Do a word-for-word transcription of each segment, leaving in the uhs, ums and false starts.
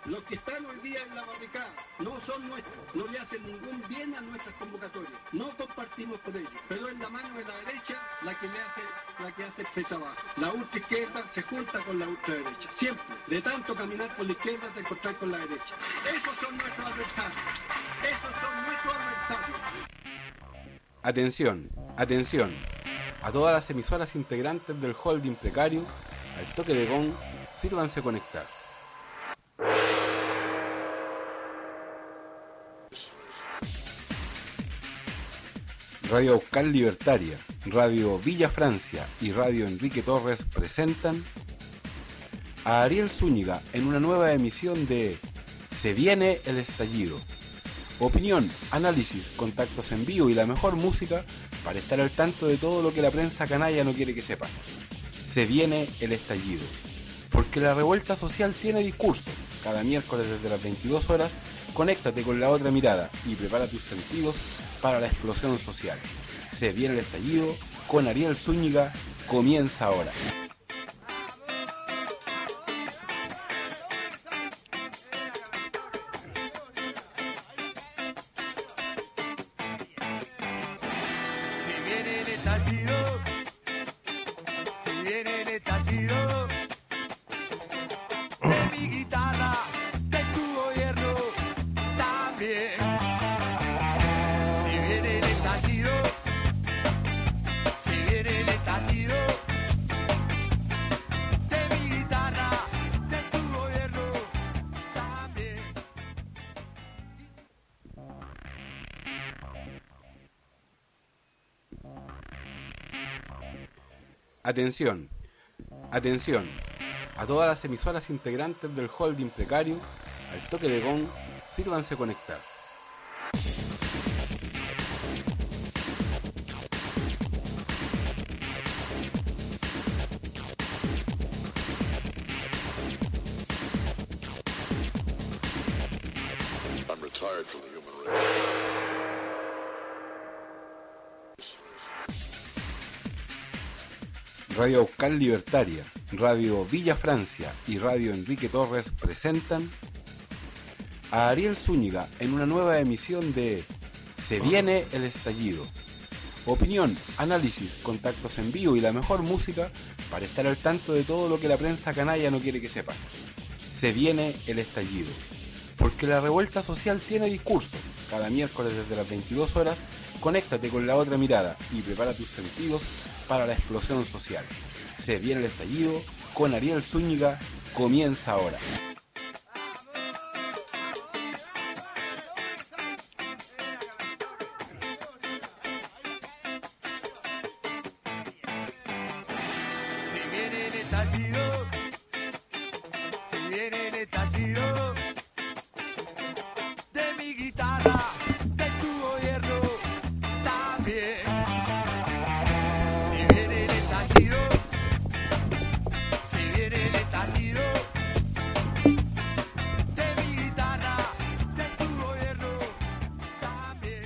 Los que están hoy día en la barricada no son nuestros, no le hacen ningún bien a nuestras convocatorias. No compartimos con ellos, pero es la mano de la derecha la que le hace, la que hace este trabajo. La ultraizquierda se junta con la ultraderecha. Siempre, de tanto caminar por la izquierda te encontrás con la derecha. Esos son nuestros adversarios. Esos son nuestros adversarios. Atención, atención. A todas las emisoras integrantes del holding precario, al toque de gong, sírvanse conectar. Radio Euskal Libertaria, Radio Villa Francia y Radio Enrique Torres presentan a Ariel Zúñiga en una nueva emisión de Se viene el estallido. Opinión, análisis, contactos en vivo y la mejor música para estar al tanto de todo lo que la prensa canalla no quiere que sepas. Se viene el estallido. Porque la revuelta social tiene discurso. Cada miércoles desde las veintidós horas, conéctate con la otra mirada y prepara tus sentidos para la explosión social. Se viene el estallido con Ariel Zúñiga. Comienza ahora. Si viene el estallido, si viene el estallido de mi guitarra, de tu gobierno también. Si viene el estallido, si viene el estallido de mi guitarra, de tu gobierno también. Atención, atención. A todas las emisoras integrantes del holding precario, al toque de gong, sírvanse conectar. I'm retired from the human race. Radio Euskal Libertaria, Radio Villa Francia y Radio Enrique Torres presentan a Ariel Zúñiga en una nueva emisión de Se viene el estallido. Opinión, análisis, contactos en vivo y la mejor música para estar al tanto de todo lo que la prensa canalla no quiere que sepas. Se viene el estallido. Porque la revuelta social tiene discurso. Cada miércoles desde las veintidós horas, conéctate con la otra mirada y prepara tus sentidos para la explosión social. Se viene el estallido con Ariel Zúñiga. Comienza ahora. Si viene el estallido, si viene el estallido de mi guitarra, de tu gobierno también. Si viene el estallido, si viene el estallido de mi guitarra, de tu gobierno también.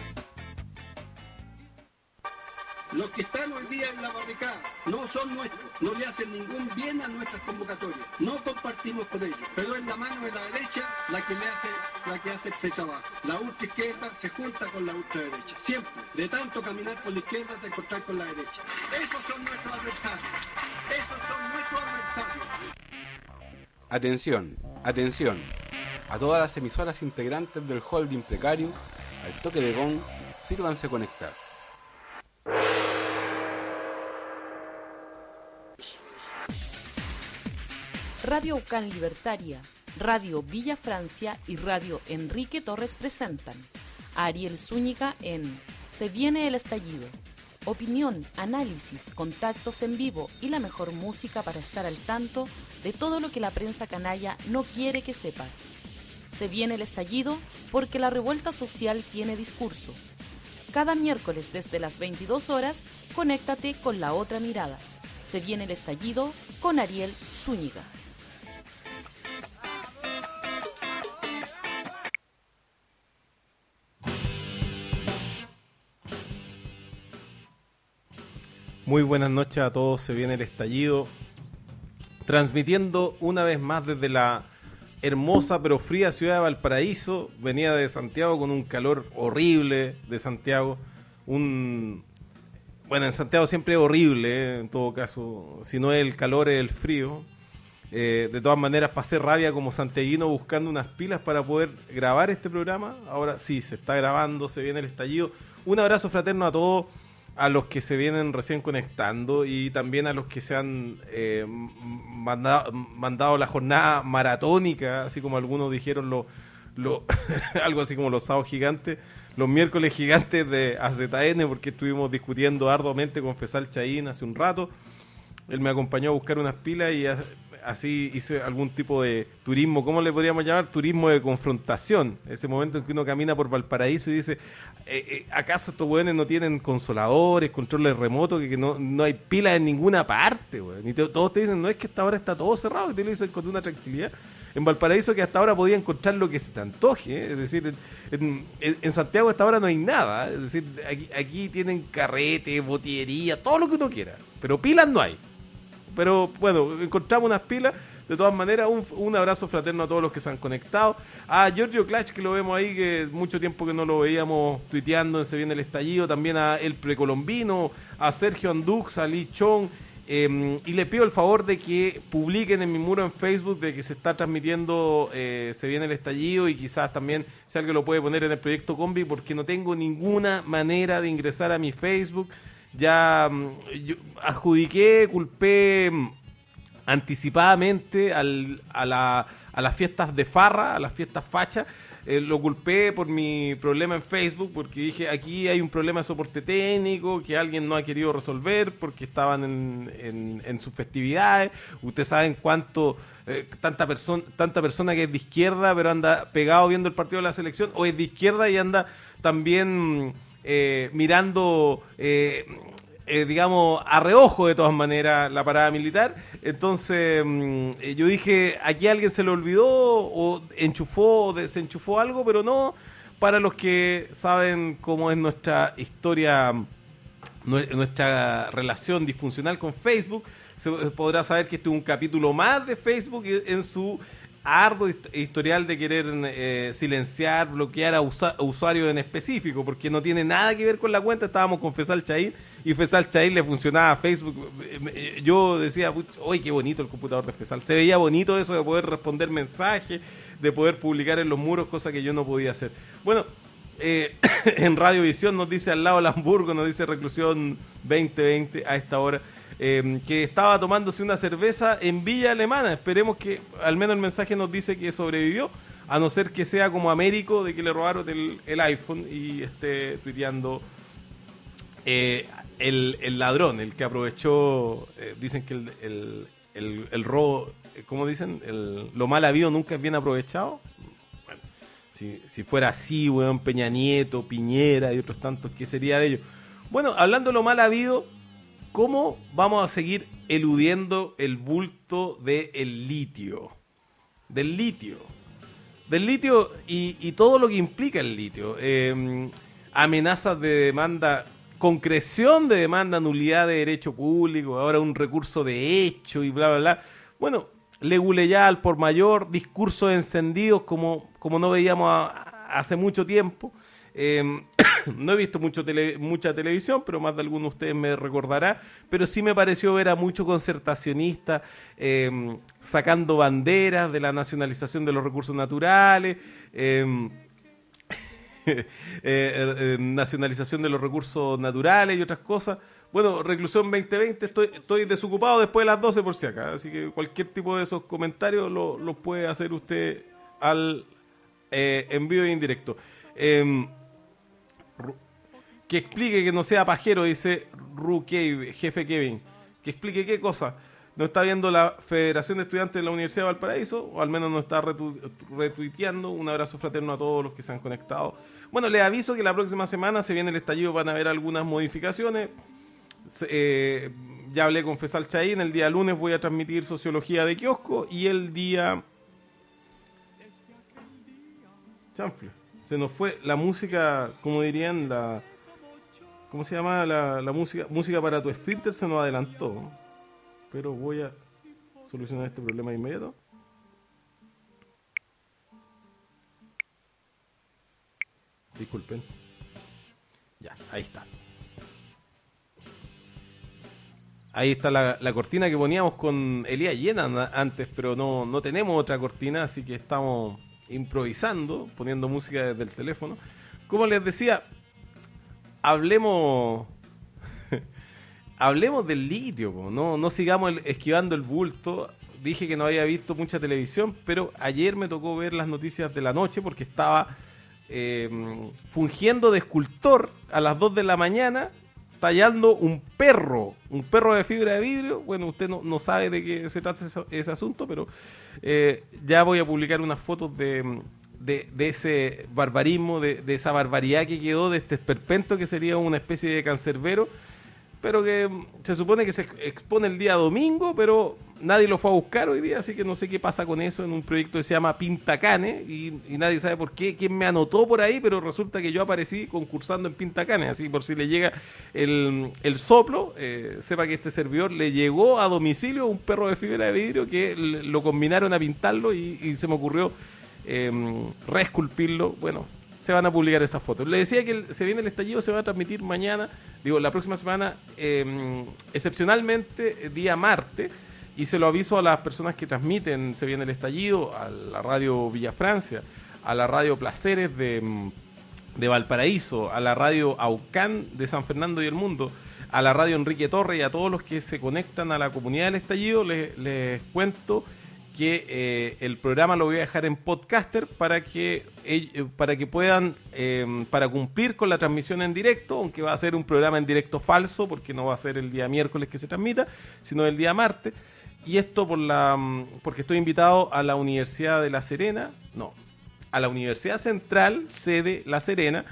Los que están hoy día en la barricada no son nuestros, no le hacen ningún bien a nuestras convocatorias. No compartimos con ellos, pero es la mano de la derecha la que le hace, la que hace este trabajo. La ultraizquierda se junta con la ultraderecha. Siempre, de tanto caminar por la izquierda te encontrás con la derecha. Esos son nuestros adversarios. Esos son nuestros adversarios. Atención, atención. A todas las emisoras integrantes del holding precario, al toque de gong, sírvanse conectar. Radio Euskal Libertaria, Radio Villa Francia y Radio Enrique Torres presentan a Ariel Zúñiga en Se viene el estallido. Opinión, análisis, contactos en vivo y la mejor música para estar al tanto de todo lo que la prensa canalla no quiere que sepas. Se viene el estallido porque la revuelta social tiene discurso. Cada miércoles desde las veintidós horas, conéctate con la otra mirada. Se viene el estallido con Ariel Zúñiga. Muy buenas noches a todos, se viene el estallido, transmitiendo una vez más desde la hermosa pero fría ciudad de Valparaíso. Venía de Santiago con un calor horrible de Santiago. Un Bueno, en Santiago siempre es horrible, eh, en todo caso. Si no es el calor, es el frío. Eh, de todas maneras, pasé rabia como santiaguino buscando unas pilas para poder grabar este programa. Ahora sí, se está grabando, se viene el estallido. Un abrazo fraterno a todos, a los que se vienen recién conectando y también a los que se han eh, mandado, mandado la jornada maratónica, así como algunos dijeron, lo, lo algo así como los sábados gigantes, los miércoles gigantes de A Z N, porque estuvimos discutiendo arduamente con Fesal Chaín hace un rato. Él me acompañó a buscar unas pilas y así hice algún tipo de turismo, ¿cómo le podríamos llamar? Turismo de confrontación. Ese momento en que uno camina por Valparaíso y dice, eh, eh, ¿acaso estos hueones no tienen consoladores, controles remotos, que, que no, no hay pilas en ninguna parte, weón? Y te, todos te dicen, no es que hasta ahora está todo cerrado, y te lo dicen con una tranquilidad. En Valparaíso que hasta ahora podía encontrar lo que se te antoje, ¿eh? Es decir, en, en, en Santiago hasta ahora no hay nada, ¿eh? Es decir, aquí, aquí tienen carrete, botillería, todo lo que uno quiera, pero pilas no hay. Pero bueno, encontramos unas pilas. De todas maneras, un, un abrazo fraterno a todos los que se han conectado. A Giorgio Clash, que lo vemos ahí, que mucho tiempo que no lo veíamos tuiteando en Se Viene el Estallido. También a El Precolombino, a Sergio Andux, a Lee Chong. Eh, y le pido el favor de que publiquen en mi muro en Facebook de que se está transmitiendo eh, Se Viene el Estallido, y quizás también si alguien lo puede poner en el proyecto Combi, porque no tengo ninguna manera de ingresar a mi Facebook. Ya yo adjudiqué, culpé anticipadamente al, a, la, a las fiestas de farra, a las fiestas fachas. Eh, lo culpé por mi problema en Facebook, porque dije, aquí hay un problema de soporte técnico que alguien no ha querido resolver porque estaban en, en, en sus festividades. Ustedes saben cuánto, eh, tanta, persona tanta persona que es de izquierda pero anda pegado viendo el partido de la selección, o es de izquierda y anda también eh, mirando... Eh, Eh, digamos, a reojo de todas maneras la parada militar. Entonces mmm, eh, yo dije, aquí a alguien se le olvidó o enchufó o desenchufó algo, pero no. Para los que saben cómo es nuestra historia, nuestra relación disfuncional con Facebook, se podrá saber que este es un capítulo más de Facebook en su arduo historial de querer eh, silenciar, bloquear a, usa a usuarios en específico, porque no tiene nada que ver con la cuenta. Estábamos con Fesal Chaín y Fesal Chaín le funcionaba a Facebook. Yo decía, uy, qué bonito el computador de Fesal, se veía bonito eso de poder responder mensajes, de poder publicar en los muros, cosa que yo no podía hacer. Bueno, eh, en Radiovisión nos dice al lado del Hamburgo, nos dice Reclusión veinte veinte a esta hora, Eh, que estaba tomándose una cerveza en Villa Alemana. Esperemos que al menos el mensaje nos dice que sobrevivió, a no ser que sea como Américo, de que le robaron el, el iPhone y esté tuiteando eh, el, el ladrón, el que aprovechó. Eh, dicen que el, el, el, el robo, ¿cómo dicen? El, lo mal habido nunca es bien aprovechado. Bueno, si, si fuera así, weón, Peña Nieto, Piñera y otros tantos, ¿qué sería de ellos? Bueno, hablando de lo mal habido, ¿cómo vamos a seguir eludiendo el bulto del litio? Del litio. Del litio y, y todo lo que implica el litio. Eh, amenazas de demanda, concreción de demanda, nulidad de derecho público, ahora un recurso de hecho y bla, bla, bla. Bueno, leguleyá al por mayor, discursos encendidos como, como no veíamos a, a hace mucho tiempo. Eh, no he visto mucho tele, mucha televisión, pero más de alguno de ustedes me recordará, pero sí me pareció ver a muchos concertacionistas eh, sacando banderas de la nacionalización de los recursos naturales, eh, eh, eh, nacionalización de los recursos naturales y otras cosas. Bueno, Reclusión veinte veinte, estoy, estoy desocupado después de las doce por si acá, así que cualquier tipo de esos comentarios los lo puede hacer usted al eh, en vivo e indirecto. Eh, que explique, que no sea pajero, dice Ru Kevin, jefe Kevin. Que explique qué cosa. ¿No está viendo la Federación de Estudiantes de la Universidad de Valparaíso? O al menos no está retu retuiteando. Un abrazo fraterno a todos los que se han conectado. Bueno, les aviso que la próxima semana se viene el estallido, van a haber algunas modificaciones. Eh, ya hablé con Fesal Chaín, el día lunes voy a transmitir Sociología de Kiosco y el día... Chanfle. Se nos fue la música, como dirían, la... ¿Cómo se llama la, la música? Música para tu esfínter se nos adelantó. Pero voy a solucionar este problema de inmediato. Disculpen. Ya, ahí está. Ahí está la, la cortina que poníamos con Elías Llena antes, pero no, no tenemos otra cortina, así que estamos improvisando, poniendo música desde el teléfono. Como les decía, hablemos hablemos del litio, no, no sigamos el, esquivando el bulto. Dije que no había visto mucha televisión, pero ayer me tocó ver las noticias de la noche porque estaba eh, fungiendo de escultor a las dos de la mañana, tallando un perro, un perro de fibra de vidrio. Bueno, usted no, no sabe de qué se trata ese, ese asunto, pero eh, ya voy a publicar unas fotos de, de, de ese barbarismo, de, de esa barbaridad que quedó de este esperpento que sería una especie de cancerbero, pero que se supone que se expone el día domingo, pero nadie lo fue a buscar hoy día, así que no sé qué pasa con eso en un proyecto que se llama Pintacane, y, y nadie sabe por qué, quién me anotó por ahí, pero resulta que yo aparecí concursando en Pintacane, así por si le llega el, el soplo, eh, sepa que este servidor le llegó a domicilio un perro de fibra de vidrio que lo combinaron a pintarlo y, y se me ocurrió eh, reesculpirlo. Bueno, se van a publicar esas fotos. Le decía que el, se viene el estallido, se va a transmitir mañana, digo, la próxima semana, eh, excepcionalmente día martes, y se lo aviso a las personas que transmiten Se viene el estallido, a la radio Villa Francia, a la radio Placeres de, de Valparaíso, a la radio Aucán de San Fernando y el Mundo, a la radio Enrique Torres y a todos los que se conectan a la comunidad del estallido. Les, les cuento que eh, el programa lo voy a dejar en podcaster para que eh, para que puedan eh, para cumplir con la transmisión en directo, aunque va a ser un programa en directo falso porque no va a ser el día miércoles que se transmita, sino el día martes. Y esto por la porque estoy invitado a la Universidad de La Serena, no, a la Universidad Central, sede La Serena,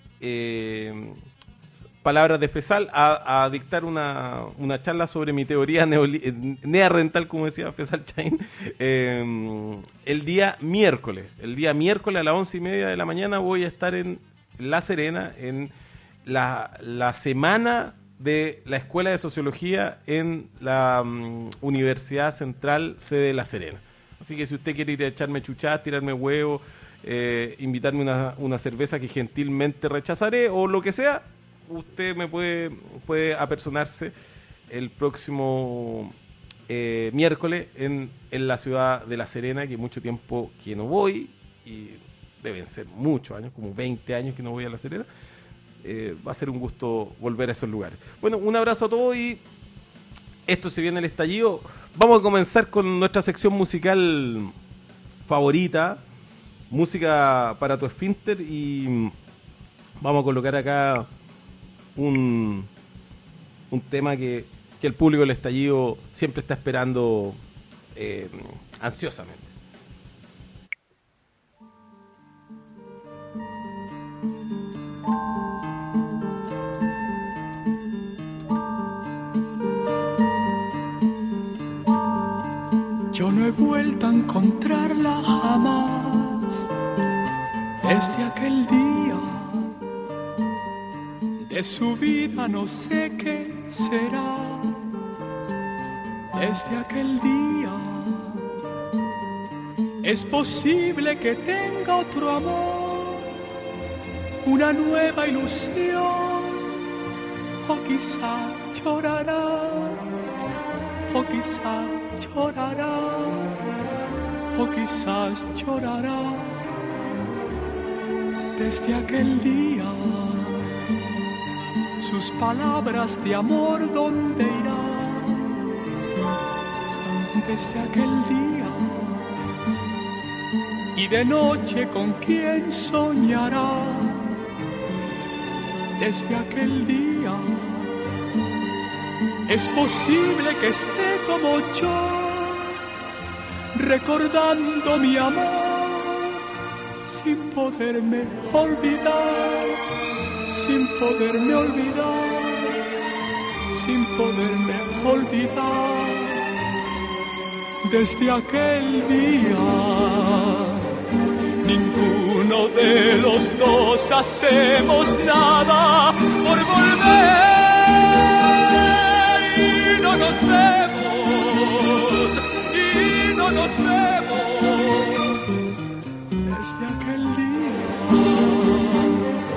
eh, palabras de Fesal, a, a dictar una, una charla sobre mi teoría neoli- neandertal, como decía Fesal Chain, eh, el día miércoles. El día miércoles a las once y media de la mañana voy a estar en La Serena, en la, la semana de la Escuela de Sociología en la um, Universidad Central, sede de La Serena. Así que si usted quiere ir a echarme chuchadas, tirarme huevo, eh, invitarme una, una cerveza que gentilmente rechazaré, o lo que sea, usted me puede, puede apersonarse el próximo eh, miércoles en, en la ciudad de La Serena, que mucho tiempo que no voy, y deben ser muchos años, como veinte años que no voy a La Serena. Eh, va a ser un gusto volver a esos lugares. Bueno, un abrazo a todos y esto se viene el estallido. Vamos a comenzar con nuestra sección musical favorita, música para tu esfínter, y vamos a colocar acá un, un tema que, que el público del estallido siempre está esperando eh, ansiosamente. Yo no he vuelto a encontrarla jamás desde aquel día. De su vida no sé qué será desde aquel día. Es posible que tenga otro amor, una nueva ilusión, o quizá llorará, o quizá llorará, o quizás llorará desde aquel día. Sus palabras de amor, ¿dónde irán? Desde aquel día. Y de noche, ¿con quién soñará? Desde aquel día. Es posible que esté como yo, recordando mi amor, sin poderme olvidar, sin poderme olvidar, sin poderme olvidar. Desde aquel día, ninguno de los dos hacemos nada por volver. Y no nos vemos, y no nos vemos desde aquel día.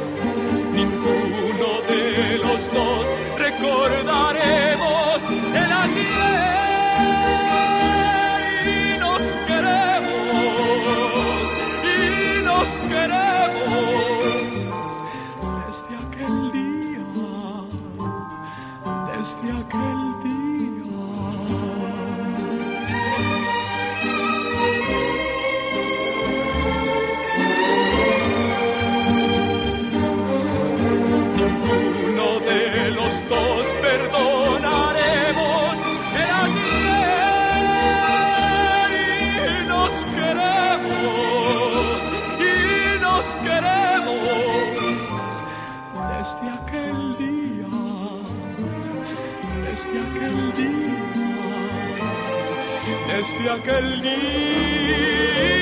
recordaremos el ayer y nos queremos, y nos queremos desde aquel día, desde aquel día. Dos perdonaremos el ayer y nos queremos, y nos queremos desde aquel día, desde aquel día, desde aquel día.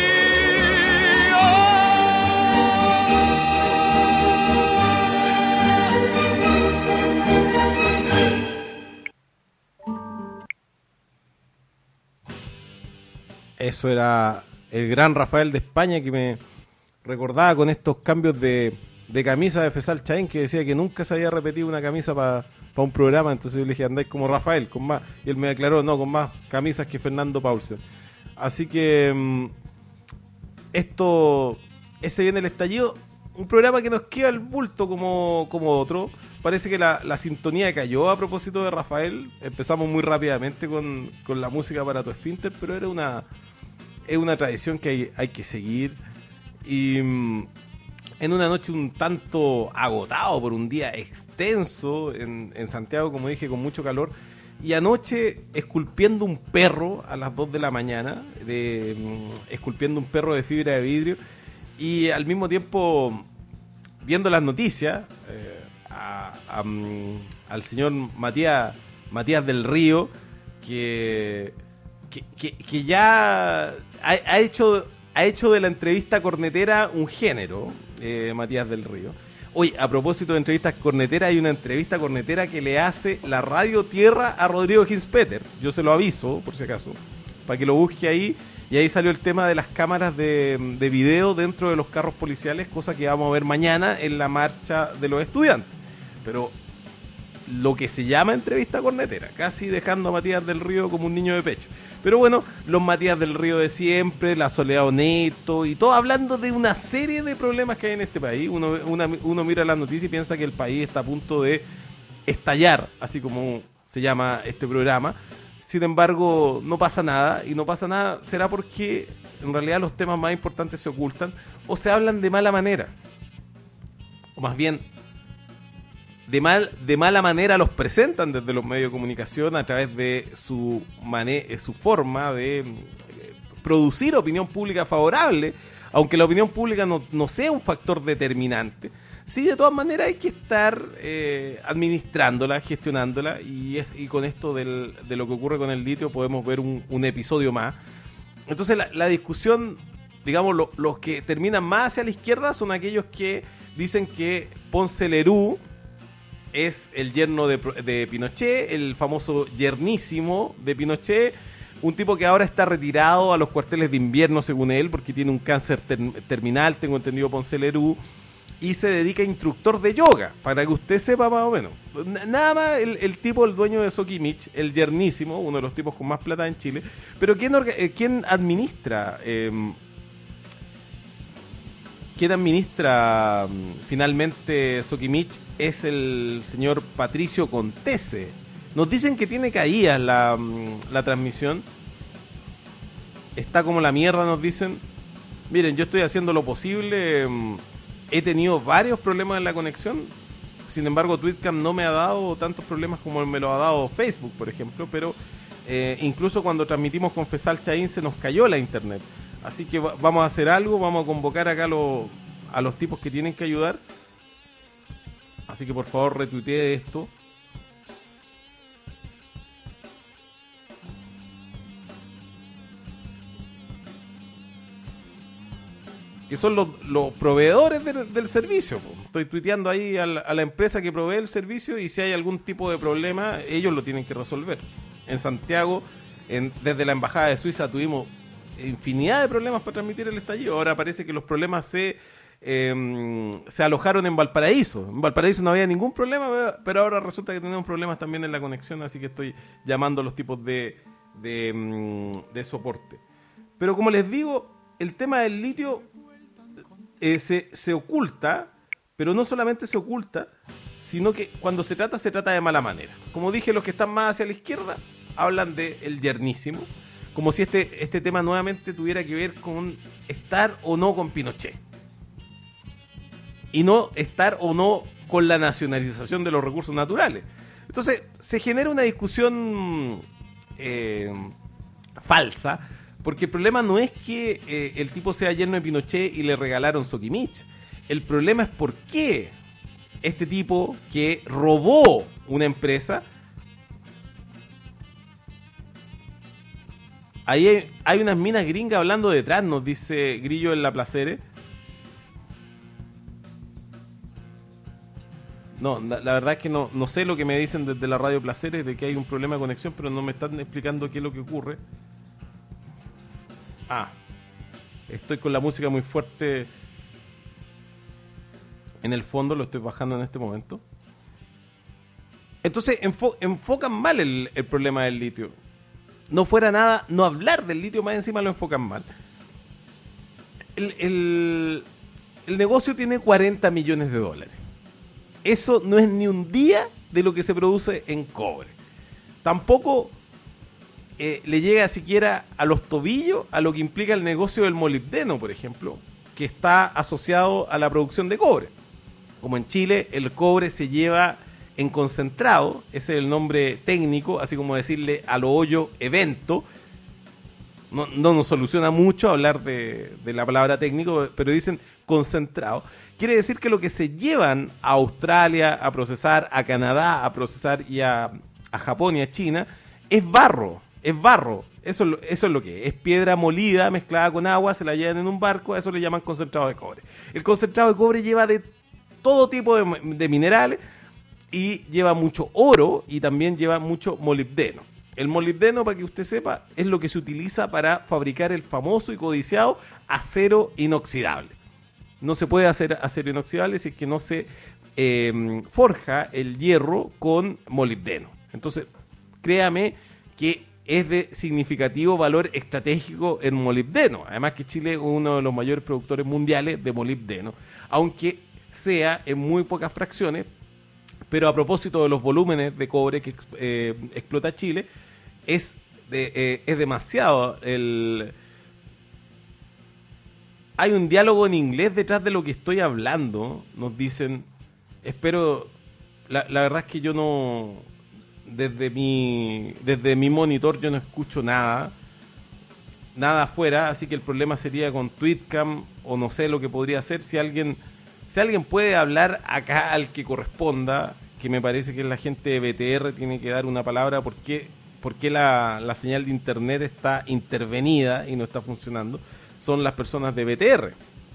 Eso era el gran Rafael de España, que me recordaba con estos cambios de, de camisa de Fesal Chaín, que decía que nunca se había repetido una camisa para pa un programa. Entonces yo le dije, andáis como Rafael, con más. Y él me aclaró, no, con más camisas que Fernando Paulsen. Así que um, esto, ese viene el estallido. Un programa que nos queda el bulto como, como otro. Parece que la, la sintonía cayó a propósito de Rafael. Empezamos muy rápidamente con, con la música para tu esfínter, pero era una... es una tradición que hay, hay que seguir. Y mmm, en una noche un tanto agotado por un día extenso en, en Santiago, como dije, con mucho calor, y anoche esculpiendo un perro a las dos de la mañana, de, mmm, esculpiendo un perro de fibra de vidrio, y al mismo tiempo viendo las noticias, eh, a, a, um, al señor Matías, Matías del Río, que... Que, que, que ya ha, ha hecho ha hecho de la entrevista cornetera un género, eh, Matías del Río. Oye, a propósito de entrevistas corneteras, hay una entrevista cornetera que le hace la Radio Tierra a Rodrigo Hinspeter. Yo se lo aviso, por si acaso, para que lo busque ahí. Y ahí salió el tema de las cámaras de, de video dentro de los carros policiales, cosa que vamos a ver mañana en la marcha de los estudiantes. Pero lo que se llama entrevista cornetera, casi dejando a Matías del Río como un niño de pecho. Pero bueno, los Matías del Río de siempre, la Soledad Oneto y todo hablando de una serie de problemas que hay en este país. Uno, una, uno mira las noticias y piensa que el país está a punto de estallar, así como se llama este programa. Sin embargo, no pasa nada, y no pasa nada será porque en realidad los temas más importantes se ocultan o se hablan de mala manera. O más bien, de mal de mala manera los presentan desde los medios de comunicación a través de su mane su forma de eh, producir opinión pública favorable, aunque la opinión pública no, no sea un factor determinante. Sí, de todas maneras hay que estar eh, administrándola, gestionándola, y, es, y con esto del, de lo que ocurre con el litio podemos ver un, un episodio más. Entonces la, la discusión, digamos, lo, los que terminan más hacia la izquierda son aquellos que dicen que Ponce Lerú es el yerno de, de Pinochet, el famoso yernísimo de Pinochet, un tipo que ahora está retirado a los cuarteles de invierno, según él, porque tiene un cáncer ter terminal, tengo entendido, Ponce Lerú, y se dedica a instructor de yoga, para que usted sepa más o menos. Nada más el, el tipo, el dueño de Sokimich, el yernísimo, uno de los tipos con más plata en Chile. Pero ¿quién, eh, quién administra... Eh, ¿Quién administra um, finalmente Sokimich? Es el señor Patricio Contese. Nos dicen que tiene caídas la, um, la transmisión. Está como la mierda, nos dicen. Miren, yo estoy haciendo lo posible. Um, he tenido varios problemas en la conexión. Sin embargo, Twitcam no me ha dado tantos problemas como me lo ha dado Facebook, por ejemplo. Pero eh, incluso cuando transmitimos con Fesal Chaín se nos cayó la internet. Así que va, vamos a hacer algo, vamos a convocar acá lo, a los tipos que tienen que ayudar. Así que por favor retuitee esto. Que son los, los proveedores de, del servicio. Estoy tuiteando ahí a la, a la empresa que provee el servicio, y si hay algún tipo de problema, ellos lo tienen que resolver. En Santiago, en, desde la Embajada de Suiza tuvimos infinidad de problemas para transmitir el estallido. Ahora parece que los problemas se eh, se alojaron en Valparaíso. En Valparaíso no había ningún problema, pero ahora resulta que tenemos problemas también en la conexión, así que estoy llamando a los tipos de, de, de soporte. Pero como les digo, el tema del litio eh, se, se oculta, pero no solamente se oculta, sino que cuando se trata, se trata de mala manera. Como dije, los que están más hacia la izquierda hablan del yernísimo, como si este, este tema nuevamente tuviera que ver con estar o no con Pinochet. Y no estar o no con la nacionalización de los recursos naturales. Entonces, se genera una discusión eh, falsa, porque el problema no es que eh, el tipo sea yerno de Pinochet y le regalaron Soquimich. El problema es por qué este tipo que robó una empresa... Ahí hay, hay unas minas gringas hablando detrás, nos dice Grillo en la Placeres. No, la, la verdad es que no, no sé lo que me dicen desde la radio Placeres de que hay un problema de conexión, pero no me están explicando qué es lo que ocurre. Ah, estoy con la música muy fuerte en el fondo, lo estoy bajando en este momento. Entonces enfo- enfocan mal el, el problema del litio. No fuera nada, no hablar del litio, más encima lo enfocan mal. El, el, el negocio tiene cuarenta millones de dólares. Eso no es ni un día de lo que se produce en cobre. Tampoco eh, le llega siquiera a los tobillos a lo que implica el negocio del molibdeno, por ejemplo, que está asociado a la producción de cobre. Como en Chile, el cobre se lleva en concentrado, ese es el nombre técnico, así como decirle a lo hoyo evento. No, no nos soluciona mucho hablar de, de la palabra técnico, pero dicen concentrado. Quiere decir que lo que se llevan a Australia a procesar, a Canadá a procesar y a, a Japón y a China es barro, es barro. Eso, es lo- eso es lo que es. Es piedra molida mezclada con agua, se la llevan en un barco, a eso le llaman concentrado de cobre. El concentrado de cobre lleva de todo tipo de, de minerales y lleva mucho oro y también lleva mucho molibdeno. El molibdeno, para que usted sepa, es lo que se utiliza para fabricar el famoso y codiciado acero inoxidable. No se puede hacer acero inoxidable si es que no se eh, forja el hierro con molibdeno. Entonces, créame que es de significativo valor estratégico en molibdeno. Además que Chile es uno de los mayores productores mundiales de molibdeno, aunque sea en muy pocas fracciones. Pero a propósito de los volúmenes de cobre que eh, explota Chile, es, de, eh, es demasiado. El... Hay un diálogo en inglés detrás de lo que estoy hablando. Nos dicen, espero, la, la verdad es que yo no, desde mi, desde mi monitor yo no escucho nada, nada afuera, así que el problema sería con Tweetcam o no sé lo que podría hacer. Si alguien... Si alguien puede hablar acá al que corresponda, que me parece que la gente de B T R tiene que dar una palabra, ¿por qué, por qué la, la señal de internet está intervenida y no está funcionando? Son las personas de B T R.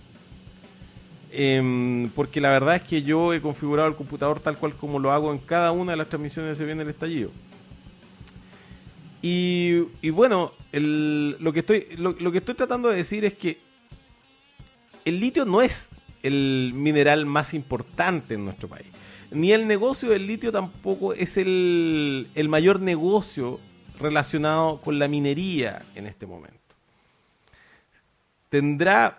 Eh, porque la verdad es que yo he configurado el computador tal cual como lo hago en cada una de las transmisiones de Se Viene el Estallido. Y, y bueno, el, lo, que estoy, lo, lo que estoy tratando de decir es que el litio no es el mineral más importante en nuestro país. Ni el negocio del litio tampoco es el, el mayor negocio relacionado con la minería en este momento. Tendrá...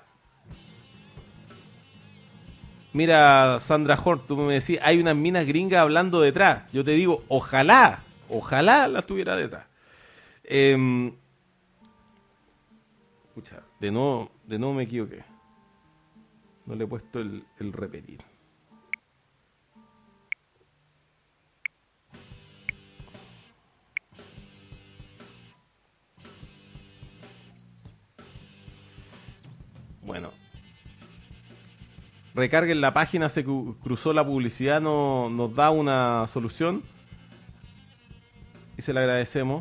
Mira, Sandra Hort, tú me decís, hay unas minas gringas hablando detrás. Yo te digo, ojalá, ojalá las tuviera detrás. Eh, escucha, de nuevo, de nuevo me equivoqué. No le he puesto el, el repetir. Bueno. Recarguen la página, se cru- cruzó la publicidad, no, nos da una solución. Y se le agradecemos.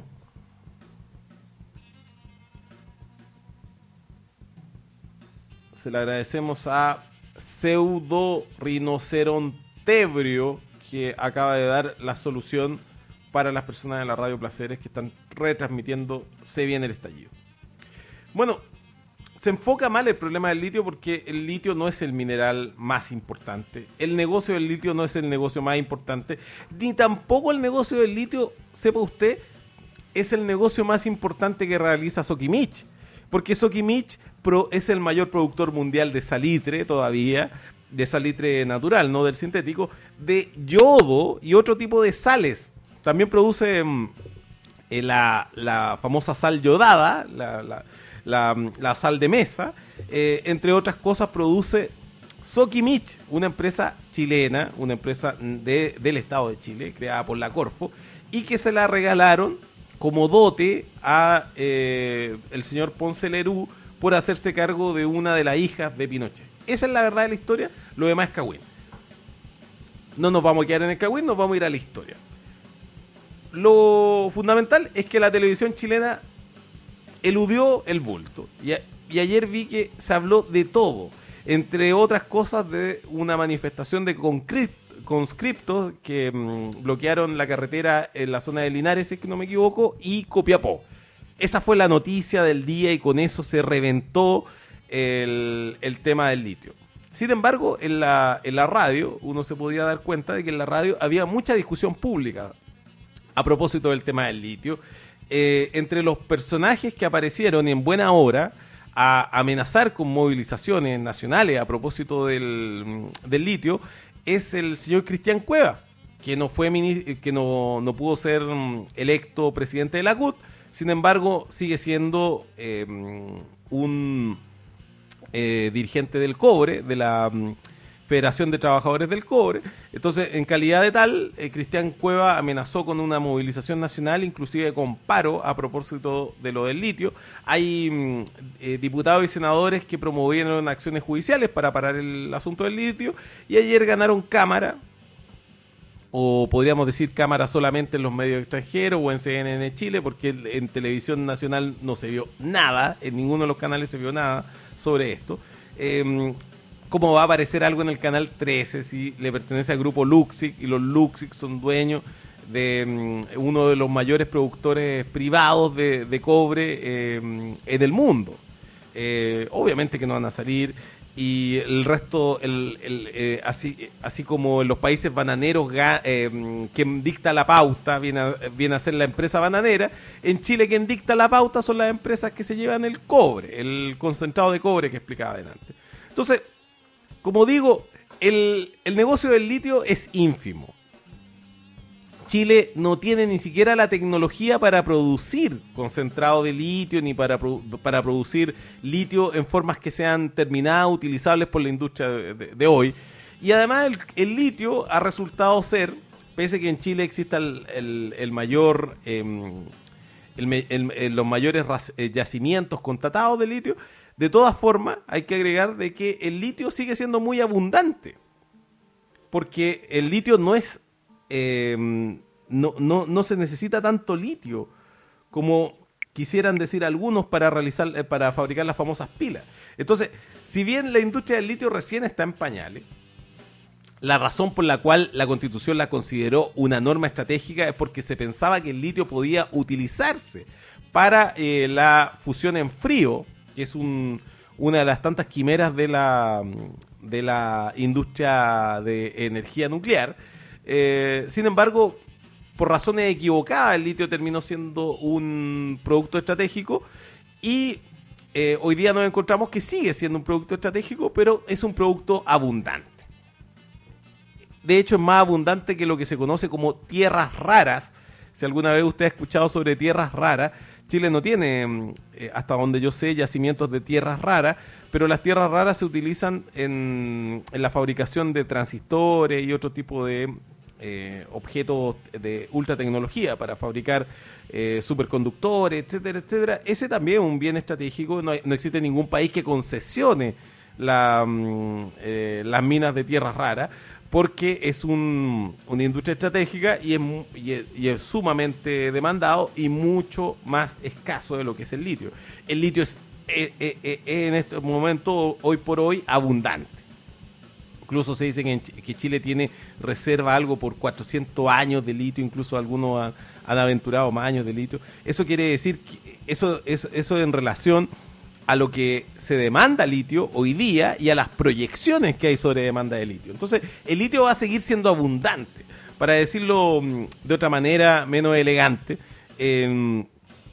Se le agradecemos a Pseudo Rinocerontebrio, que acaba de dar la solución para las personas de la Radio Placeres que están retransmitiendo Se Viene el Estallido. Bueno, se enfoca mal el problema del litio porque el litio no es el mineral más importante. El negocio del litio no es el negocio más importante. Ni tampoco el negocio del litio, sepa usted, es el negocio más importante que realiza Sokimich. Porque Sokimich pro, es el mayor productor mundial de salitre todavía, de salitre natural, no del sintético, de yodo y otro tipo de sales. También produce mm, eh, la, la famosa sal yodada, la... la La, la sal de mesa, eh, entre otras cosas produce Sokimich, una empresa chilena, una empresa de, del Estado de Chile, creada por la Corfo, y que se la regalaron como dote a eh, el señor Ponce Lerú por hacerse cargo de una de las hijas de Pinochet. Esa es la verdad de la historia, lo demás es cagüín. No nos vamos a quedar en el cagüín, nos vamos a ir a la historia. Lo fundamental es que la televisión chilena eludió el bulto. Y, a, y ayer vi que se habló de todo, entre otras cosas de una manifestación de conscriptos que mmm, bloquearon la carretera en la zona de Linares, si es que no me equivoco, y Copiapó. Esa fue la noticia del día y con eso se reventó el, el tema del litio. Sin embargo, en la, en la radio uno se podía dar cuenta de que en la radio había mucha discusión pública a propósito del tema del litio. Eh, entre los personajes que aparecieron en buena hora a amenazar con movilizaciones nacionales a propósito del, del litio es el señor Cristian Cueva, que no fue que no, no pudo ser electo presidente de la C U T, sin embargo sigue siendo eh, un eh, dirigente del cobre, de la Federación de Trabajadores del Cobre. Entonces, en calidad de tal, eh, Cristian Cueva amenazó con una movilización nacional, inclusive con paro a propósito de lo del litio. Hay mm, eh, diputados y senadores que promovieron acciones judiciales para parar el asunto del litio, y ayer ganaron cámara, o podríamos decir cámara solamente en los medios extranjeros o en C N N Chile, porque en televisión nacional no se vio nada, en ninguno de los canales se vio nada sobre esto. Eh, ¿Cómo va a aparecer algo en el canal trece si le pertenece al grupo Luxic y los Luxic son dueños de um, uno de los mayores productores privados de, de cobre eh, en el mundo? Eh, obviamente que no van a salir, y el resto, el, el, eh, así, así como en los países bananeros eh, quien dicta la pauta viene a, viene a ser la empresa bananera, en Chile quien dicta la pauta son las empresas que se llevan el cobre, el concentrado de cobre que explicaba adelante. Entonces, como digo, el, el negocio del litio es ínfimo. Chile no tiene ni siquiera la tecnología para producir concentrado de litio, ni para, para producir litio en formas que sean terminadas, utilizables por la industria de, de, de hoy. Y además el, el litio ha resultado ser, pese a que en Chile exista el, el, el mayor, eh, el, el, el, los mayores yacimientos constatados de litio, de todas formas, hay que agregar de que el litio sigue siendo muy abundante, porque el litio no es, eh, no, no, no se necesita tanto litio como quisieran decir algunos para realizar, eh, para fabricar las famosas pilas. Entonces, si bien la industria del litio recién está en pañales, la razón por la cual la Constitución la consideró una norma estratégica es porque se pensaba que el litio podía utilizarse para eh, la fusión en frío, que es un, una de las tantas quimeras de la, de la industria de energía nuclear. Eh, sin embargo, por razones equivocadas, el litio terminó siendo un producto estratégico y eh, hoy día nos encontramos que sigue siendo un producto estratégico, pero es un producto abundante. De hecho, es más abundante que lo que se conoce como tierras raras. Si alguna vez usted ha escuchado sobre tierras raras, Chile no tiene, eh, hasta donde yo sé, yacimientos de tierras raras, pero las tierras raras se utilizan en, en la fabricación de transistores y otro tipo de eh, objetos de ultra tecnología para fabricar eh, superconductores, etcétera, etcétera. Ese también es un bien estratégico. No, hay, no existe ningún país que concesione la, eh, las minas de tierras raras, porque es un, una industria estratégica y es, y, es, y es sumamente demandado y mucho más escaso de lo que es el litio. El litio es, es, es, es en este momento, hoy por hoy, abundante. Incluso se dice que, en, que Chile tiene reserva algo por cuatrocientos años de litio, incluso algunos han, han aventurado más años de litio. Eso quiere decir que eso, eso, eso en relación a lo que se demanda litio hoy día y a las proyecciones que hay sobre demanda de litio. Entonces, el litio va a seguir siendo abundante. Para decirlo mm, de otra manera, menos elegante, eh,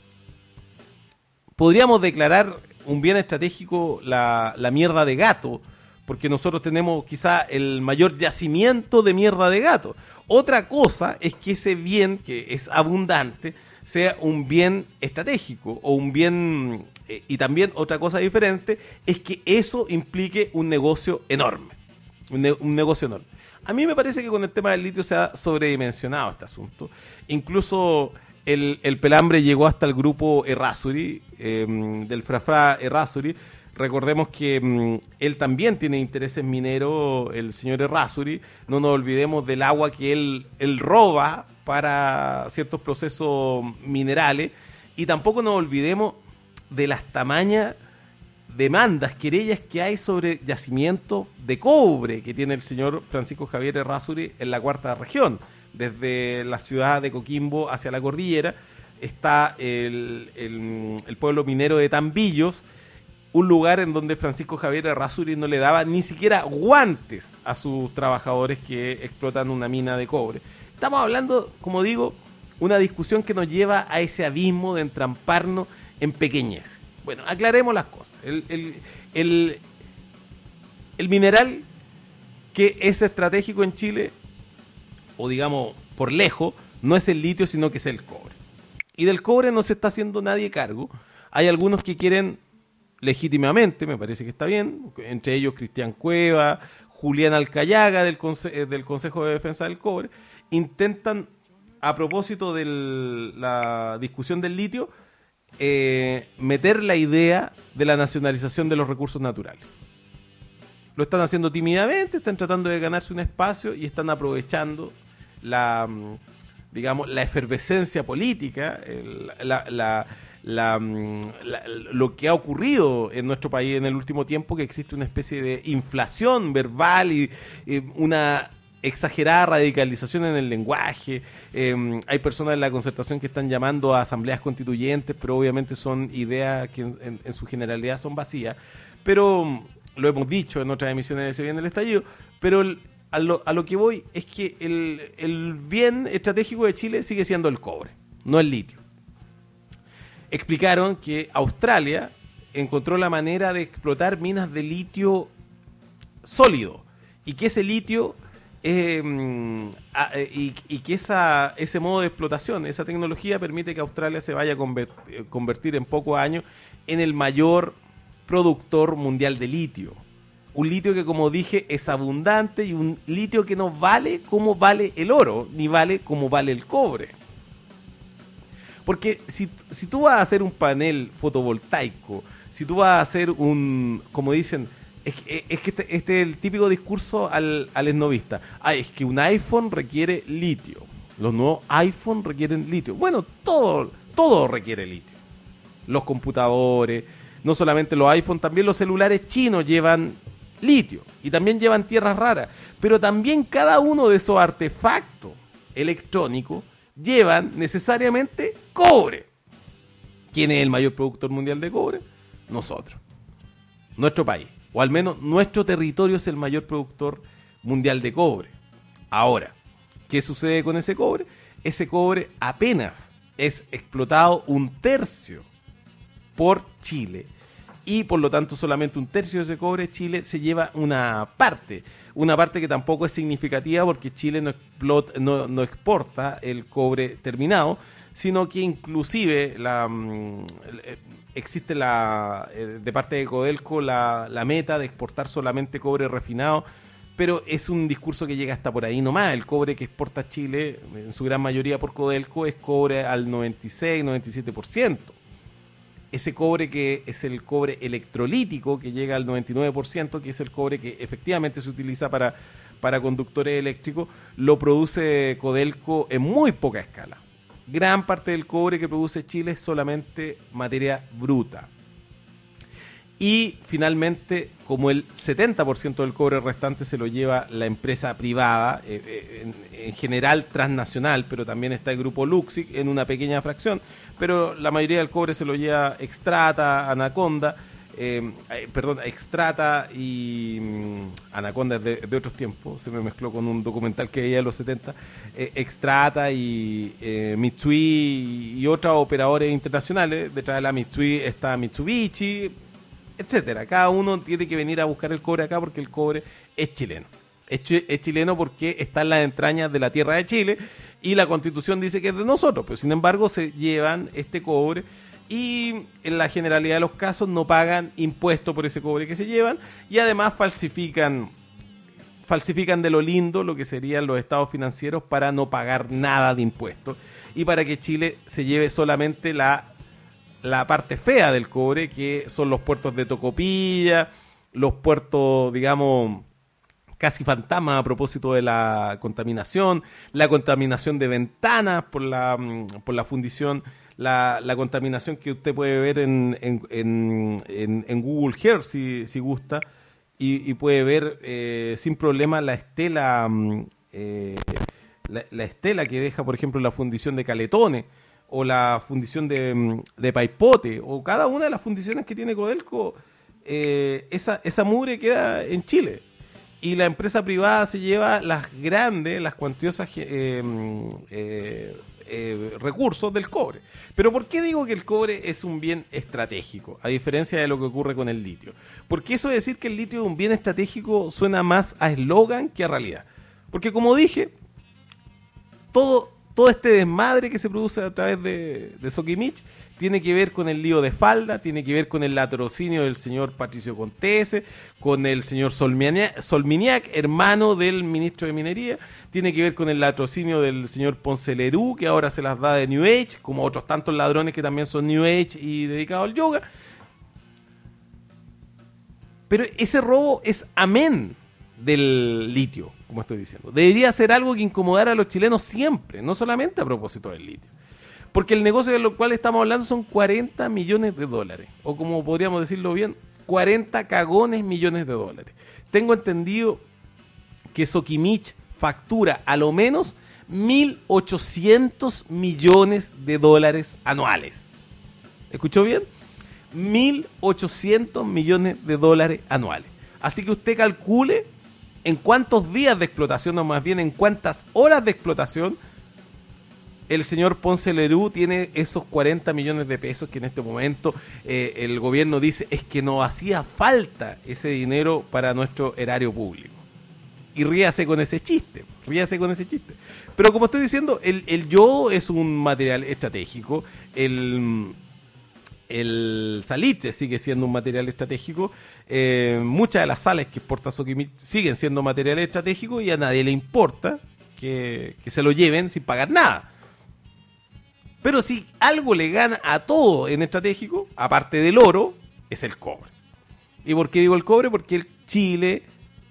podríamos declarar un bien estratégico la, la mierda de gato, porque nosotros tenemos quizá el mayor yacimiento de mierda de gato. Otra cosa es que ese bien, que es abundante, sea un bien estratégico o un bien... Eh, y también otra cosa diferente es que eso implique un negocio enorme. Un, ne- un negocio enorme. A mí me parece que con el tema del litio se ha sobredimensionado este asunto. Incluso el, el pelambre llegó hasta el grupo Errázuri, eh, del Frafra Errázuri. Recordemos que mm, él también tiene intereses mineros, el señor Errázuri. No nos olvidemos del agua que él, él roba para ciertos procesos minerales. Y tampoco nos olvidemos de las tamañas demandas, querellas que hay sobre yacimientos de cobre que tiene el señor Francisco Javier Errázuri en la cuarta región. Desde la ciudad de Coquimbo hacia la cordillera está el, el, el pueblo minero de Tambillos, un lugar en donde Francisco Javier Errázuri no le daba ni siquiera guantes a sus trabajadores que explotan una mina de cobre. Estamos hablando, como digo, una discusión que nos lleva a ese abismo de entramparnos en pequeñez. Bueno, aclaremos las cosas. El, el, el, el mineral que es estratégico en Chile, o digamos por lejos, no es el litio, sino que es el cobre. Y del cobre no se está haciendo nadie cargo. Hay algunos que quieren legítimamente, me parece que está bien, entre ellos Cristian Cueva, Julián Alcayaga del, Conse- del Consejo de Defensa del Cobre, intentan, a propósito de la discusión del litio, eh, meter la idea de la nacionalización de los recursos naturales. Lo están haciendo tímidamente, están tratando de ganarse un espacio y están aprovechando la, digamos, la efervescencia política, el, la, la La, la, lo que ha ocurrido en nuestro país en el último tiempo, que existe una especie de inflación verbal y, y una exagerada radicalización en el lenguaje. Eh, hay personas en la concertación que están llamando a asambleas constituyentes, pero obviamente son ideas que en, en, en su generalidad son vacías. Pero lo hemos dicho en otras emisiones de Se Viene el Estallido, pero el, a, lo, a lo que voy es que el, el bien estratégico de Chile sigue siendo el cobre, no el litio. Explicaron que Australia encontró la manera de explotar minas de litio sólido y que ese litio eh, a, y, y que esa, ese modo de explotación, esa tecnología permite que Australia se vaya a convertir, convertir en pocos años en el mayor productor mundial de litio. Un litio que, como dije, es abundante y un litio que no vale como vale el oro, ni vale como vale el cobre. Porque si, si tú vas a hacer un panel fotovoltaico, si tú vas a hacer un, como dicen, es que, es que este, este es el típico discurso al, al esnovista. Ah, es que un iPhone requiere litio. Los nuevos iPhone requieren litio. Bueno, todo, todo requiere litio. Los computadores, no solamente los iPhone, también los celulares chinos llevan litio. Y también llevan tierras raras. Pero también cada uno de esos artefactos electrónicos llevan necesariamente cobre. ¿Quién es el mayor productor mundial de cobre? Nosotros. Nuestro país. O al menos nuestro territorio es el mayor productor mundial de cobre. Ahora, ¿qué sucede con ese cobre? Ese cobre apenas es explotado un tercio por Chile. Y por lo tanto solamente un tercio de ese cobre Chile se lleva una parte, una parte que tampoco es significativa porque Chile no, explota, no, no exporta el cobre terminado, sino que inclusive la, existe la de parte de Codelco la, la meta de exportar solamente cobre refinado, pero es un discurso que llega hasta por ahí nomás. El cobre que exporta Chile, en su gran mayoría por Codelco, es cobre al noventa y seis, noventa y siete por ciento. Ese cobre que es el cobre electrolítico, que llega al noventa y nueve por ciento, que es el cobre que efectivamente se utiliza para, para conductores eléctricos, lo produce Codelco en muy poca escala. Gran parte del cobre que produce Chile es solamente materia bruta. Y finalmente, como el setenta por ciento del cobre restante se lo lleva la empresa privada, eh, eh, en, en general transnacional, pero también está el grupo Luxic en una pequeña fracción, pero la mayoría del cobre se lo lleva Extrata, Anaconda, eh, eh, perdón, Extrata y mm, Anaconda de, de otros tiempos, se me mezcló con un documental que veía en los setenta, eh, Extrata y eh, Mitsui y otros operadores internacionales. Detrás de la Mitsui está Mitsubishi, etcétera. Cada uno tiene que venir a buscar el cobre acá porque el cobre es chileno. Es, chi- es chileno porque está en las entrañas de la tierra de Chile y la Constitución dice que es de nosotros, pero sin embargo se llevan este cobre y en la generalidad de los casos no pagan impuestos por ese cobre que se llevan y además falsifican falsifican de lo lindo lo que serían los estados financieros para no pagar nada de impuestos y para que Chile se lleve solamente la, la parte fea del cobre, que son los puertos de Tocopilla, los puertos, digamos, casi fantasma a propósito de la contaminación, la contaminación de ventanas por la, por la fundición, la, la contaminación que usted puede ver en, en, en, en, en Google Earth si, si gusta, y, y puede ver eh, sin problema la estela, eh, la, la estela que deja, por ejemplo, la fundición de Caletones, o la fundición de, de Paipote, o cada una de las fundiciones que tiene Codelco, eh, esa, esa mugre queda en Chile. Y la empresa privada se lleva las grandes, las cuantiosas eh, eh, eh, recursos del cobre. Pero ¿por qué digo que el cobre es un bien estratégico, a diferencia de lo que ocurre con el litio? Porque eso de decir que el litio es un bien estratégico suena más a eslogan que a realidad. Porque como dije, todo, todo este desmadre que se produce a través de, de Soquimich tiene que ver con el lío de falda, tiene que ver con el latrocinio del señor Patricio Contese, con el señor Solminiac, Solminiac, hermano del ministro de Minería, tiene que ver con el latrocinio del señor Ponce Lerú, que ahora se las da de New Age, como otros tantos ladrones que también son New Age y dedicados al yoga. Pero ese robo es amén del litio, como estoy diciendo. Debería ser algo que incomodara a los chilenos siempre, no solamente a propósito del litio. Porque el negocio de lo cual estamos hablando son cuarenta millones de dólares. O como podríamos decirlo bien, cuarenta cagones millones de dólares. Tengo entendido que Soquimich factura a lo menos mil ochocientos millones de dólares anuales. ¿Escuchó bien? mil ochocientos millones de dólares anuales. Así que usted calcule en cuántos días de explotación, o más bien en cuántas horas de explotación, el señor Ponce Lerú tiene esos cuarenta millones de pesos que en este momento eh, el gobierno dice es que no hacía falta ese dinero para nuestro erario público. Y ríase con ese chiste, ríase con ese chiste. Pero como estoy diciendo, el, el yodo es un material estratégico, el, el salitre sigue siendo un material estratégico, eh, muchas de las sales que exporta Soquimich siguen siendo material estratégico y a nadie le importa que, que se lo lleven sin pagar nada. Pero si algo le gana a todo en estratégico, aparte del oro, es el cobre. ¿Y por qué digo el cobre? Porque el Chile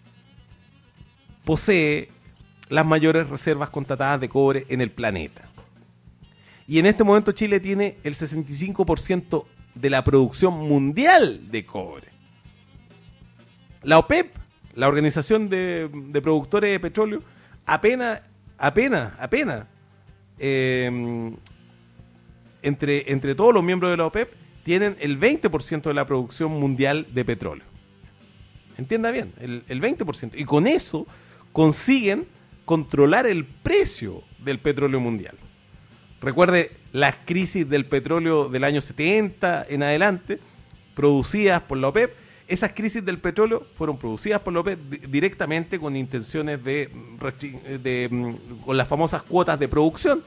posee las mayores reservas contratadas de cobre en el planeta. Y en este momento Chile tiene el sesenta y cinco por ciento de la producción mundial de cobre. La OPEP, la Organización de, de Productores de Petróleo, apenas, apenas, apenas... Eh, Entre, entre todos los miembros de la OPEP tienen el veinte por ciento de la producción mundial de petróleo. Entienda bien, el, el veinte por ciento. Y con eso consiguen controlar el precio del petróleo mundial. Recuerde las crisis del petróleo del año setenta en adelante, producidas por la OPEP. Esas crisis del petróleo fueron producidas por la OPEP di- directamente con intenciones de, de, de con las famosas cuotas de producción.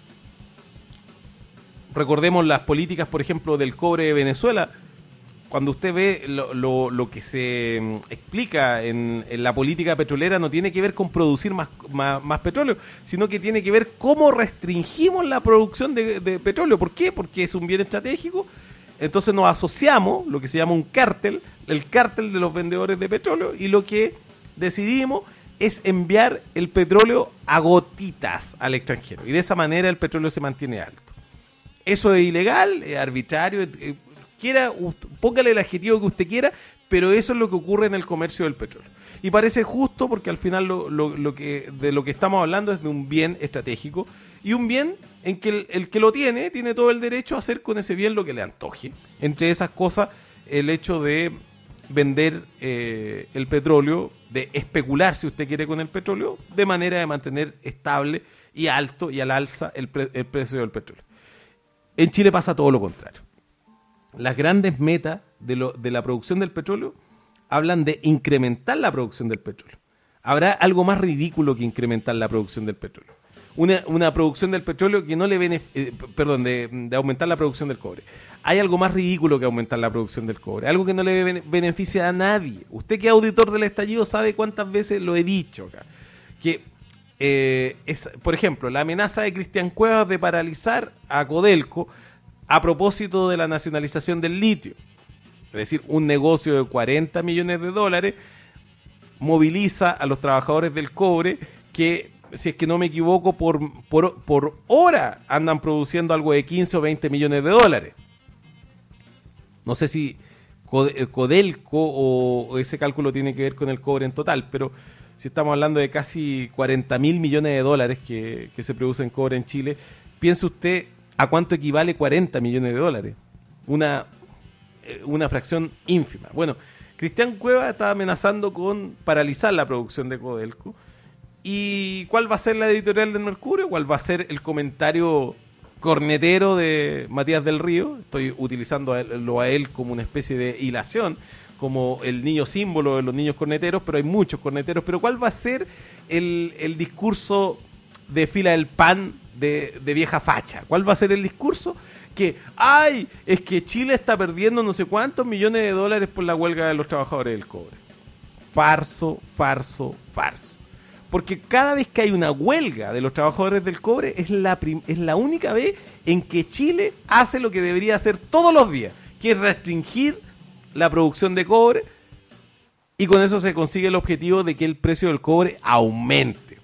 Recordemos las políticas, por ejemplo, del cobre de Venezuela. Cuando usted ve lo, lo, lo que se mm, explica en, en la política petrolera, no tiene que ver con producir más, más, más petróleo, sino que tiene que ver cómo restringimos la producción de, de petróleo. ¿Por qué? Porque es un bien estratégico. Entonces nos asociamos, lo que se llama un cártel, el cártel de los vendedores de petróleo, y lo que decidimos es enviar el petróleo a gotitas al extranjero. Y de esa manera el petróleo se mantiene alto. Eso es ilegal, es arbitrario, eh, quiera, póngale el adjetivo que usted quiera, pero eso es lo que ocurre en el comercio del petróleo. Y parece justo porque al final lo, lo, lo que, de lo que estamos hablando es de un bien estratégico y un bien en que el, el que lo tiene, tiene todo el derecho a hacer con ese bien lo que le antoje. Entre esas cosas, el hecho de vender eh, el petróleo, de especular, si usted quiere, con el petróleo, de manera de mantener estable y alto y al alza el, pre- el precio del petróleo. En Chile pasa todo lo contrario. Las grandes metas de, lo, de la producción del petróleo hablan de incrementar la producción del petróleo. ¿Habrá algo más ridículo que incrementar la producción del petróleo? Una, una producción del petróleo que no le benef- eh, perdón, de, de aumentar la producción del cobre. Hay algo más ridículo que aumentar la producción del cobre, algo que no le bene- beneficia a nadie. Usted, que es auditor del estallido, sabe cuántas veces lo he dicho acá. Que, eh, es, por ejemplo, la amenaza de Cristian Cuevas de paralizar a Codelco a propósito de la nacionalización del litio. Es decir, un negocio de cuarenta millones de dólares moviliza a los trabajadores del cobre que, si es que no me equivoco, por, por, por hora andan produciendo algo de quince o veinte millones de dólares. No sé si Codelco o, o ese cálculo tiene que ver con el cobre en total, pero si estamos hablando de casi cuarenta mil millones de dólares que, que se producen cobre en Chile, piense usted a cuánto equivale cuarenta millones de dólares. Una, una fracción ínfima. Bueno, Cristian Cuevas está amenazando con paralizar la producción de Codelco. ¿Y cuál va a ser la editorial del Mercurio? ¿Cuál va a ser el comentario cornetero de Matías del Río? Estoy utilizando a él, lo a él como una especie de hilación, como el niño símbolo de los niños corneteros, pero hay muchos corneteros. Pero ¿cuál va a ser el, el discurso de fila del pan de, de vieja facha? ¿Cuál va a ser el discurso? Que, ay, es que Chile está perdiendo no sé cuántos millones de dólares por la huelga de los trabajadores del cobre. Farso, farso, farso. Porque cada vez que hay una huelga de los trabajadores del cobre es la, prim- es la única vez en que Chile hace lo que debería hacer todos los días, que es restringir la producción de cobre, y con eso se consigue el objetivo de que el precio del cobre aumente.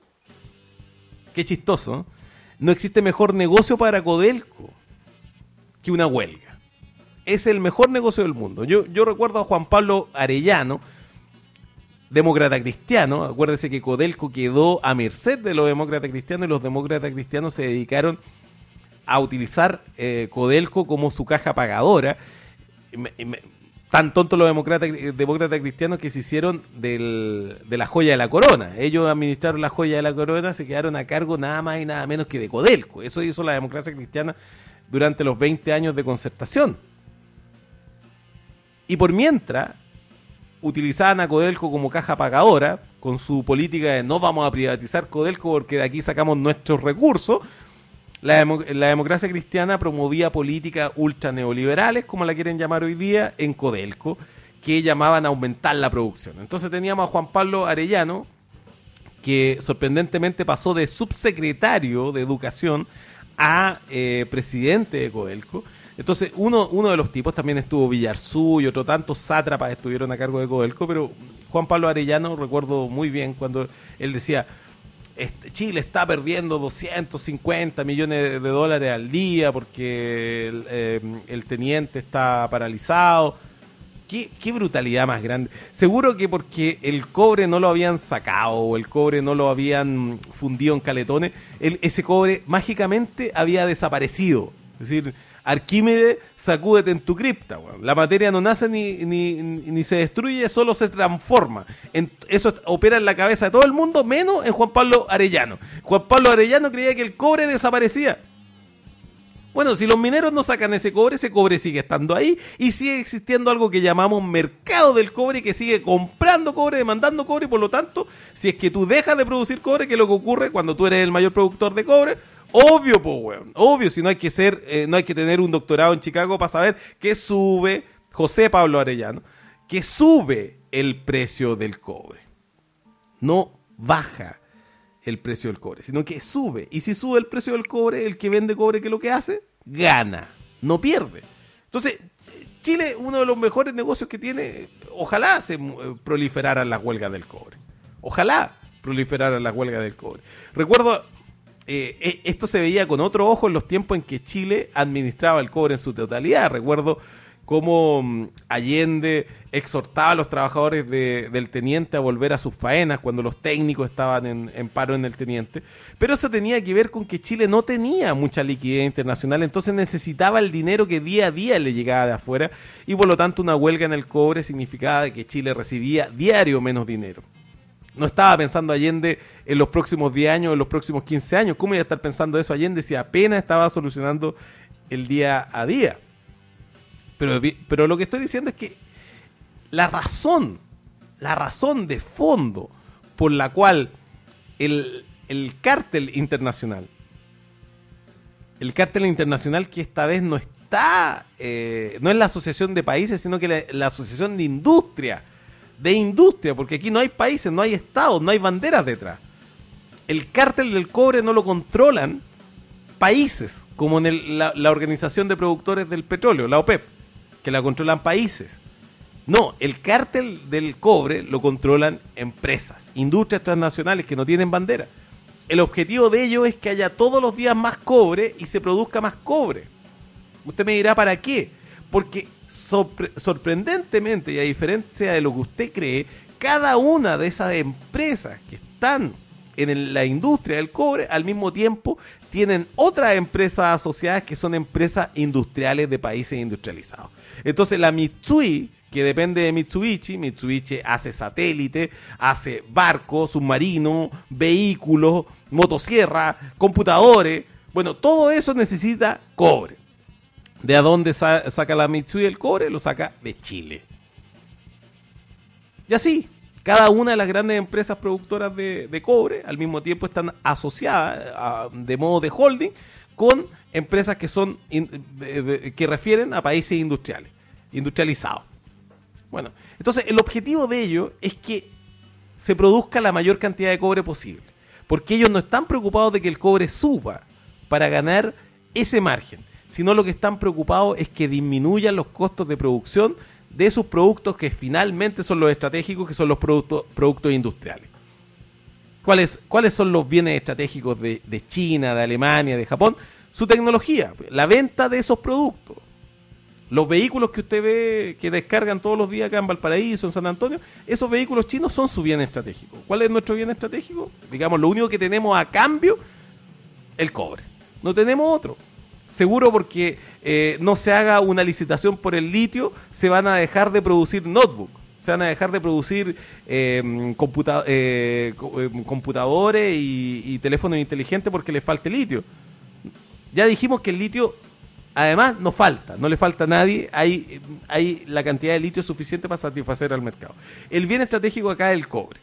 Qué chistoso, ¿no? No existe mejor negocio para Codelco que una huelga. Es el mejor negocio del mundo. Yo, yo recuerdo a Juan Pablo Arellano, demócrata cristiano. Acuérdese que Codelco quedó a merced de los demócratas cristianos, y los demócratas cristianos se dedicaron a utilizar eh, Codelco como su caja pagadora. Me, me, tan tontos los demócratas, demócratas cristianos que se hicieron del, de la joya de la corona. Ellos administraron la joya de la corona, se quedaron a cargo nada más y nada menos que de Codelco. Eso hizo la democracia cristiana durante los veinte años de concertación. Y por mientras utilizaban a Codelco como caja pagadora, con su política de no vamos a privatizar Codelco porque de aquí sacamos nuestros recursos. La, demo, la democracia cristiana promovía políticas ultra neoliberales, como la quieren llamar hoy día, en Codelco, que llamaban a aumentar la producción. Entonces teníamos a Juan Pablo Arellano, que sorprendentemente pasó de subsecretario de Educación a eh, presidente de Codelco. Entonces, uno, uno de los tipos, también estuvo Villarzú y otro tantos sátrapas estuvieron a cargo de Codelco, pero Juan Pablo Arellano, recuerdo muy bien cuando él decía, este, Chile está perdiendo doscientos cincuenta millones de, de dólares al día porque el, eh, el teniente está paralizado. ¿Qué, qué brutalidad más grande. Seguro que porque el cobre no lo habían sacado o el cobre no lo habían fundido en caletones, el, ese cobre mágicamente había desaparecido. Es decir, Arquímedes, sacúdete en tu cripta, weón. La materia no nace ni, ni, ni se destruye, solo se transforma. En, eso opera en la cabeza de todo el mundo, menos en Juan Pablo Arellano. Juan Pablo Arellano creía que el cobre desaparecía. Bueno, si los mineros no sacan ese cobre, ese cobre sigue estando ahí y sigue existiendo algo que llamamos mercado del cobre, que sigue comprando cobre, demandando cobre. Por lo tanto, si es que tú dejas de producir cobre, que es lo que ocurre cuando tú eres el mayor productor de cobre, obvio, po, weón, obvio, si no hay que ser, eh, no hay que tener un doctorado en Chicago para saber que sube, José Pablo Arellano, que sube el precio del cobre. No baja el precio del cobre, sino que sube. Y si sube el precio del cobre, el que vende cobre, ¿qué es lo que hace? Gana, no pierde. Entonces, Chile, uno de los mejores negocios que tiene, ojalá se proliferaran las huelgas del cobre. Ojalá proliferaran las huelgas del cobre. Recuerdo, eh, esto se veía con otro ojo en los tiempos en que Chile administraba el cobre en su totalidad. Recuerdo cómo mm, Allende exhortaba a los trabajadores de, del teniente a volver a sus faenas cuando los técnicos estaban en, en paro en el teniente, pero eso tenía que ver con que Chile no tenía mucha liquidez internacional, entonces necesitaba el dinero que día a día le llegaba de afuera, y por lo tanto una huelga en el cobre significaba que Chile recibía diario menos dinero. No estaba pensando Allende en los próximos diez años, en los próximos quince años. ¿Cómo iba a estar pensando eso Allende si apenas estaba solucionando el día a día? Pero, pero lo que estoy diciendo es que la razón, la razón de fondo por la cual el, el cártel internacional, el cártel internacional que esta vez no está, eh, no es la asociación de países, sino que la, la asociación de industria, de industria, porque aquí no hay países, no hay estados, no hay banderas detrás. El cártel del cobre no lo controlan países, como en el, la, la Organización de Productores del Petróleo, la OPEP, que la controlan países. No, el cártel del cobre lo controlan empresas, industrias transnacionales que no tienen bandera. El objetivo de ello es que haya todos los días más cobre y se produzca más cobre. Usted me dirá, ¿para qué? Porque sorpre- sorprendentemente, y a diferencia de lo que usted cree, cada una de esas empresas que están en el, la industria del cobre, al mismo tiempo tienen otras empresas asociadas que son empresas industriales de países industrializados. Entonces la Mitsui, que depende de Mitsubishi, Mitsubishi hace satélite, hace barcos, submarinos, vehículos, motosierras, computadores, bueno, todo eso necesita cobre. ¿De dónde sa- saca la Mitsui el cobre? Lo saca de Chile. Y así, cada una de las grandes empresas productoras de, de cobre al mismo tiempo están asociadas a, de modo de holding con empresas que son in, eh, que refieren a países industriales, industrializados. Bueno, entonces el objetivo de ello es que se produzca la mayor cantidad de cobre posible, porque ellos no están preocupados de que el cobre suba para ganar ese margen, sino lo que están preocupados es que disminuyan los costos de producción de sus productos que finalmente son los estratégicos, que son los productos, productos industriales. ¿Cuáles, ¿Cuáles son los bienes estratégicos de, de China, de Alemania, de Japón? Su tecnología, la venta de esos productos. Los vehículos que usted ve que descargan todos los días acá en Valparaíso, en San Antonio, esos vehículos chinos son su bien estratégico. ¿Cuál es nuestro bien estratégico? Digamos, lo único que tenemos a cambio, el cobre. No tenemos otro. Seguro porque eh, no se haga una licitación por el litio, se van a dejar de producir notebooks, se van a dejar de producir eh, computa eh, computadores y, y teléfonos inteligentes porque les falte litio. Ya dijimos que el litio, además, no falta, no le falta a nadie, hay, hay la cantidad de litio suficiente para satisfacer al mercado. El bien estratégico acá es el cobre.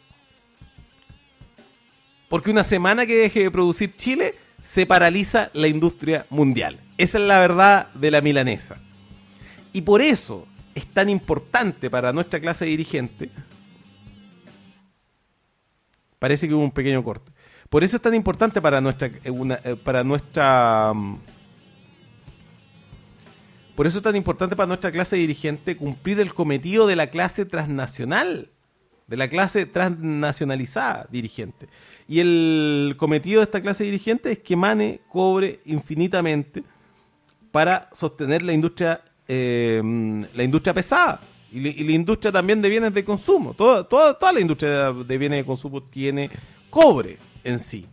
Porque una semana que deje de producir Chile, se paraliza la industria mundial. Esa es la verdad de la milanesa. Y por eso es tan importante para nuestra clase dirigente. Parece que hubo un pequeño corte. Por eso es tan importante para nuestra una, para nuestra por eso es tan importante para nuestra clase dirigente cumplir el cometido de la clase transnacional, de la clase transnacionalizada dirigente. Y el cometido de esta clase dirigente es que emane cobre infinitamente para sostener la industria eh, la industria pesada y, y la industria también de bienes de consumo. Toda, toda, toda la industria de bienes de consumo tiene cobre en sí.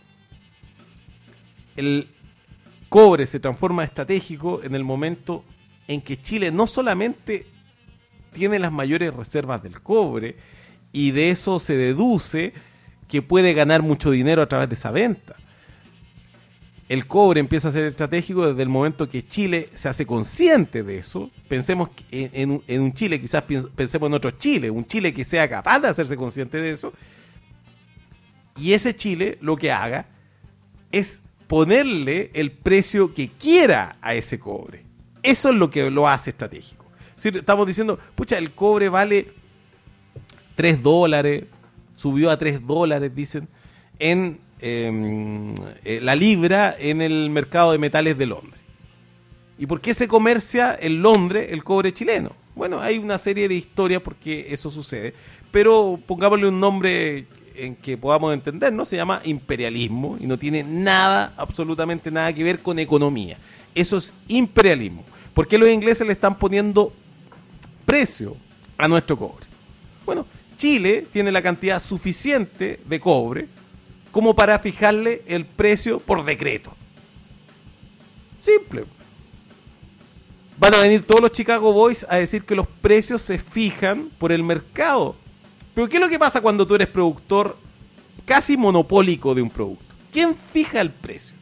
El cobre se transforma estratégico en el momento en que Chile no solamente tiene las mayores reservas del cobre y de eso se deduce que puede ganar mucho dinero a través de esa venta. El cobre empieza a ser estratégico desde el momento que Chile se hace consciente de eso. Pensemos en, en, en un Chile, quizás pensemos en otro Chile, un Chile que sea capaz de hacerse consciente de eso. Y ese Chile lo que haga es ponerle el precio que quiera a ese cobre. Eso es lo que lo hace estratégico. Si estamos diciendo, pucha, el cobre vale tres dólares, subió a tres dólares, dicen, en eh, eh, la libra en el mercado de metales de Londres. ¿Y por qué se comercia en Londres el cobre chileno? Bueno, hay una serie de historias por qué eso sucede, pero pongámosle un nombre en que podamos entender, ¿no? Se llama imperialismo y no tiene nada, absolutamente nada que ver con economía. Eso es imperialismo. ¿Por qué los ingleses le están poniendo precio a nuestro cobre? Bueno, Chile tiene la cantidad suficiente de cobre como para fijarle el precio por decreto. Simple. Van a venir todos los Chicago Boys a decir que los precios se fijan por el mercado. Pero ¿qué es lo que pasa cuando tú eres productor casi monopólico de un producto? ¿Quién fija el precio?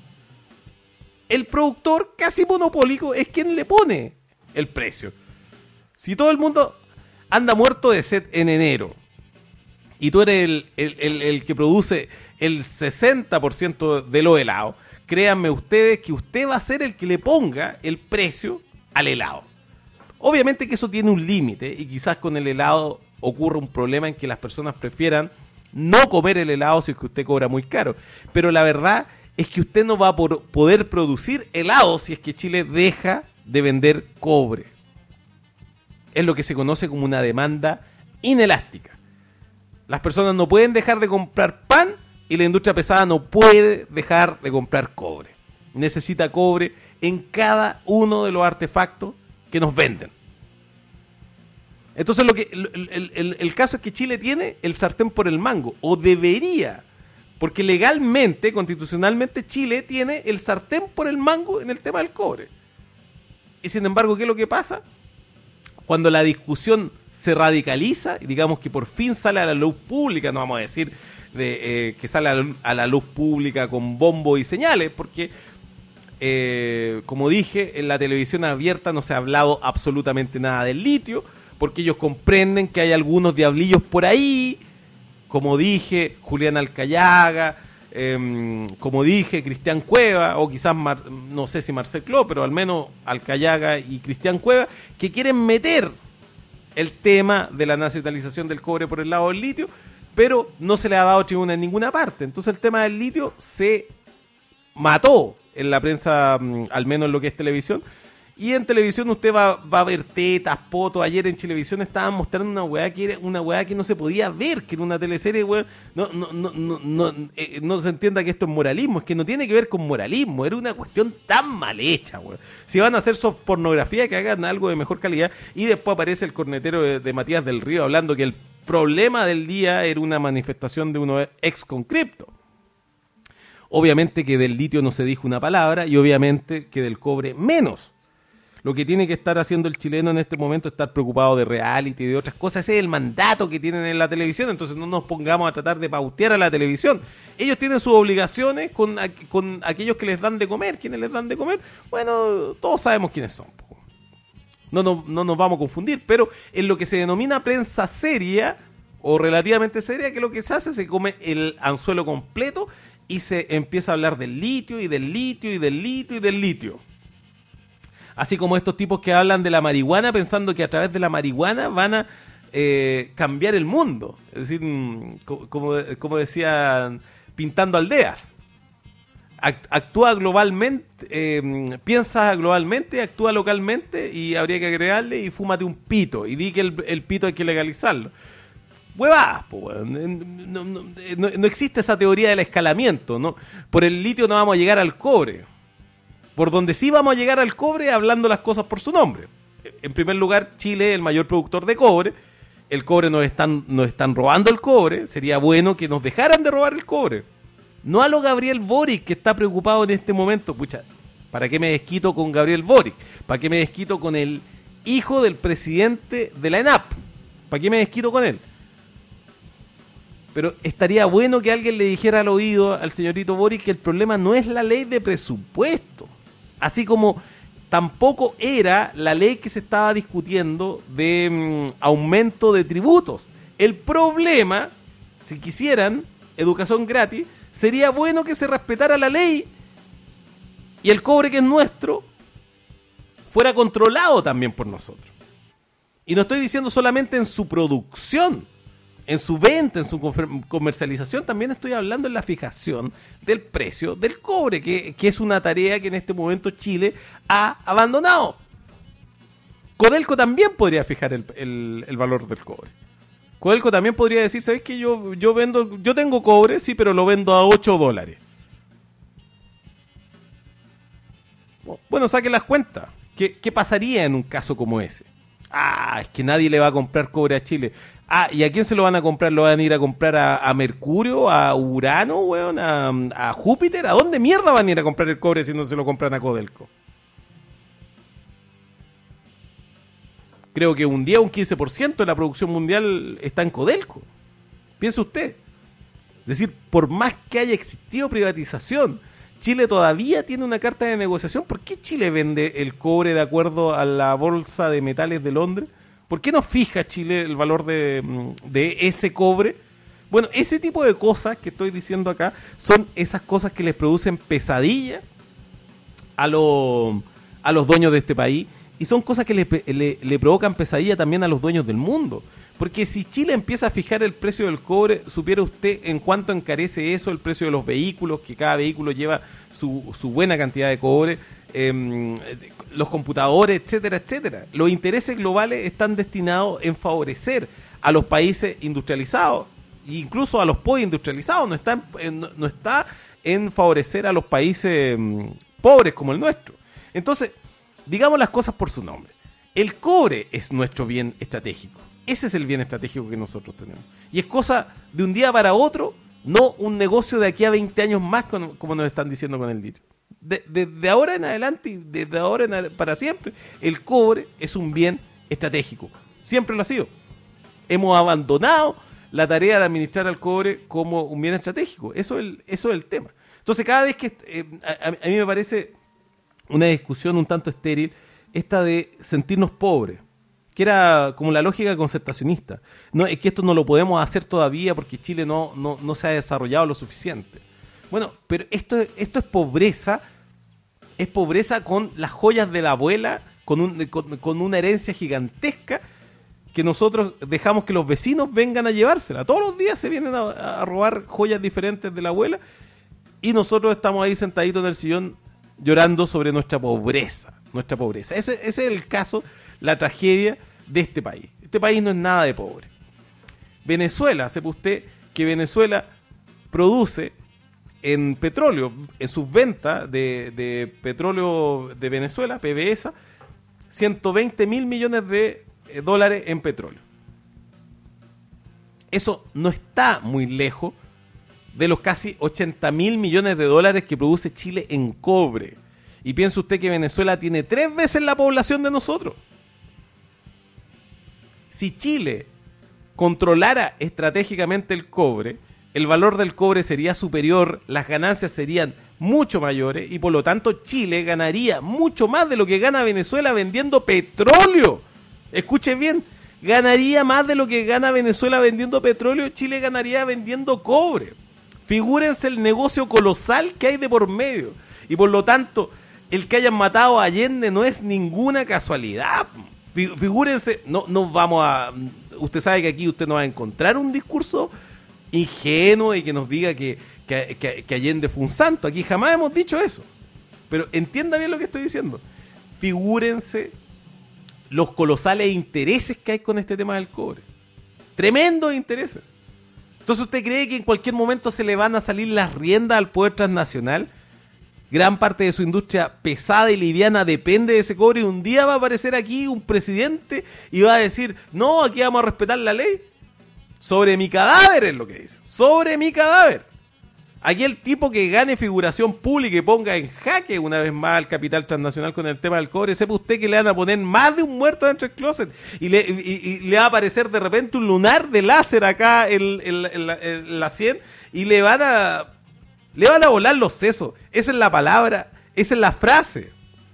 El productor casi monopólico es quien le pone el precio. Si todo el mundo anda muerto de sed en enero y tú eres el, el, el, el que produce el sesenta por ciento de los helados, créanme ustedes que usted va a ser el que le ponga el precio al helado. Obviamente que eso tiene un límite y quizás con el helado ocurra un problema en que las personas prefieran no comer el helado si es que usted cobra muy caro. Pero la verdad es que usted no va a por poder producir helado si es que Chile deja de vender cobre. Es lo que se conoce como una demanda inelástica. Las personas no pueden dejar de comprar pan y la industria pesada no puede dejar de comprar cobre. Necesita cobre en cada uno de los artefactos que nos venden. Entonces lo que el, el, el, el caso es que Chile tiene el sartén por el mango, o debería, porque legalmente, constitucionalmente, Chile tiene el sartén por el mango en el tema del cobre. Y sin embargo, ¿qué es lo que pasa? Cuando la discusión se radicaliza, y digamos que por fin sale a la luz pública, no vamos a decir de, eh, que sale a la, a la luz pública con bombo y señales, porque Eh, como dije, en la televisión abierta no se ha hablado absolutamente nada del litio, porque ellos comprenden que hay algunos diablillos por ahí, como dije, Julián Alcayaga, eh, como dije, Cristian Cueva, o quizás, Mar, no sé si Marcel Cló, pero al menos Alcayaga y Cristian Cueva, que quieren meter el tema de la nacionalización del cobre por el lado del litio, pero no se le ha dado tribuna en ninguna parte. Entonces el tema del litio se mató en la prensa, al menos en lo que es televisión, y en televisión usted va, va a ver tetas, potos. Ayer en Chilevisión estaban mostrando una weá que era una weá que no se podía ver, que era una teleserie, weá. No, no, no, no, no, eh, no se entienda que esto es moralismo, es que no tiene que ver con moralismo, era una cuestión tan mal hecha, weá. Si van a hacer soft pornografía, que hagan algo de mejor calidad, y después aparece el cornetero de, de Matías del Río hablando que el problema del día era una manifestación de unos ex conscriptos. Obviamente que del litio no se dijo una palabra, y obviamente que del cobre menos. Lo que tiene que estar haciendo el chileno en este momento es estar preocupado de reality y de otras cosas. Ese es el mandato que tienen en la televisión, entonces no nos pongamos a tratar de pautear a la televisión. Ellos tienen sus obligaciones con, con aquellos que les dan de comer. ¿Quiénes les dan de comer? Bueno, todos sabemos quiénes son. No, no, no nos vamos a confundir, pero en lo que se denomina prensa seria o relativamente seria, que lo que se hace, se come el anzuelo completo y se empieza a hablar del litio y del litio y del litio y del litio. Así como estos tipos que hablan de la marihuana pensando que a través de la marihuana van a eh, cambiar el mundo. Es decir, como, como decían, pintando aldeas. Actúa globalmente, eh, piensa globalmente, actúa localmente, y habría que agregarle y fúmate un pito. Y di que el, el pito hay que legalizarlo. Huevadas, po, no, no, no, no existe esa teoría del escalamiento, ¿no? Por el litio no vamos a llegar al cobre. Por donde sí vamos a llegar al cobre, hablando las cosas por su nombre. En primer lugar, Chile es el mayor productor de cobre. El cobre nos están, nos están robando el cobre. Sería bueno que nos dejaran de robar el cobre. No a lo Gabriel Boric, que está preocupado en este momento. Pucha, ¿para qué me desquito con Gabriel Boric? ¿Para qué me desquito con el hijo del presidente de la ENAP? ¿Para qué me desquito con él? Pero estaría bueno que alguien le dijera al oído al señorito Boric que el problema no es la ley de presupuesto. Así como tampoco era la ley que se estaba discutiendo de mmm, aumento de tributos. El problema, si quisieran educación gratis, sería bueno que se respetara la ley y el cobre que es nuestro fuera controlado también por nosotros. Y no estoy diciendo solamente en su producción, en su venta, en su comercialización, también estoy hablando en la fijación del precio del cobre, que, que es una tarea que en este momento Chile ha abandonado. Codelco también podría fijar el, el, el valor del cobre. Codelco también podría decir, ¿sabes qué? Yo, yo vendo, yo tengo cobre, sí, pero lo vendo a ocho dólares. Bueno, saquen las cuentas. ¿Qué, qué pasaría en un caso como ese? Ah, es que nadie le va a comprar cobre a Chile. Ah, ¿y a quién se lo van a comprar? ¿Lo van a ir a comprar a, a Mercurio, a Urano, weón, a, a Júpiter? ¿A dónde mierda van a ir a comprar el cobre si no se lo compran a Codelco? Creo que un día un quince por ciento de la producción mundial está en Codelco. Piense usted. Es decir, por más que haya existido privatización, Chile todavía tiene una carta de negociación. ¿Por qué Chile vende el cobre de acuerdo a la Bolsa de Metales de Londres? ¿Por qué no fija Chile el valor de, de ese cobre? Bueno, ese tipo de cosas que estoy diciendo acá son esas cosas que les producen pesadilla a, lo, a los dueños de este país, y son cosas que le, le, le provocan pesadilla también a los dueños del mundo. Porque si Chile empieza a fijar el precio del cobre, supiera usted en cuánto encarece eso el precio de los vehículos, que cada vehículo lleva su, su buena cantidad de cobre, eh, los computadores, etcétera, etcétera. Los intereses globales están destinados en favorecer a los países industrializados, e incluso a los postindustrializados. No está, en, no, no está en favorecer a los países um, pobres como el nuestro. Entonces, digamos las cosas por su nombre. El cobre es nuestro bien estratégico. Ese es el bien estratégico que nosotros tenemos. Y es cosa de un día para otro, no un negocio de aquí a veinte años más, como nos están diciendo con el litio. Desde de, de ahora en adelante y desde ahora en adelante, para siempre, el cobre es un bien estratégico. Siempre lo ha sido. Hemos abandonado la tarea de administrar al cobre como un bien estratégico. Eso es el, eso es el tema. Entonces, cada vez que... Eh, a, a mí me parece una discusión un tanto estéril esta de sentirnos pobres, que era como la lógica concertacionista. No, es que esto no lo podemos hacer todavía porque Chile no, no, no se ha desarrollado lo suficiente. Bueno, pero esto, esto es pobreza, es pobreza con las joyas de la abuela, con, un, con, con una herencia gigantesca que nosotros dejamos que los vecinos vengan a llevársela. Todos los días se vienen a, a robar joyas diferentes de la abuela y nosotros estamos ahí sentaditos en el sillón llorando sobre nuestra pobreza, nuestra pobreza. Ese, ese es el caso, la tragedia de este país. Este país no es nada de pobre. Venezuela, sepa usted que Venezuela produce en petróleo, en sus ventas de, de petróleo de Venezuela, P D V S A, ciento veinte mil millones de dólares en petróleo. Eso no está muy lejos de los casi ochenta mil millones de dólares que produce Chile en cobre. Y piensa usted que Venezuela tiene tres veces la población de nosotros. Si Chile controlara estratégicamente el cobre, el valor del cobre sería superior, las ganancias serían mucho mayores y por lo tanto Chile ganaría mucho más de lo que gana Venezuela vendiendo petróleo. Escuche bien, ganaría más de lo que gana Venezuela vendiendo petróleo, Chile ganaría vendiendo cobre. Figúrense el negocio colosal que hay de por medio. Y por lo tanto, el que hayan matado a Allende no es ninguna casualidad. Figúrense, no, no vamos a... Usted sabe que aquí usted no va a encontrar un discurso ingenuo y que nos diga que, que, que, que Allende fue un santo. Aquí jamás hemos dicho eso. Pero entienda bien lo que estoy diciendo. Figúrense los colosales intereses que hay con este tema del cobre. Tremendos intereses. Entonces, ¿usted cree que en cualquier momento se le van a salir las riendas al poder transnacional? Gran parte de su industria pesada y liviana depende de ese cobre y un día va a aparecer aquí un presidente y va a decir, no, aquí vamos a respetar la ley. Sobre mi cadáver es lo que dice. Sobre mi cadáver. Aquí el tipo que gane figuración pública y ponga en jaque una vez más al capital transnacional con el tema del cobre, sepa usted que le van a poner más de un muerto dentro del closet y le, y, y le va a aparecer de repente un lunar de láser acá en, en, en, la, en la sien y le van a le van a volar los sesos. Esa es la palabra, esa es la frase.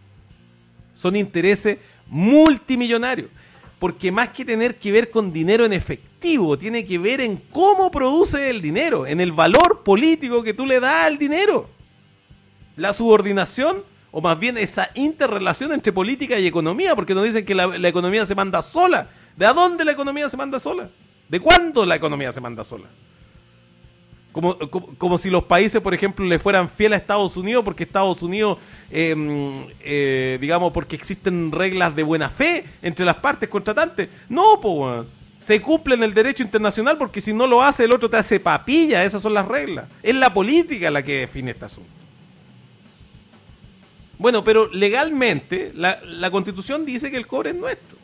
Son intereses multimillonarios. Porque más que tener que ver con dinero en efectivo, tiene que ver en cómo produce el dinero, en el valor político que tú le das al dinero. La subordinación, o más bien esa interrelación entre política y economía, porque nos dicen que la, la economía se manda sola. ¿De a dónde la economía se manda sola? ¿De cuándo la economía se manda sola? Como, como, como si los países, por ejemplo, le fueran fieles a Estados Unidos porque Estados Unidos, eh, eh, digamos, porque existen reglas de buena fe entre las partes contratantes. No, pues, se cumple en el derecho internacional porque si no lo hace, el otro te hace papilla. Esas son las reglas. Es la política la que define este asunto. Bueno, pero legalmente la, la Constitución dice que el cobre es nuestro.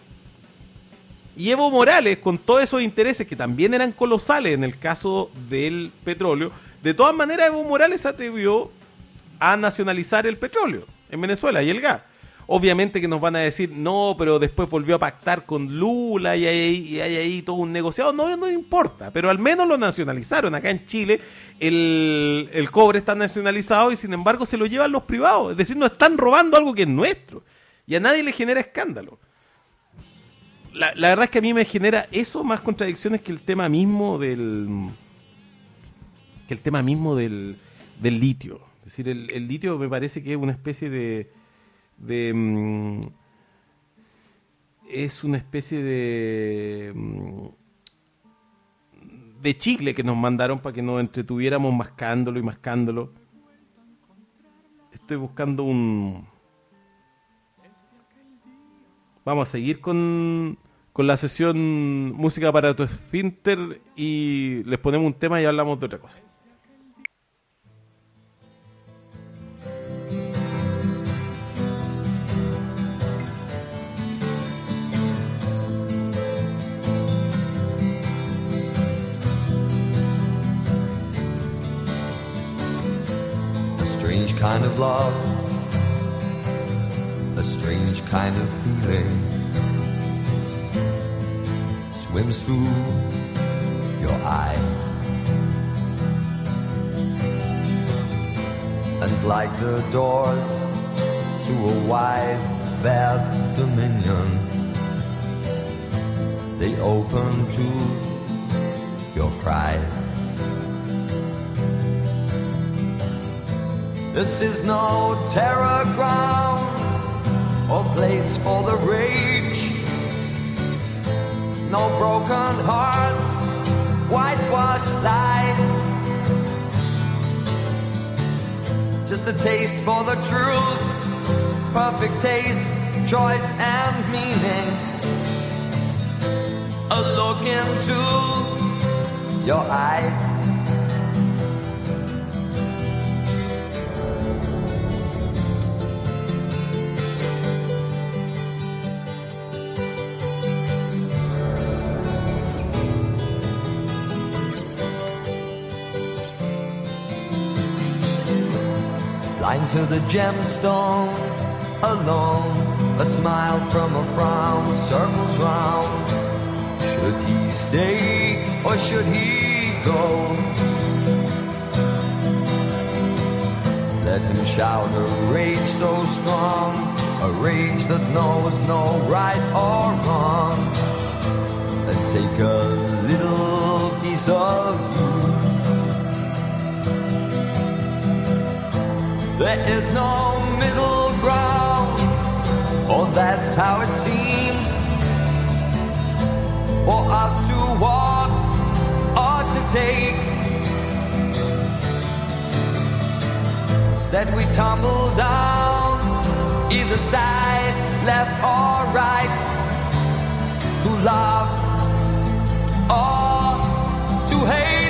Y Evo Morales, con todos esos intereses que también eran colosales en el caso del petróleo, de todas maneras Evo Morales se atrevió a nacionalizar el petróleo en Venezuela y el gas. Obviamente que nos van a decir, no, pero después volvió a pactar con Lula y hay, y hay ahí todo un negociado. No, no importa, pero al menos lo nacionalizaron. Acá en Chile el, el cobre está nacionalizado y sin embargo se lo llevan los privados. Es decir, nos están robando algo que es nuestro y a nadie le genera escándalo. La, la verdad es que a mí me genera eso más contradicciones que el tema mismo del que el tema mismo del, del litio. Es decir, el, el litio me parece que es una especie de de um, es una especie de um, de chicle que nos mandaron para que nos entretuviéramos mascándolo y mascándolo. Estoy buscando un... Vamos a seguir con con la sesión música para tu esfínter y les ponemos un tema y hablamos de otra cosa. Strange kind of love, a strange kind of feeling swims through your eyes, and like the doors to a wide, vast dominion, they open to your cries. This is no terror ground or place for the rage. No broken hearts, whitewashed lies. Just a taste for the truth, perfect taste, choice and meaning. A look into your eyes. Blind to the gemstone, alone, a smile from a frown circles round. Should he stay or should he go? Let him shout a rage so strong, a rage that knows no right or wrong, and take a little piece of you. There is no middle ground, or that's how it seems, for us to walk or to take. Instead we tumble down, either side, left or right, to love or to hate.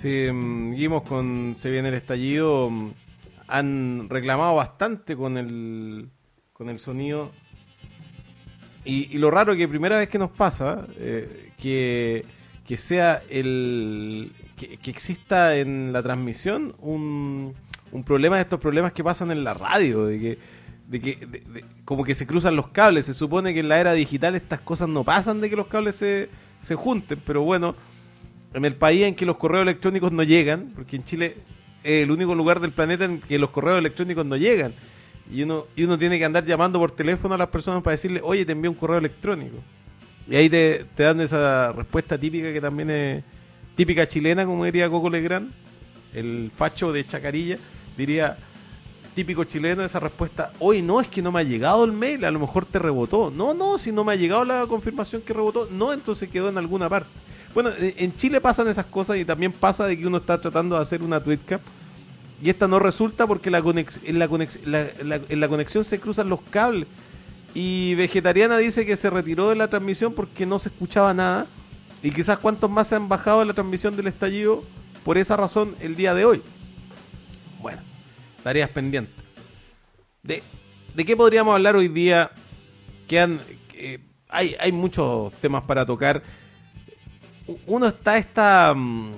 seguimos con Se viene el estallido. Han reclamado bastante con el con el sonido. Y, y lo raro que primera vez que nos pasa, eh, que, que sea el... Que, que exista en la transmisión un, un problema de estos problemas que pasan en la radio, de que, de que de, de, como que se cruzan los cables. Se supone que en la era digital estas cosas no pasan de que los cables se, se junten, pero bueno, en el país en que los correos electrónicos no llegan, porque en Chile es el único lugar del planeta en que los correos electrónicos no llegan, y uno, y uno tiene que andar llamando por teléfono a las personas para decirle, oye, te envío un correo electrónico, y ahí te, te dan esa respuesta típica que también es típica chilena, como diría Coco Legrand, el facho de Chacarilla, diría, típico chileno, esa respuesta, oye, no, es que no me ha llegado el mail, a lo mejor te rebotó. No, no, si no me ha llegado la confirmación que rebotó, no, entonces quedó en alguna parte. Bueno, en Chile pasan esas cosas y también pasa de que uno está tratando de hacer una tweetcap y esta no resulta porque la conex en, la conex la, la, en la conexión se cruzan los cables. Y Vegetariana dice que se retiró de la transmisión porque no se escuchaba nada. Y quizás cuántos más se han bajado de la transmisión del estallido por esa razón el día de hoy. Bueno, tareas pendientes. ¿De, de qué podríamos hablar hoy día? Quedan, eh, hay, hay muchos temas para tocar. Uno está esta...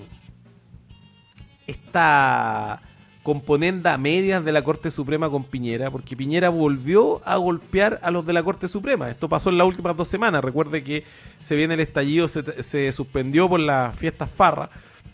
Esta componenda a medias de la Corte Suprema con Piñera, porque Piñera volvió a golpear a los de la Corte Suprema. Esto pasó en las últimas dos semanas. Recuerde que se viene el estallido, se, se suspendió por las fiestas farra.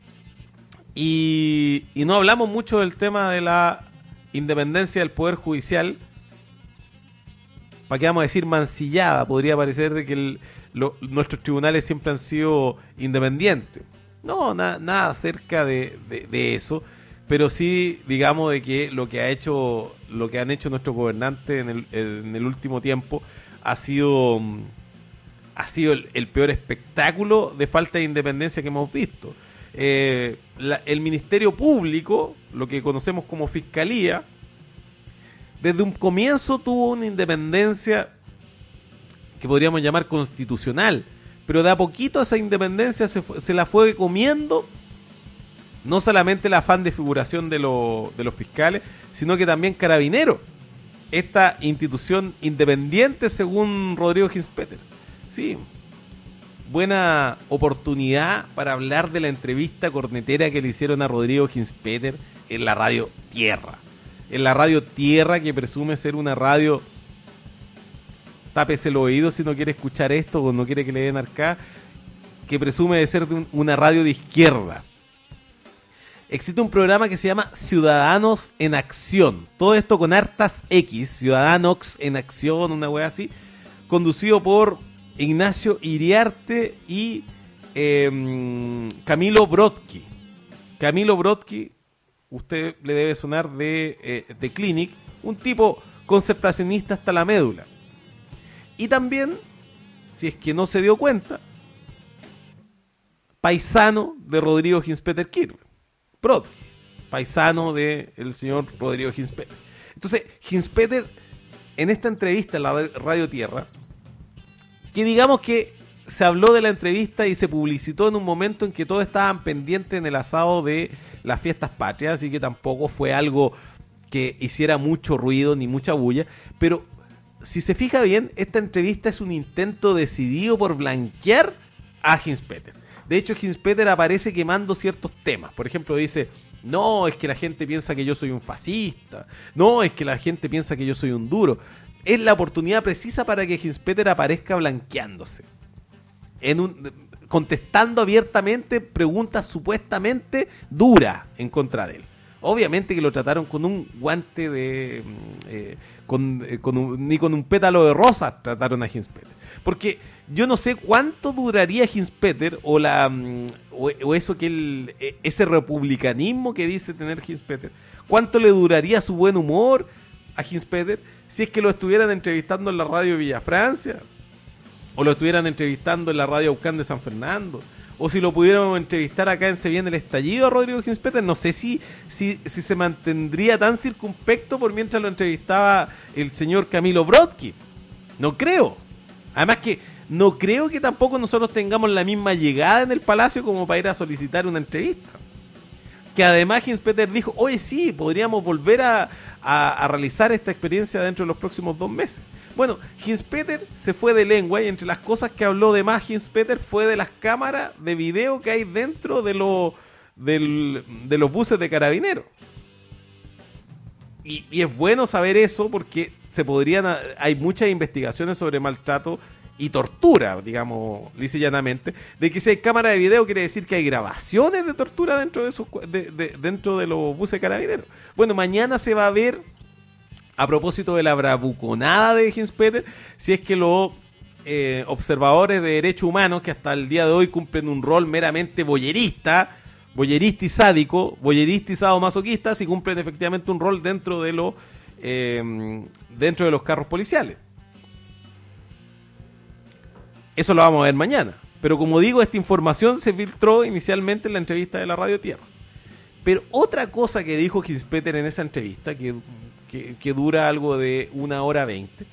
Y, y no hablamos mucho del tema de la independencia del Poder Judicial. ¿Para qué vamos a decir mancillada? Podría parecer de que el, lo, nuestros tribunales siempre han sido independientes. No, na, nada cerca de, de, de eso. Pero sí, digamos, de que lo que ha hecho, lo que han hecho nuestros gobernantes en el, en el último tiempo ha sido, ha sido el, el peor espectáculo de falta de independencia que hemos visto. Eh, la, el Ministerio Público, lo que conocemos como Fiscalía, desde un comienzo tuvo una independencia que podríamos llamar constitucional, pero de a poquito esa independencia se, fue, se la fue comiendo. No solamente el afán de figuración de, lo, de los fiscales, sino que también Carabineros, esta institución independiente según Rodrigo Ginspeter. Sí, buena oportunidad para hablar de la entrevista cornetera que le hicieron a Rodrigo Ginspeter en la radio Tierra. En la radio Tierra, que presume ser una radio, tápese el oído si no quiere escuchar esto o no quiere que le den arcada, que presume de ser de un, una radio de izquierda. Existe un programa que se llama Ciudadanos en Acción. Todo esto con hartas X, Ciudadanos en Acción, una wea así, conducido por Ignacio Iriarte y eh, Camilo Brodsky. Camilo Brodsky, usted le debe sonar de, eh, de Clinic, un tipo concertacionista hasta la médula. Y también, si es que no se dio cuenta, paisano de Rodrigo Ginspeter Kirchner. Brodsky, paisano del señor Rodrigo Ginspeter. Entonces, Ginspeter, en esta entrevista en la Radio Tierra, que digamos que se habló de la entrevista y se publicitó en un momento en que todos estaban pendientes en el asado de las fiestas patrias, así que tampoco fue algo que hiciera mucho ruido ni mucha bulla, pero si se fija bien, esta entrevista es un intento decidido por blanquear a Ginspeter. De hecho, Ginspeter aparece quemando ciertos temas. Por ejemplo, dice, no, es que la gente piensa que yo soy un fascista. No, es que la gente piensa que yo soy un duro. Es la oportunidad precisa para que Ginspeter aparezca blanqueándose. En un, contestando abiertamente preguntas supuestamente duras en contra de él. Obviamente que lo trataron con un guante de... Eh, con, eh, con un, ni con un pétalo de rosa trataron a Ginspeter. Porque yo no sé cuánto duraría Ginspeter o la o, o eso que el, ese republicanismo que dice tener Ginspeter. ¿Cuánto le duraría su buen humor a Ginspeter si es que lo estuvieran entrevistando en la radio Villa Francia? O lo estuvieran entrevistando en la radio Aucán de San Fernando. O si lo pudiéramos entrevistar acá en Se Viene el Estallido a Rodrigo Ginspeter, no sé si, si, si se mantendría tan circunspecto por mientras lo entrevistaba el señor Camilo Brodsky. No creo. Además que no creo que tampoco nosotros tengamos la misma llegada en el Palacio como para ir a solicitar una entrevista. que además Hinspeter dijo, oye sí, podríamos volver a, a, a realizar esta experiencia dentro de los próximos dos meses. Bueno, Hinspeter se fue de lengua y entre las cosas que habló de más Hinspeter fue de las cámaras de video que hay dentro de, lo, del, de los buses de carabineros. Y, y es bueno saber eso porque se podrían, hay muchas investigaciones sobre maltrato y tortura, digamos, lisa y llanamente, de que si hay cámara de video quiere decir que hay grabaciones de tortura dentro de, sus, de, de, dentro de los buses carabineros. Bueno, mañana se va a ver, a propósito de la bravuconada de Hinspeter, si es que los eh, observadores de derechos humanos, que hasta el día de hoy cumplen un rol meramente boyerista, boyerista y sádico, boyerista y sadomasoquista, si cumplen efectivamente un rol dentro de los eh, dentro de los carros policiales. Eso lo vamos a ver mañana. Pero como digo, esta información se filtró inicialmente en la entrevista de la Radio Tierra. Pero otra cosa que dijo Hinspeter en esa entrevista, que, que, que dura algo de una hora veinte,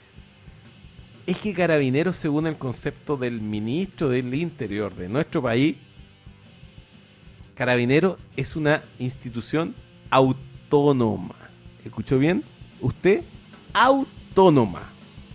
es que Carabineros, según el concepto del ministro del Interior de nuestro país, Carabineros es una institución autónoma. ¿Escuchó bien? ¿Usted? Autónoma.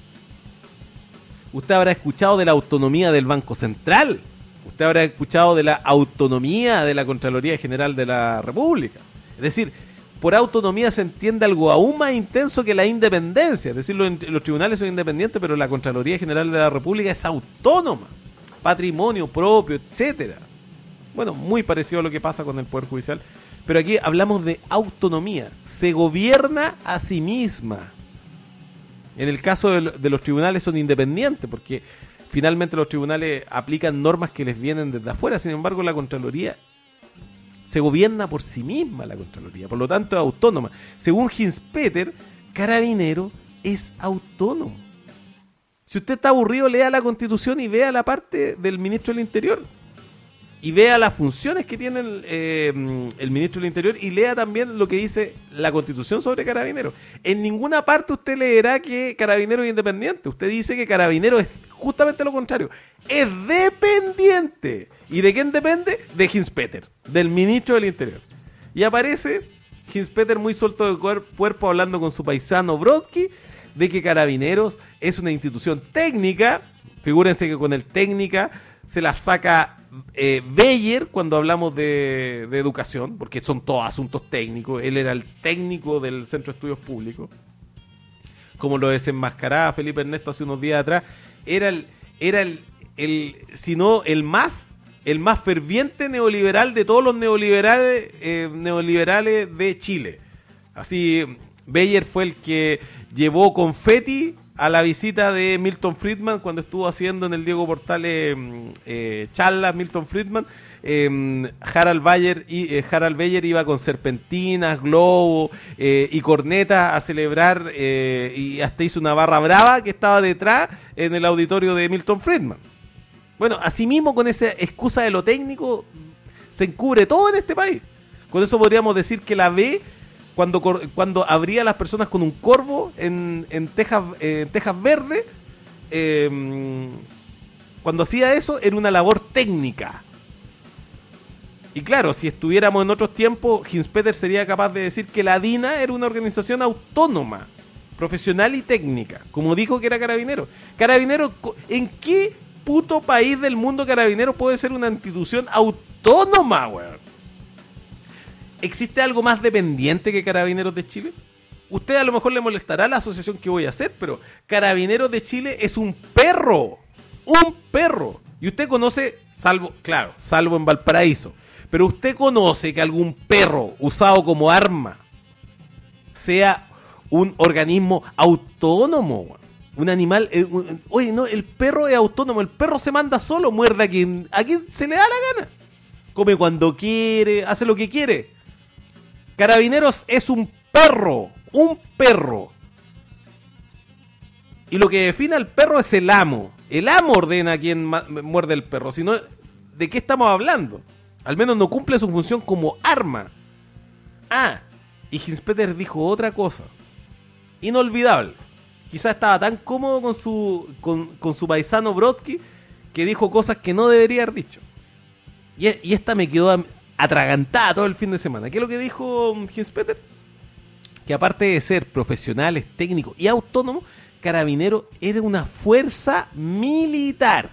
Usted habrá escuchado de la autonomía del Banco Central. Usted habrá escuchado de la autonomía de la Contraloría General de la República. Es decir, por autonomía se entiende algo aún más intenso que la independencia. Es decir, los, los tribunales son independientes, pero la Contraloría General de la República es autónoma. Patrimonio propio, etcétera. Bueno, muy parecido a lo que pasa con el Poder Judicial. Pero aquí hablamos de autonomía. Se gobierna a sí misma. En el caso de, de los tribunales son independientes, porque finalmente los tribunales aplican normas que les vienen desde afuera. Sin embargo, la Contraloría se gobierna por sí misma, la Contraloría. Por lo tanto, es autónoma. Según Hinspeter, Carabinero es autónomo. Si usted está aburrido, lea la Constitución y vea la parte del Ministro del Interior. Y vea las funciones que tiene el, eh, el Ministro del Interior y lea también lo que dice la Constitución sobre Carabineros. En ninguna parte usted leerá que Carabineros es independiente. Usted dice que Carabineros es justamente lo contrario. Es dependiente. ¿Y de quién depende? De Hinspeter, del Ministro del Interior. Y aparece Hinspeter muy suelto de cuerpo hablando con su paisano Brodsky de que Carabineros es una institución técnica. Figúrense que con el técnica se la saca eh, Beyer cuando hablamos de, de educación, porque son todos asuntos técnicos. Él era el técnico del Centro de Estudios Públicos, como lo desenmascaraba Felipe Ernesto hace unos días atrás. Era el, era el, el si no el más, el más ferviente neoliberal de todos los neoliberales, eh, neoliberales de Chile. Así, Beyer fue el que llevó confeti a la visita de Milton Friedman cuando estuvo haciendo en el Diego Portales eh, charlas. Milton Friedman, eh, Harald Beyer y eh, Harald Beyer iba con serpentinas, globos eh, y cornetas a celebrar eh, y hasta hizo una barra brava que estaba detrás en el auditorio de Milton Friedman. Bueno, asimismo con esa excusa de lo técnico se encubre todo en este país. Con eso podríamos decir que la B, Cuando, cuando abría a las personas con un corvo en, en, tejas, en tejas verdes, eh, cuando hacía eso era una labor técnica. Y claro, si estuviéramos en otros tiempos, Hinspeter sería capaz de decir que la DINA era una organización autónoma, profesional y técnica, como dijo que era Carabineros. Carabineros, ¿en qué puto país del mundo Carabineros puede ser una institución autónoma, weón? ¿Existe algo más dependiente que Carabineros de Chile? Usted a lo mejor le molestará la asociación que voy a hacer, pero Carabineros de Chile es un perro. Un perro. Y usted conoce, salvo, claro, salvo en Valparaíso, pero usted conoce que algún perro usado como arma sea un organismo autónomo. Un animal, eh, un, oye, no, el perro es autónomo, el perro se manda solo, muerde a quien, a quien se le da la gana. Come cuando quiere, hace lo que quiere. Carabineros es un perro, un perro. Y lo que define al perro es el amo. El amo ordena a quien ma- muerde el perro. Si no, ¿de qué estamos hablando? Al menos no cumple su función como arma. Ah, y Hinspeter dijo otra cosa. Inolvidable. Quizás estaba tan cómodo con su, con, con su paisano Brodsky que dijo cosas que no debería haber dicho. Y, y esta me quedó a, atragantada todo el fin de semana. ¿Qué es lo que dijo Hinspeter? Que aparte de ser profesionales, técnicos y autónomos, Carabineros era una fuerza militar.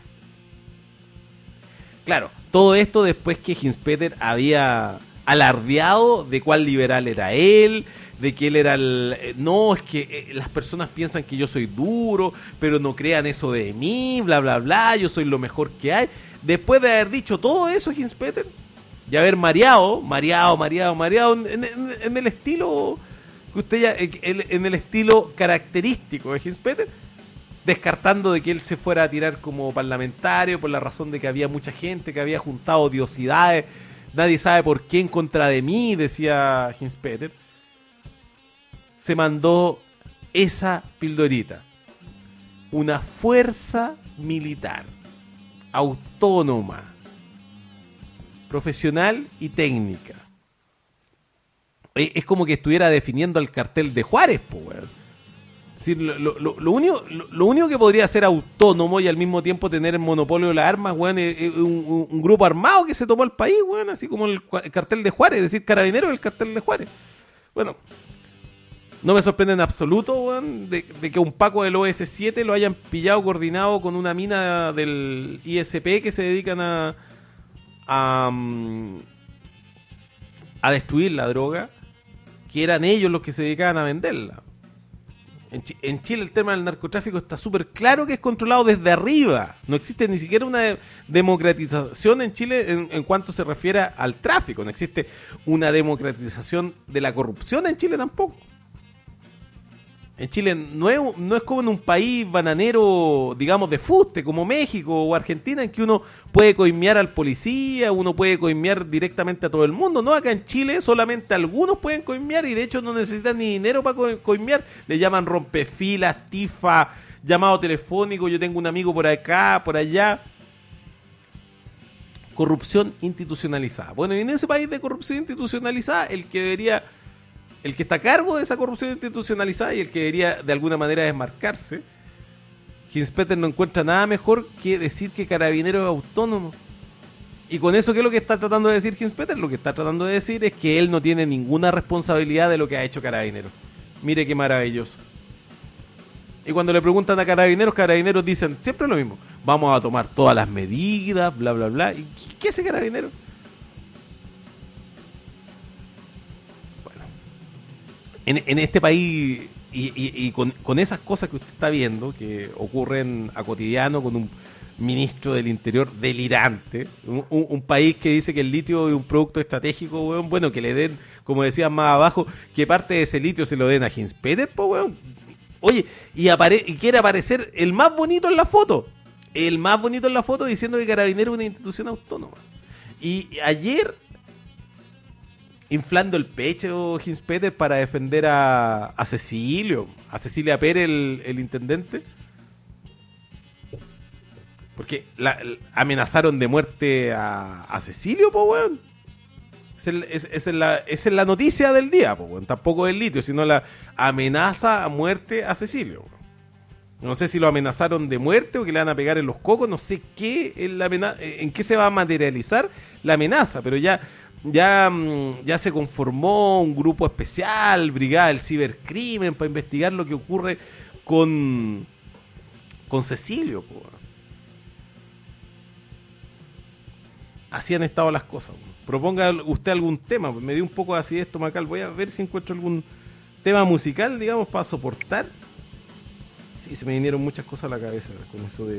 Claro, todo esto después que Hinspeter había alardeado de cuál liberal era él, de que él era el... No, es que eh, las personas piensan que yo soy duro, pero no crean eso de mí, bla, bla, bla, yo soy lo mejor que hay. Después de haber dicho todo eso, Hinspeter, y haber mareado, mareado, mareado, mareado, en, en, en el estilo que usted ya, en, en el estilo característico de Hinspeter, descartando de que él se fuera a tirar como parlamentario por la razón de que había mucha gente que había juntado odiosidades, nadie sabe por qué en contra de mí, decía Hinspeter. Se mandó esa pildorita. Una fuerza militar, autónoma, profesional y técnica. Es como que estuviera definiendo al cartel de Juárez, po, weón. Es decir, lo, lo, lo, único, lo, lo único que podría ser autónomo y al mismo tiempo tener el monopolio de las armas, weón, es, es un, un grupo armado que se tomó el país, weón, así como el, el cartel de Juárez, es decir, Carabineros el cartel de Juárez. Bueno, no me sorprende en absoluto, weón, de, de que un Paco del O S siete lo hayan pillado coordinado con una mina del I S P que se dedican a a, a destruir la droga, que eran ellos los que se dedicaban a venderla. En, Ch- en Chile el tema del narcotráfico está súper claro que es controlado desde arriba. No existe ni siquiera una de- democratización en Chile en, en cuanto se refiere al tráfico. No existe una democratización de la corrupción en Chile tampoco. En Chile no es, no es como en un país bananero, digamos, de fuste, como México o Argentina, en que uno puede coimear al policía, uno puede coimear directamente a todo el mundo. No, acá en Chile solamente algunos pueden coimear y de hecho no necesitan ni dinero para co- coimear. Le llaman rompefilas, tifa, llamado telefónico, yo tengo un amigo por acá, por allá. Corrupción institucionalizada. Bueno, y en ese país de corrupción institucionalizada, el que debería... El que está a cargo de esa corrupción institucionalizada y el que debería de alguna manera desmarcarse, Hinspeter no encuentra nada mejor que decir que Carabineros es autónomo. Y con eso, ¿qué es lo que está tratando de decir Hinspeter? Lo que está tratando de decir es que él no tiene ninguna responsabilidad de lo que ha hecho Carabineros. Mire qué maravilloso. Y cuando le preguntan a Carabineros, Carabineros dicen siempre lo mismo. Vamos a tomar todas las medidas, bla, bla, bla. ¿Y qué hace Carabineros? En, en este país y, y, y con, con esas cosas que usted está viendo que ocurren a cotidiano con un ministro del Interior delirante, un, un, un país que dice que el litio es un producto estratégico, weón, bueno, que le den, como decían más abajo, que parte de ese litio se lo den a Hinspeter, pues, weón. Oye, y, apare y quiere aparecer el más bonito en la foto, el más bonito en la foto diciendo que Carabineros es una institución autónoma. Y ayer... inflando el pecho Hinspeter para defender a, a Cecilio, a Cecilia Pérez, el, el intendente, porque la, la- amenazaron de muerte a, a Cecilio, po, weón. Esa es, es, es la, esa es la noticia del día, po, weón. Tampoco del litio, sino la amenaza a muerte a Cecilio, weón. No sé si lo amenazaron de muerte o que le van a pegar en los cocos, no sé qué es la amena- en qué se va a materializar la amenaza, pero ya ya, mm, ya se conformó un grupo especial, Brigada del Cibercrimen, para investigar lo que ocurre con, con Cecilio, po. Así han estado las cosas. Proponga usted algún tema, me dio un poco de acidez estomacal, voy a ver si encuentro algún tema musical, digamos, para soportar. Sí, se me vinieron muchas cosas a la cabeza con eso de...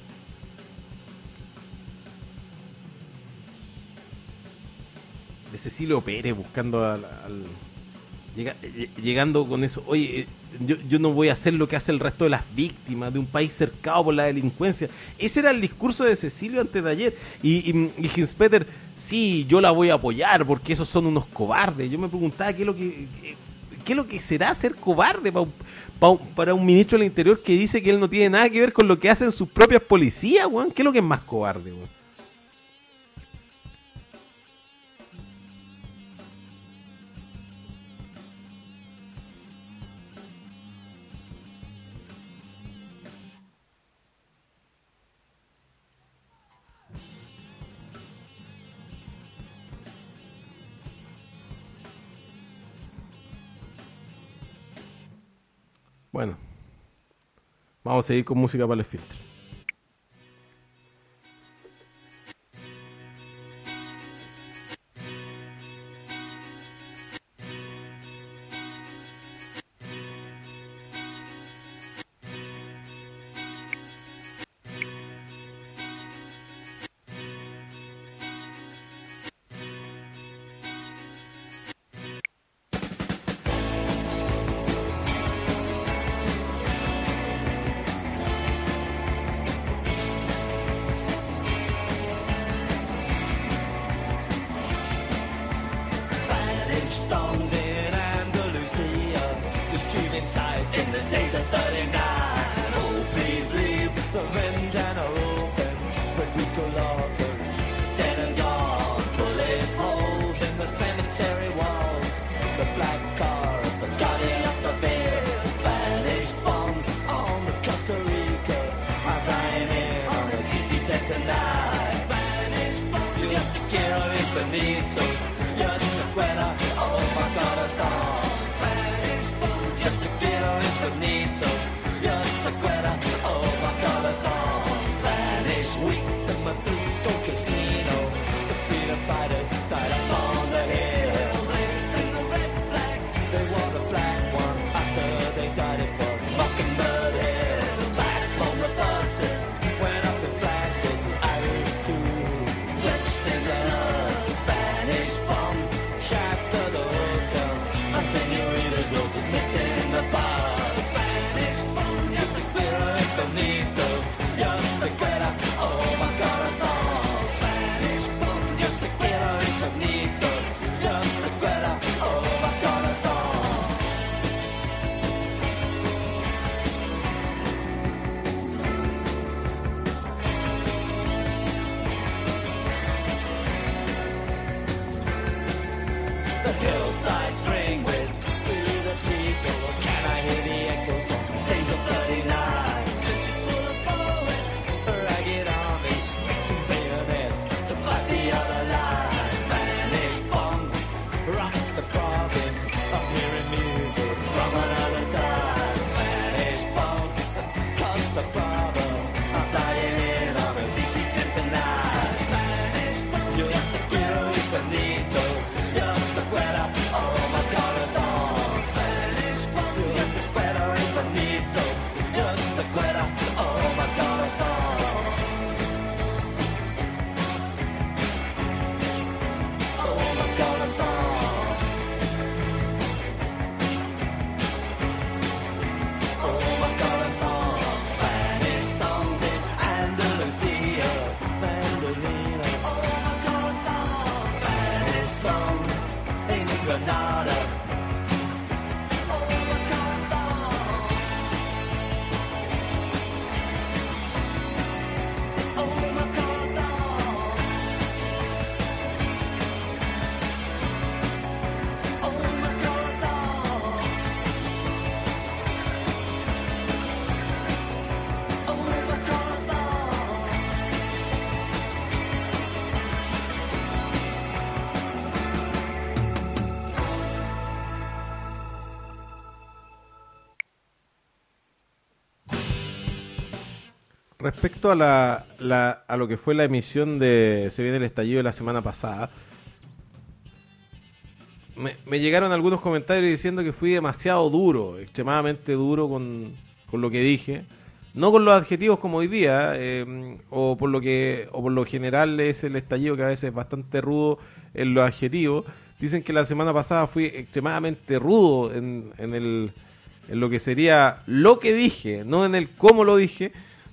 de Cecilio Pérez buscando al... al- llega- ll- llegando con eso. Oye, eh, yo, yo no voy a hacer lo que hace el resto de las víctimas de un país cercado por la delincuencia. Ese era el discurso de Cecilio antes de ayer. Y, y, y Hinspeter, sí, yo la voy a apoyar porque esos son unos cobardes. Yo me preguntaba qué es lo que... qué- ¿Qué es lo que será ser cobarde pa un, pa un- para un ministro del Interior que dice que él no tiene nada que ver con lo que hacen sus propias policías, weón? ¿Qué es lo que es más cobarde, weón? Bueno, vamos a seguir con música para el filtro. Respecto a la, la a lo que fue la emisión de Se viene el estallido la semana pasada, me, me llegaron algunos comentarios diciendo que fui demasiado duro, extremadamente duro con, con lo que dije, no con los adjetivos como hoy día, eh, o por lo que o por lo general es el estallido, que a veces es bastante rudo en los adjetivos. Dicen que la semana pasada fui extremadamente rudo en, en el en lo que sería lo que dije, no en el cómo lo dije.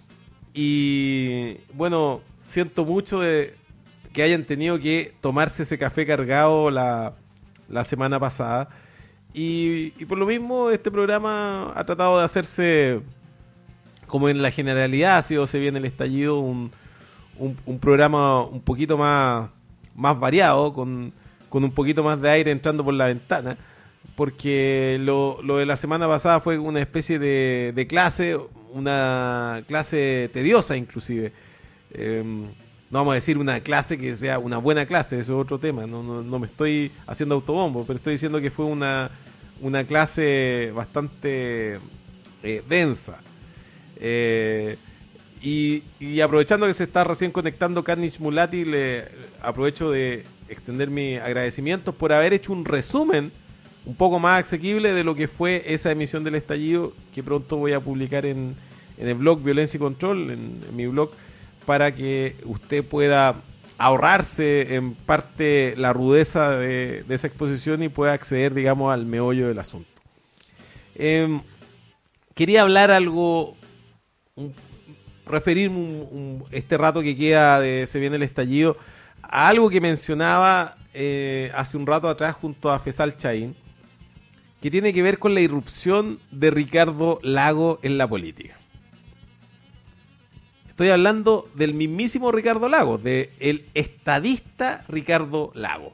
Y bueno, siento mucho de que hayan tenido que tomarse ese café cargado la, la semana pasada. Y, y por lo mismo este programa ha tratado de hacerse, como en la generalidad ha sido Se viene el estallido, un, un, un programa un poquito más, más variado, con, con un poquito más de aire entrando por la ventana. Porque lo, lo de la semana pasada fue una especie de, de clase, una clase tediosa inclusive. Eh, no vamos a decir una clase que sea una buena clase, eso es otro tema. No, no, no me estoy haciendo autobombo, pero estoy diciendo que fue una, una clase bastante eh, densa. Eh, y, y aprovechando que se está recién conectando Carnage Mulati, le aprovecho de extender mis agradecimientos por haber hecho un resumen un poco más asequible de lo que fue esa emisión del estallido, que pronto voy a publicar en, en el blog Violencia y Control, en, en mi blog, para que usted pueda ahorrarse en parte la rudeza de, de esa exposición y pueda acceder, digamos, al meollo del asunto. Eh, quería hablar algo, un, referirme un, un, este rato que queda de Se Viene el Estallido a algo que mencionaba eh, hace un rato atrás junto a Fesal Chaín, que tiene que ver con la irrupción de Ricardo Lagos en la política. Estoy hablando del mismísimo Ricardo Lagos, del estadista Ricardo Lagos.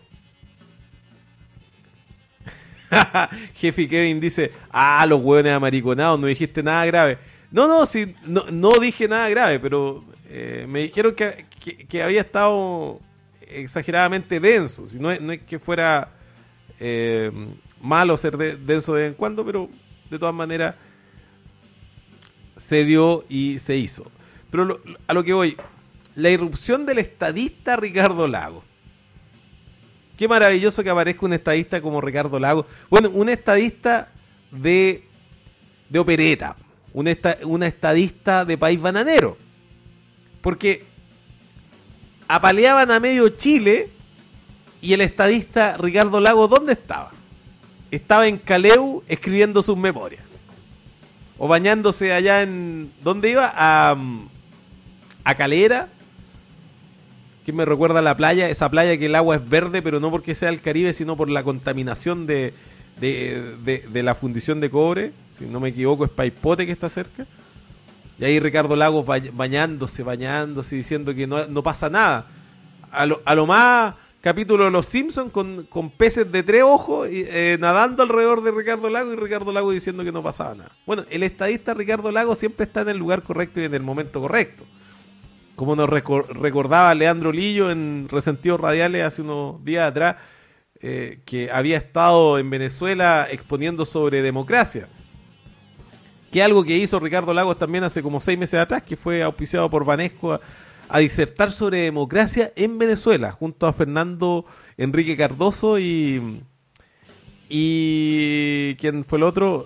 Jefe Kevin dice, ah, los hueones amariconados, no dijiste nada grave. No, no, sí, no, no dije nada grave, pero eh, me dijeron que, que, que había estado exageradamente denso. Si no, es, no es que fuera eh, malo ser de, denso de vez en cuando, pero de todas maneras se dio y se hizo. Pero lo, a lo que voy, la irrupción del estadista Ricardo Lagos. Qué maravilloso que aparezca un estadista como Ricardo Lagos. Bueno, un estadista de, de opereta, un esta, una estadista de país bananero. Porque apaleaban a medio Chile y el estadista Ricardo Lagos, ¿dónde estaba? Estaba en Caleu escribiendo sus memorias. O bañándose allá en... ¿Dónde iba? A... a Calera, que me recuerda a la playa, esa playa que el agua es verde, pero no porque sea el Caribe, sino por la contaminación de, de, de, de la fundición de cobre, si no me equivoco es Paipote que está cerca, y ahí Ricardo Lagos bañándose, bañándose, diciendo que no, no pasa nada, a lo, a lo más capítulo de Los Simpsons con, con peces de tres ojos eh, nadando alrededor de Ricardo Lagos y Ricardo Lagos diciendo que no pasaba nada. Bueno, el estadista Ricardo Lagos siempre está en el lugar correcto y en el momento correcto. Como nos recor- recordaba Leandro Lillo en Resentidos Radiales hace unos días atrás, eh, que había estado en Venezuela exponiendo sobre democracia. Que es algo que hizo Ricardo Lagos también hace como seis meses atrás, que fue auspiciado por Banesco a, a disertar sobre democracia en Venezuela, junto a Fernando Enrique Cardoso y... y ¿quién fue el otro?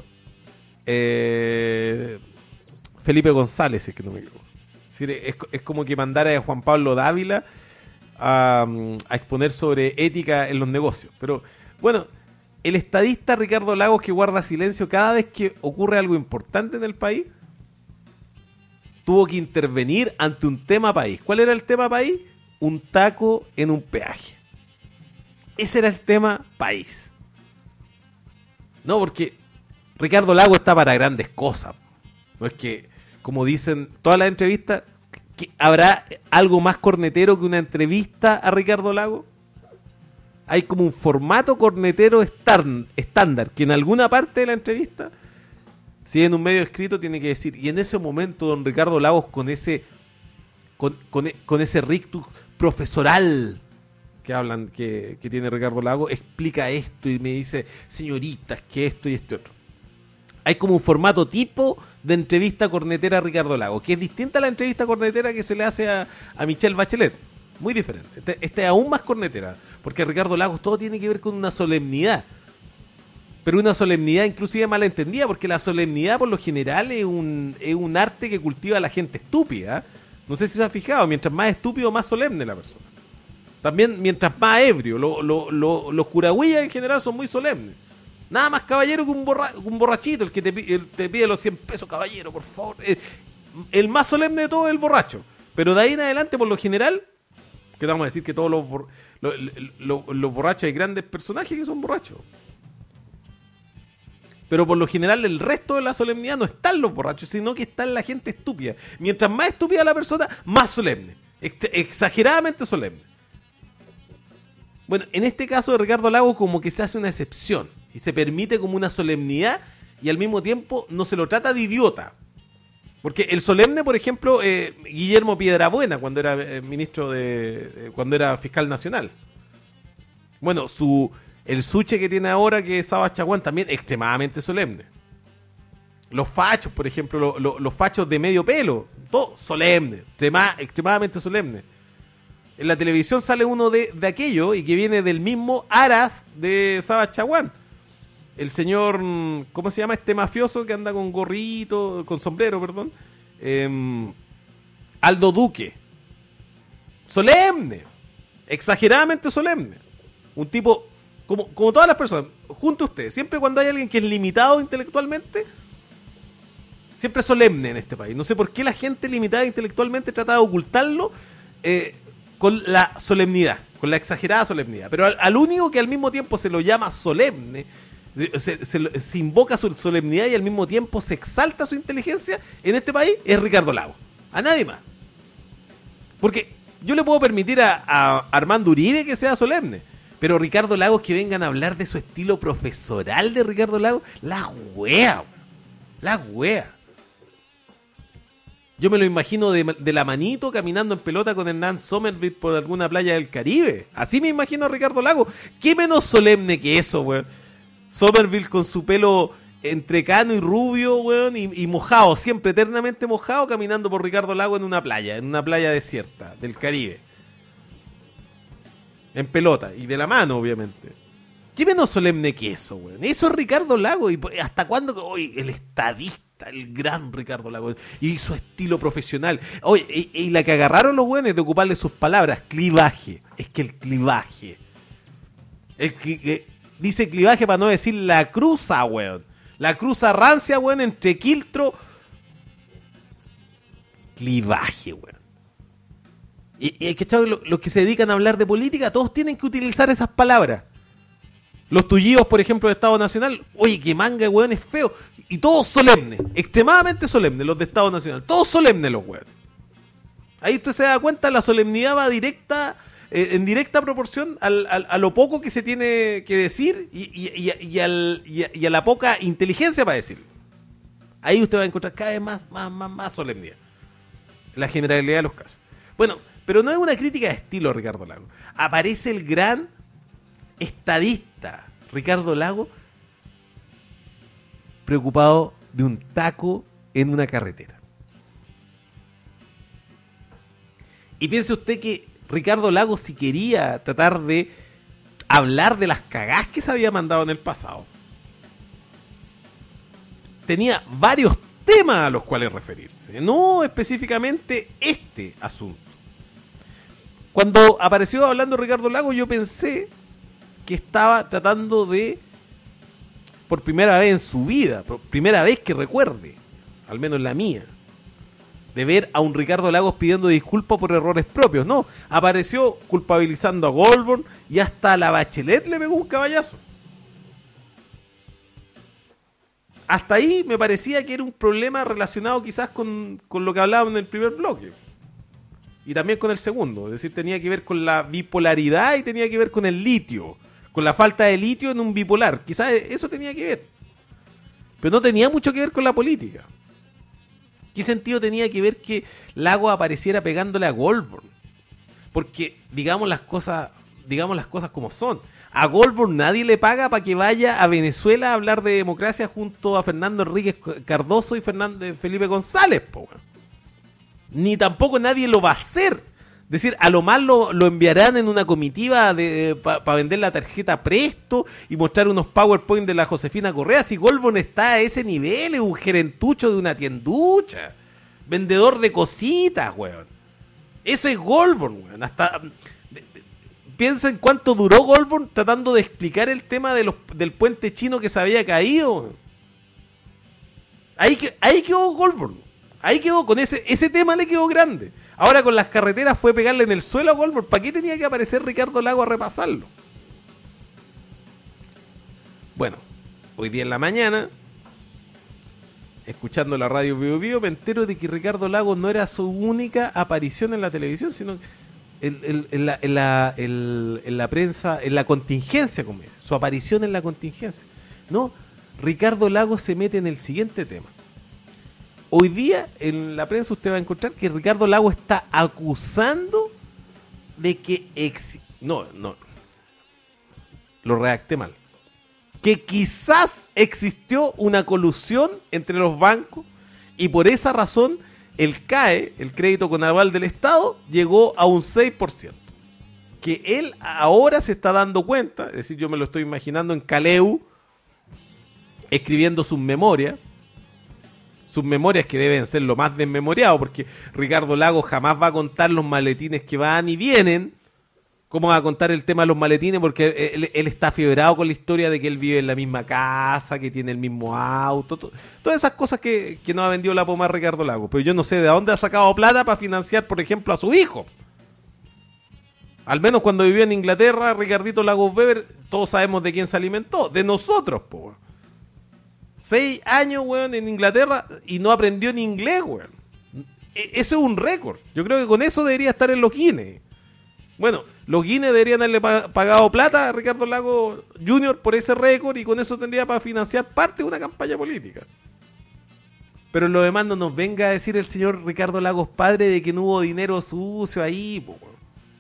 Eh, Felipe González, si es que no me equivoco. Es, es como que mandara a Juan Pablo Dávila a, a exponer sobre ética en los negocios. Pero bueno, el estadista Ricardo Lagos, que guarda silencio cada vez que ocurre algo importante en el país, tuvo que intervenir ante un tema país. ¿Cuál era el tema país? Un taco en un peaje. Ese era el tema país. No, porque Ricardo Lagos está para grandes cosas. No es que, como dicen todas las entrevistas, que ¿habrá algo más cornetero que una entrevista a Ricardo Lagos? Hay como un formato cornetero estar- estándar, que en alguna parte de la entrevista, si en un medio escrito, tiene que decir, y en ese momento don Ricardo Lagos con ese con, con, con ese rictus profesoral que hablan, que, que tiene Ricardo Lagos, explica esto y me dice, señoritas, que esto y este otro. Hay como un formato tipo de entrevista cornetera a Ricardo Lagos, que es distinta a la entrevista cornetera que se le hace a, a Michelle Bachelet. Muy diferente. Este, este es aún más cornetera, porque Ricardo Lagos todo tiene que ver con una solemnidad. Pero una solemnidad inclusive malentendida, porque la solemnidad por lo general es un, es un arte que cultiva a la gente estúpida. No sé si se ha fijado, mientras más estúpido, más solemne la persona. También mientras más ebrio, lo, lo, lo, los curahuillas en general son muy solemnes. Nada más caballero que un, borra, un borrachito, el que te, el, te pide los cien pesos, caballero, por favor. El, el más solemne de todo es el borracho. Pero de ahí en adelante, por lo general, que vamos a decir que todos los, los, los, los borrachos, hay grandes personajes que son borrachos. Pero por lo general el resto de la solemnidad no están los borrachos, sino que está la gente estúpida. Mientras más estúpida la persona, más solemne. Ex- exageradamente solemne. Bueno, en este caso de Ricardo Lagos como que se hace una excepción y se permite como una solemnidad y al mismo tiempo no se lo trata de idiota. Porque el solemne, por ejemplo, eh, Guillermo Piedrabuena, cuando era eh, ministro de... Eh, cuando era fiscal nacional. Bueno, su... el suche que tiene ahora, que es Saba Chaguán, también extremadamente solemne. Los fachos, por ejemplo, lo, lo, los fachos de medio pelo, todo solemne, extrema, extremadamente solemne. En la televisión sale uno de, de aquello y que viene del mismo Aras de Saba Chaguán. El señor, ¿cómo se llama este mafioso que anda con gorrito, con sombrero, perdón? Eh, Aldo Duque. Solemne, exageradamente solemne. Un tipo, como, como todas las personas, junto a usted, siempre cuando hay alguien que es limitado intelectualmente, siempre es solemne en este país. No sé por qué la gente limitada intelectualmente trata de ocultarlo eh, con la solemnidad, con la exagerada solemnidad. Pero al, al único que al mismo tiempo se lo llama solemne, se, se, se invoca su solemnidad y al mismo tiempo se exalta su inteligencia en este país, es Ricardo Lagos. A nadie más. Porque yo le puedo permitir a, a Armando Uribe que sea solemne, pero Ricardo Lagos, que vengan a hablar de su estilo profesoral de Ricardo Lagos, la wea, la wea. Yo me lo imagino de, de la manito caminando en pelota con Hernán Sommerville por alguna playa del Caribe. Así me imagino a Ricardo Lagos. ¿Qué menos solemne que eso, weón? Sommerville con su pelo entre cano y rubio, weón, y, y mojado, siempre eternamente mojado, caminando por Ricardo Lagos en una playa, en una playa desierta del Caribe. En pelota, y de la mano, obviamente. ¿Qué menos solemne que eso, weón? Eso es Ricardo Lagos. ¿Y hasta cuándo? Hoy el estadista, el gran Ricardo Lagos, y su estilo profesional. Oye, y, y la que agarraron los weones de ocuparle sus palabras, clivaje. Es que el clivaje. El que dice clivaje para no decir la cruza, weón. La cruza rancia, weón, entre quiltro. Clivaje, weón. Y, y hay que echar los, los que se dedican a hablar de política, todos tienen que utilizar esas palabras. Los tullidos, por ejemplo, de Estado Nacional, oye, que manga, weón, es feo. Y todos solemnes, extremadamente solemnes, los de Estado Nacional. Todos solemnes los weones. Ahí usted se da cuenta, la solemnidad va directa, eh, en directa proporción al, al, a lo poco que se tiene que decir y, y, y, y, al, y, a, y a la poca inteligencia para decirlo. Ahí usted va a encontrar cada vez más, más, más, más solemnidad. La generalidad de los casos. Bueno, pero no es una crítica de estilo, Ricardo Lagos. Aparece el gran estadista Ricardo Lagos preocupado de un taco en una carretera. Y piense usted que Ricardo Lagos, si quería tratar de hablar de las cagás que se había mandado en el pasado, tenía varios temas a los cuales referirse, no específicamente este asunto. Cuando apareció hablando Ricardo Lagos, yo pensé que estaba tratando de, por primera vez en su vida, por primera vez que recuerde, al menos la mía, de ver a un Ricardo Lagos pidiendo disculpas por errores propios. No, apareció culpabilizando a Goldborn y hasta a la Bachelet le pegó un caballazo. Hasta ahí me parecía que era un problema relacionado quizás con, con lo que hablábamos en el primer bloque. Y también con el segundo. Es decir, tenía que ver con la bipolaridad y tenía que ver con el litio. Con la falta de litio en un bipolar. Quizás eso tenía que ver. Pero no tenía mucho que ver con la política. ¿Qué sentido tenía que ver que Lagos apareciera pegándole a Goldborn? Porque digamos las cosas, digamos las cosas como son. A Goldborn nadie le paga para que vaya a Venezuela a hablar de democracia junto a Fernando Enríquez Cardoso y Fernando, Felipe González, po. Ni tampoco nadie lo va a hacer. Es decir, a lo más lo, lo enviarán en una comitiva para pa vender la tarjeta Presto y mostrar unos PowerPoint de la Josefina Correa. Si Goldborn está a ese nivel, es un gerentucho de una tienducha, vendedor de cositas, weón. Eso es Goldborn, weón. Hasta de, de, piensa en cuánto duró Goldborn tratando de explicar el tema de los, del puente chino que se había caído, weón. Ahí, ahí quedó Goldborn. Ahí quedó, con ese, ese tema le quedó grande. Ahora con las carreteras fue pegarle en el suelo a Goldborn. ¿Para qué tenía que aparecer Ricardo Lagos a repasarlo? Bueno, hoy día en la mañana, escuchando la radio Bio Bio, me entero de que Ricardo Lagos no era su única aparición en la televisión, sino en, en, en, la, en, la, en, en la prensa, en la contingencia, como dice, su aparición en la contingencia. No, Ricardo Lagos se mete en el siguiente tema. Hoy día en la prensa usted va a encontrar que Ricardo Lagos está acusando de que ex... no, no, lo redacté mal. que quizás existió una colusión entre los bancos y por esa razón el C A E, el crédito con aval del Estado, llegó a un seis por ciento. Que él ahora se está dando cuenta, es decir, yo me lo estoy imaginando en Caleu, escribiendo sus memorias, sus memorias que deben ser lo más desmemoriado, porque Ricardo Lagos jamás va a contar los maletines que van y vienen. ¿Cómo va a contar el tema de los maletines? Porque él, él está fiebrado con la historia de que él vive en la misma casa, que tiene el mismo auto, to, todas esas cosas que, que nos ha vendido la pomar Ricardo Lagos. Pero yo no sé de dónde ha sacado plata para financiar, por ejemplo, a su hijo. Al menos cuando vivió en Inglaterra, Ricardito Lagos Weber, todos sabemos de quién se alimentó, de nosotros, po. Seis años, weón, en Inglaterra y no aprendió ni inglés, weón. E- eso es un récord. Yo creo que con eso debería estar en los Guinness. Bueno, los Guinness deberían haberle pa- pagado plata a Ricardo Lagos junior por ese récord y con eso tendría para financiar parte de una campaña política. Pero en lo demás no nos venga a decir el señor Ricardo Lagos padre de que no hubo dinero sucio ahí, po, weón.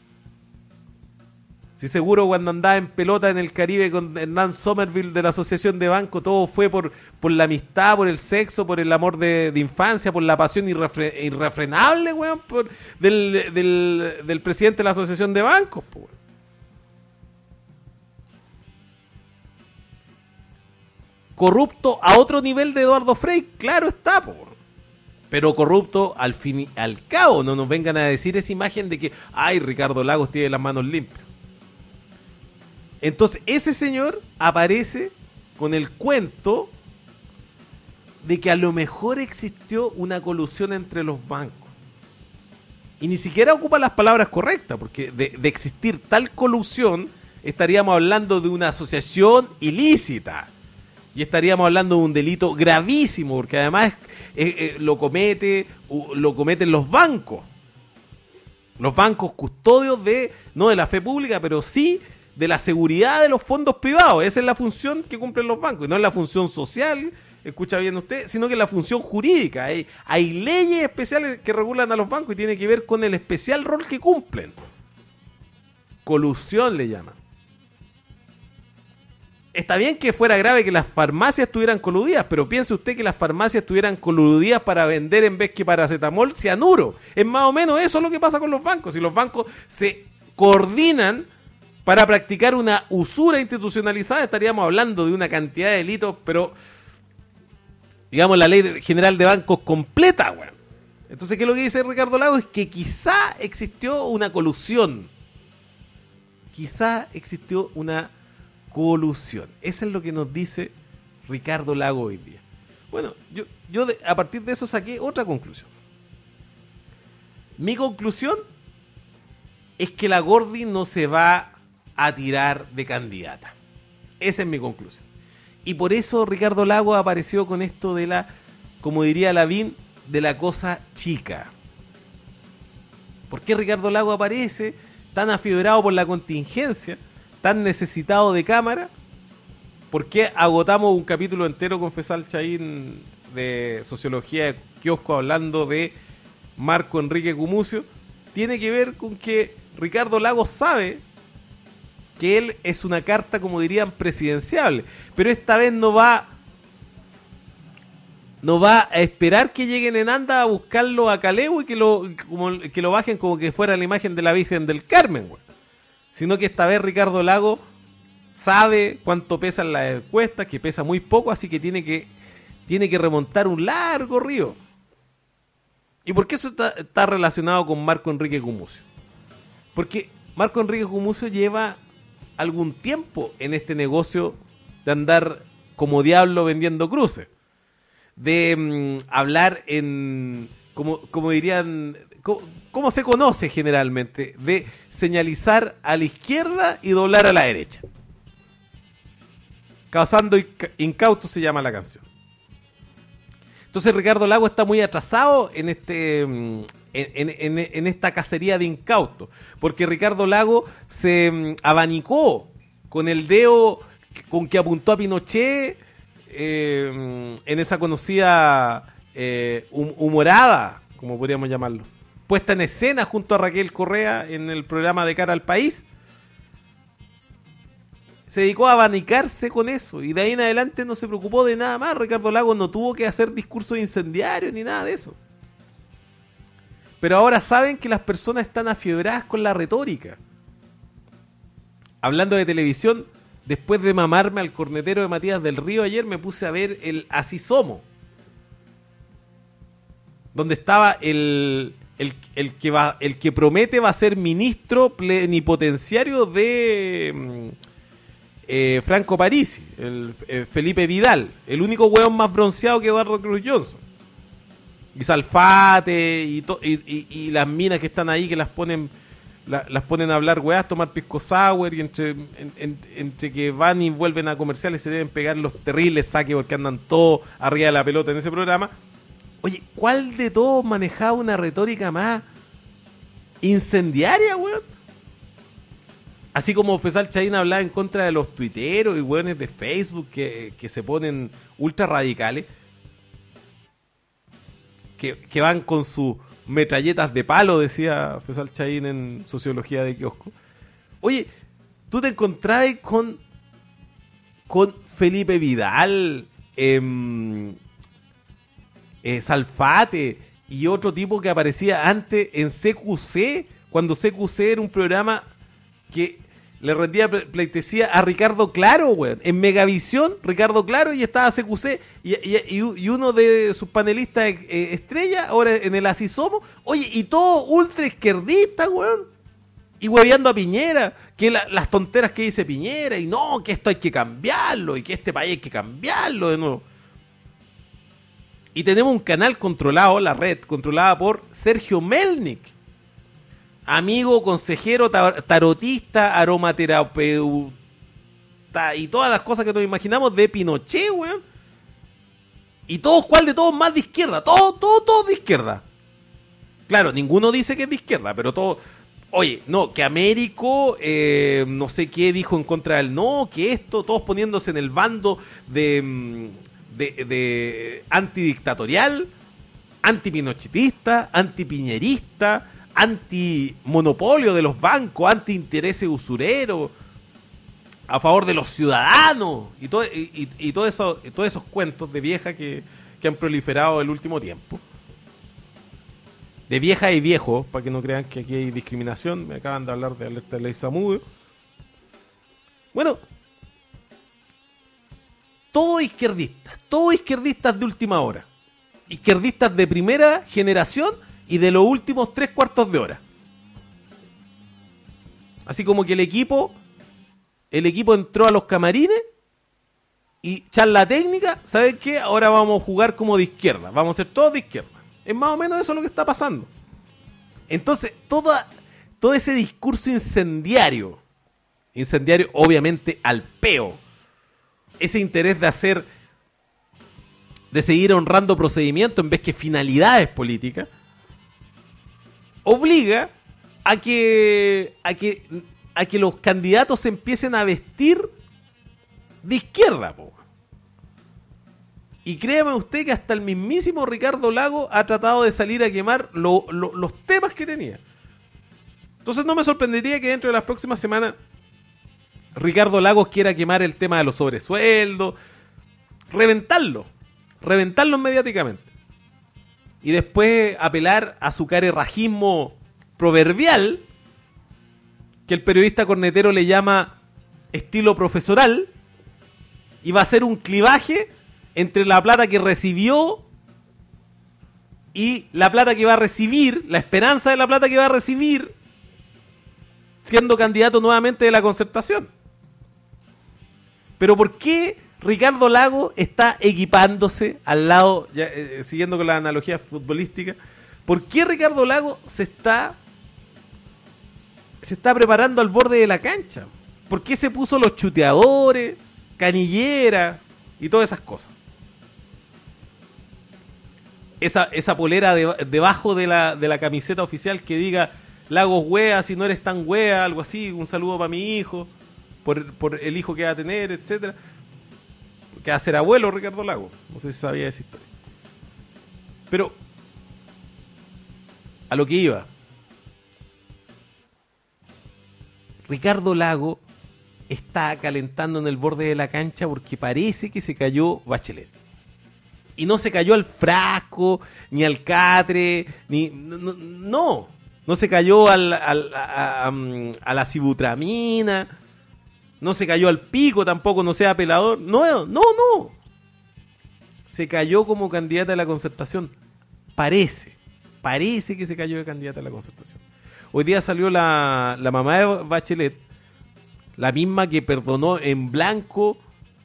Sí, seguro cuando andaba en pelota en el Caribe con Hernán Somerville de la Asociación de Banco, todo fue por, por la amistad, por el sexo, por el amor de, de infancia, por la pasión irrefre, irrefrenable, weón, por, del, del, del presidente de la Asociación de Bancos, po, weón. Corrupto a otro nivel de Eduardo Frei, claro está, po, weón. Pero corrupto al fin y al cabo, no nos vengan a decir esa imagen de que, ay, Ricardo Lagos tiene las manos limpias. Entonces ese señor aparece con el cuento de que a lo mejor existió una colusión entre los bancos. Y ni siquiera ocupa las palabras correctas, porque de, de existir tal colusión estaríamos hablando de una asociación ilícita. Y estaríamos hablando de un delito gravísimo, porque además eh, eh, lo comete, uh, lo cometen los bancos. Los bancos custodios de, no de la fe pública, pero sí de la seguridad de los fondos privados. Esa es la función que cumplen los bancos. Y no es la función social, escucha bien usted, sino que es la función jurídica. Hay, hay leyes especiales que regulan a los bancos y tiene que ver con el especial rol que cumplen. Colusión le llaman. Está bien que fuera grave que las farmacias estuvieran coludidas, pero piense usted que las farmacias estuvieran coludidas para vender en vez que paracetamol cianuro. Es más o menos eso lo que pasa con los bancos. Si los bancos se coordinan para practicar una usura institucionalizada, estaríamos hablando de una cantidad de delitos, pero digamos la ley general de bancos completa, weón. Entonces, ¿qué es lo que dice Ricardo Lagos? Es que quizá existió una colusión. Quizá existió una colusión. Eso es lo que nos dice Ricardo Lagos hoy día. Bueno, yo, yo de, a partir de eso saqué otra conclusión. Mi conclusión es que la Gordi no se va a tirar de candidata. Esa es mi conclusión. Y por eso Ricardo Lagos apareció con esto de la, como diría Lavín, de la cosa chica. ¿Por qué Ricardo Lagos aparece tan afiebrado por la contingencia, tan necesitado de cámara? ¿Por qué agotamos un capítulo entero con Fesal Chaín de Sociología de Kiosco hablando de Marco Enrique Gumucio? Tiene que ver con que Ricardo Lagos sabe que él es una carta, como dirían, presidenciable, pero esta vez no va no va a esperar que lleguen en anda a buscarlo a Caleu y que lo, como, que lo bajen como que fuera la imagen de la Virgen del Carmen, güey. Sino que esta vez Ricardo Lagos sabe cuánto pesan las encuestas, que pesa muy poco, así que tiene que tiene que remontar un largo río. ¿Y por qué eso está, está relacionado con Marco Enrique Gumucio? Porque Marco Enrique Gumucio lleva algún tiempo en este negocio de andar como diablo vendiendo cruces, de mmm, hablar en, como, como dirían, como, como se conoce generalmente, de señalizar a la izquierda y doblar a la derecha. Cazando incautos se llama la canción. Entonces Ricardo Lagos está muy atrasado en este en, en, en, en esta cacería de incautos, porque Ricardo Lagos se um, abanicó con el dedo con que apuntó a Pinochet eh, en esa conocida eh, humorada, como podríamos llamarlo, puesta en escena junto a Raquel Correa en el programa De Cara al País. se dedicó a abanicarse con eso y de ahí en adelante no se preocupó de nada más. Ricardo Lagos no tuvo que hacer discursos incendiarios ni nada de eso. Pero ahora saben que las personas están afiebradas con la retórica. Hablando de televisión, después de mamarme al cornetero de Matías del Río ayer, me puse a ver el Así Somos, donde estaba el, el, el, que va, el que promete va a ser ministro plenipotenciario de eh, Franco Parisi, el, el Felipe Vidal, el único hueón más bronceado que Eduardo Cruz Johnson. Y Salfate y, to, y, y, y las minas que están ahí que las ponen la, las ponen a hablar weás, tomar pisco sour y entre, en, en, entre que van y vuelven a comerciales se deben pegar los terribles saques porque andan todos arriba de la pelota en ese programa. Oye, ¿cuál de todos manejaba una retórica más incendiaria, weón? Así como Fesal Chaín hablaba en contra de los tuiteros y weones de Facebook que, que se ponen ultra radicales, que, que van con sus metralletas de palo, decía Fesal Chaín en Sociología de Kiosco. Oye, tú te encontrabas con, con Felipe Vidal, eh, eh, Salfate y otro tipo que aparecía antes en C Q C, cuando C Q C era un programa que le rendía pleitesía a Ricardo Claro, weón. En Megavisión, Ricardo Claro, y estaba C Q C, y, y, y uno de sus panelistas eh, estrella, ahora en el Así Somos. Oye, y todo ultra izquierdista, weón. Y hueveando a Piñera, que la, las tonteras que dice Piñera, y no, que esto hay que cambiarlo, y que este país hay que cambiarlo de nuevo. Y tenemos un canal controlado, la red, controlada por Sergio Melnik, amigo, consejero, tarotista, aromaterapeuta y todas las cosas que nos imaginamos de Pinochet, weón. Y todos, ¿cuál de todos más de izquierda? Todos, todos, todos de izquierda. Claro, ninguno dice que es de izquierda, pero todo... Oye, no, que Américo, eh, no sé qué dijo en contra del no, que esto, todos poniéndose en el bando de, de, de antidictatorial, antipinochetista, antipiñerista, antimonopolio de los bancos, antiintereses usureros, a favor de los ciudadanos y todo y, y, y todo eso, y todos esos cuentos de vieja que, que han proliferado el último tiempo. De vieja y viejo, para que no crean que aquí hay discriminación. Me acaban de hablar de alerta de ley Samudio. Bueno, todo izquierdistas, todos izquierdistas de última hora, izquierdistas de primera generación y de los últimos tres cuartos de hora. Así como que el equipo, el equipo entró a los camarines y charla técnica, ¿saben qué? Ahora vamos a jugar como de izquierda, vamos a ser todos de izquierda. Es más o menos eso lo que está pasando. Entonces, toda, todo ese discurso incendiario, incendiario obviamente al peo, ese interés de hacer, de seguir honrando procedimientos en vez que finalidades políticas, obliga a que, a que, a que los candidatos se empiecen a vestir de izquierda, po. Y créame usted que hasta el mismísimo Ricardo Lagos ha tratado de salir a quemar lo, lo, los temas que tenía. Entonces no me sorprendería que dentro de las próximas semanas Ricardo Lagos quiera quemar el tema de los sobresueldos, reventarlo, reventarlo mediáticamente. Y después apelar a su carerrajismo proverbial, que el periodista cornetero le llama estilo profesoral, y va a ser un clivaje entre la plata que recibió y la plata que va a recibir, la esperanza de la plata que va a recibir siendo candidato nuevamente de la Concertación. Pero ¿por qué Ricardo Lagos está equipándose al lado, ya, eh, siguiendo con la analogía futbolística, ¿por qué Ricardo Lagos se está se está preparando al borde de la cancha? ¿Por qué se puso los chuteadores, canillera y todas esas cosas? Esa, esa polera de, debajo de la, de la camiseta oficial que diga Lagos wea, si no eres tan wea, algo así, un saludo para mi hijo, por, por el hijo que va a tener, etcétera. Que va a ser abuelo Ricardo Lagos, no sé si sabía esa historia. Pero a lo que iba, Ricardo Lagos está calentando en el borde de la cancha porque parece que se cayó Bachelet. Y no se cayó al frasco, ni al catre, ni... No, no, no se cayó al, al, a, a, a la sibutramina, no se cayó al pico tampoco, no sea pelador. No, no, no. Se cayó como candidata a la Concertación. Parece, parece que se cayó de candidata a la Concertación. Hoy día salió la, la mamá de Bachelet, la misma que perdonó en blanco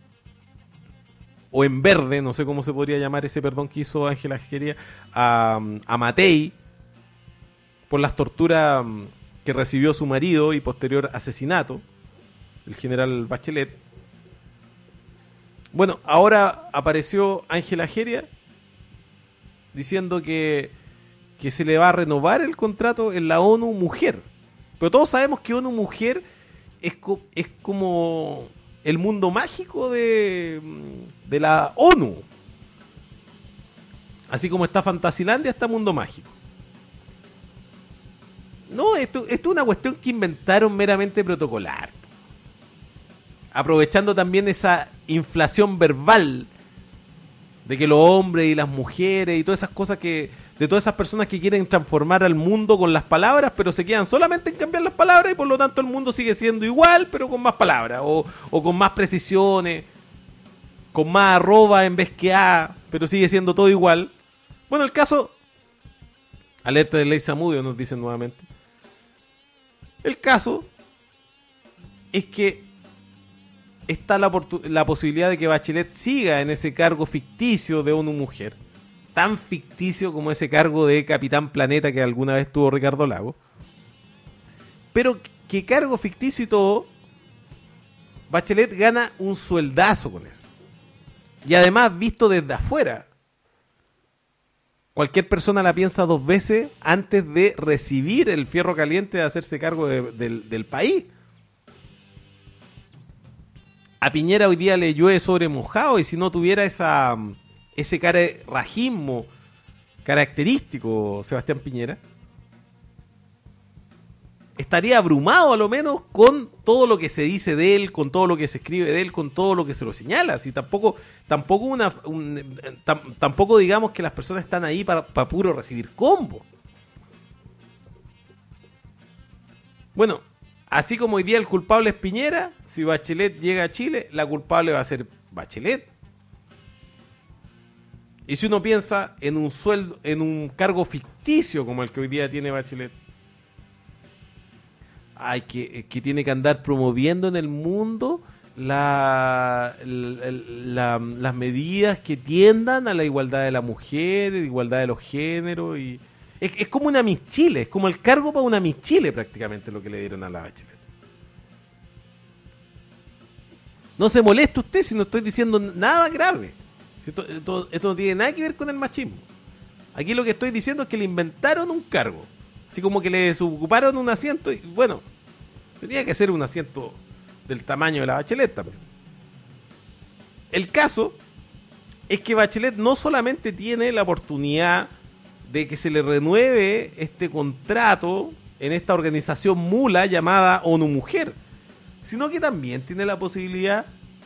o en verde, no sé cómo se podría llamar ese perdón que hizo Ángela Ageria a, a Matei por las torturas que recibió su marido y posterior asesinato, el general Bachelet. Bueno, ahora apareció Ángela Ageria diciendo que, que se le va a renovar el contrato en la ONU Mujer. Pero todos sabemos que ONU Mujer es, co- es como el mundo mágico de, de la ONU. Así como está Fantasilandia, está Mundo Mágico. No, esto, esto es una cuestión que inventaron meramente protocolar. Aprovechando también esa inflación verbal de que los hombres y las mujeres y todas esas cosas que... de todas esas personas que quieren transformar al mundo con las palabras, pero se quedan solamente en cambiar las palabras y por lo tanto el mundo sigue siendo igual, pero con más palabras, o, o con más precisiones, con más arroba en vez que a, pero sigue siendo todo igual. Bueno, el caso, alerta de Ley Samudio nos dicen nuevamente, el caso es que está la, la posibilidad de que Bachelet siga en ese cargo ficticio de ONU Mujer, tan ficticio como ese cargo de Capitán Planeta que alguna vez tuvo Ricardo Lagos, pero que cargo ficticio y todo, Bachelet gana un sueldazo con eso. Y además, visto desde afuera, cualquier persona la piensa dos veces antes de recibir el fierro caliente de hacerse cargo de, de, del país. A Piñera hoy día le llueve sobre mojado, y si no tuviera esa... ese carajismo característico, Sebastián Piñera, estaría abrumado a lo menos con todo lo que se dice de él, con todo lo que se escribe de él, con todo lo que se lo señala. Si tampoco, tampoco una, un, tam, tampoco digamos que las personas están ahí para, para puro recibir combo. Bueno, así como hoy día el culpable es Piñera, si Bachelet llega a Chile, la culpable va a ser Bachelet. Y si uno piensa en un sueldo, en un cargo ficticio como el que hoy día tiene Bachelet, hay que, que tiene que andar promoviendo en el mundo la, la, la, las medidas que tiendan a la igualdad de la mujer, la igualdad de los géneros, y es, es como una Miss Chile, es como el cargo para una Miss Chile prácticamente lo que le dieron a la Bachelet. No se moleste usted si no estoy diciendo nada grave. Esto, esto, esto no tiene nada que ver con el machismo. Aquí lo que estoy diciendo es que le inventaron un cargo, así como que le desocuparon un asiento, y bueno, tenía que ser un asiento del tamaño de la Bachelet también. El caso es que Bachelet no solamente tiene la oportunidad de que se le renueve este contrato en esta organización mula llamada ONU Mujer, sino que también tiene la posibilidad...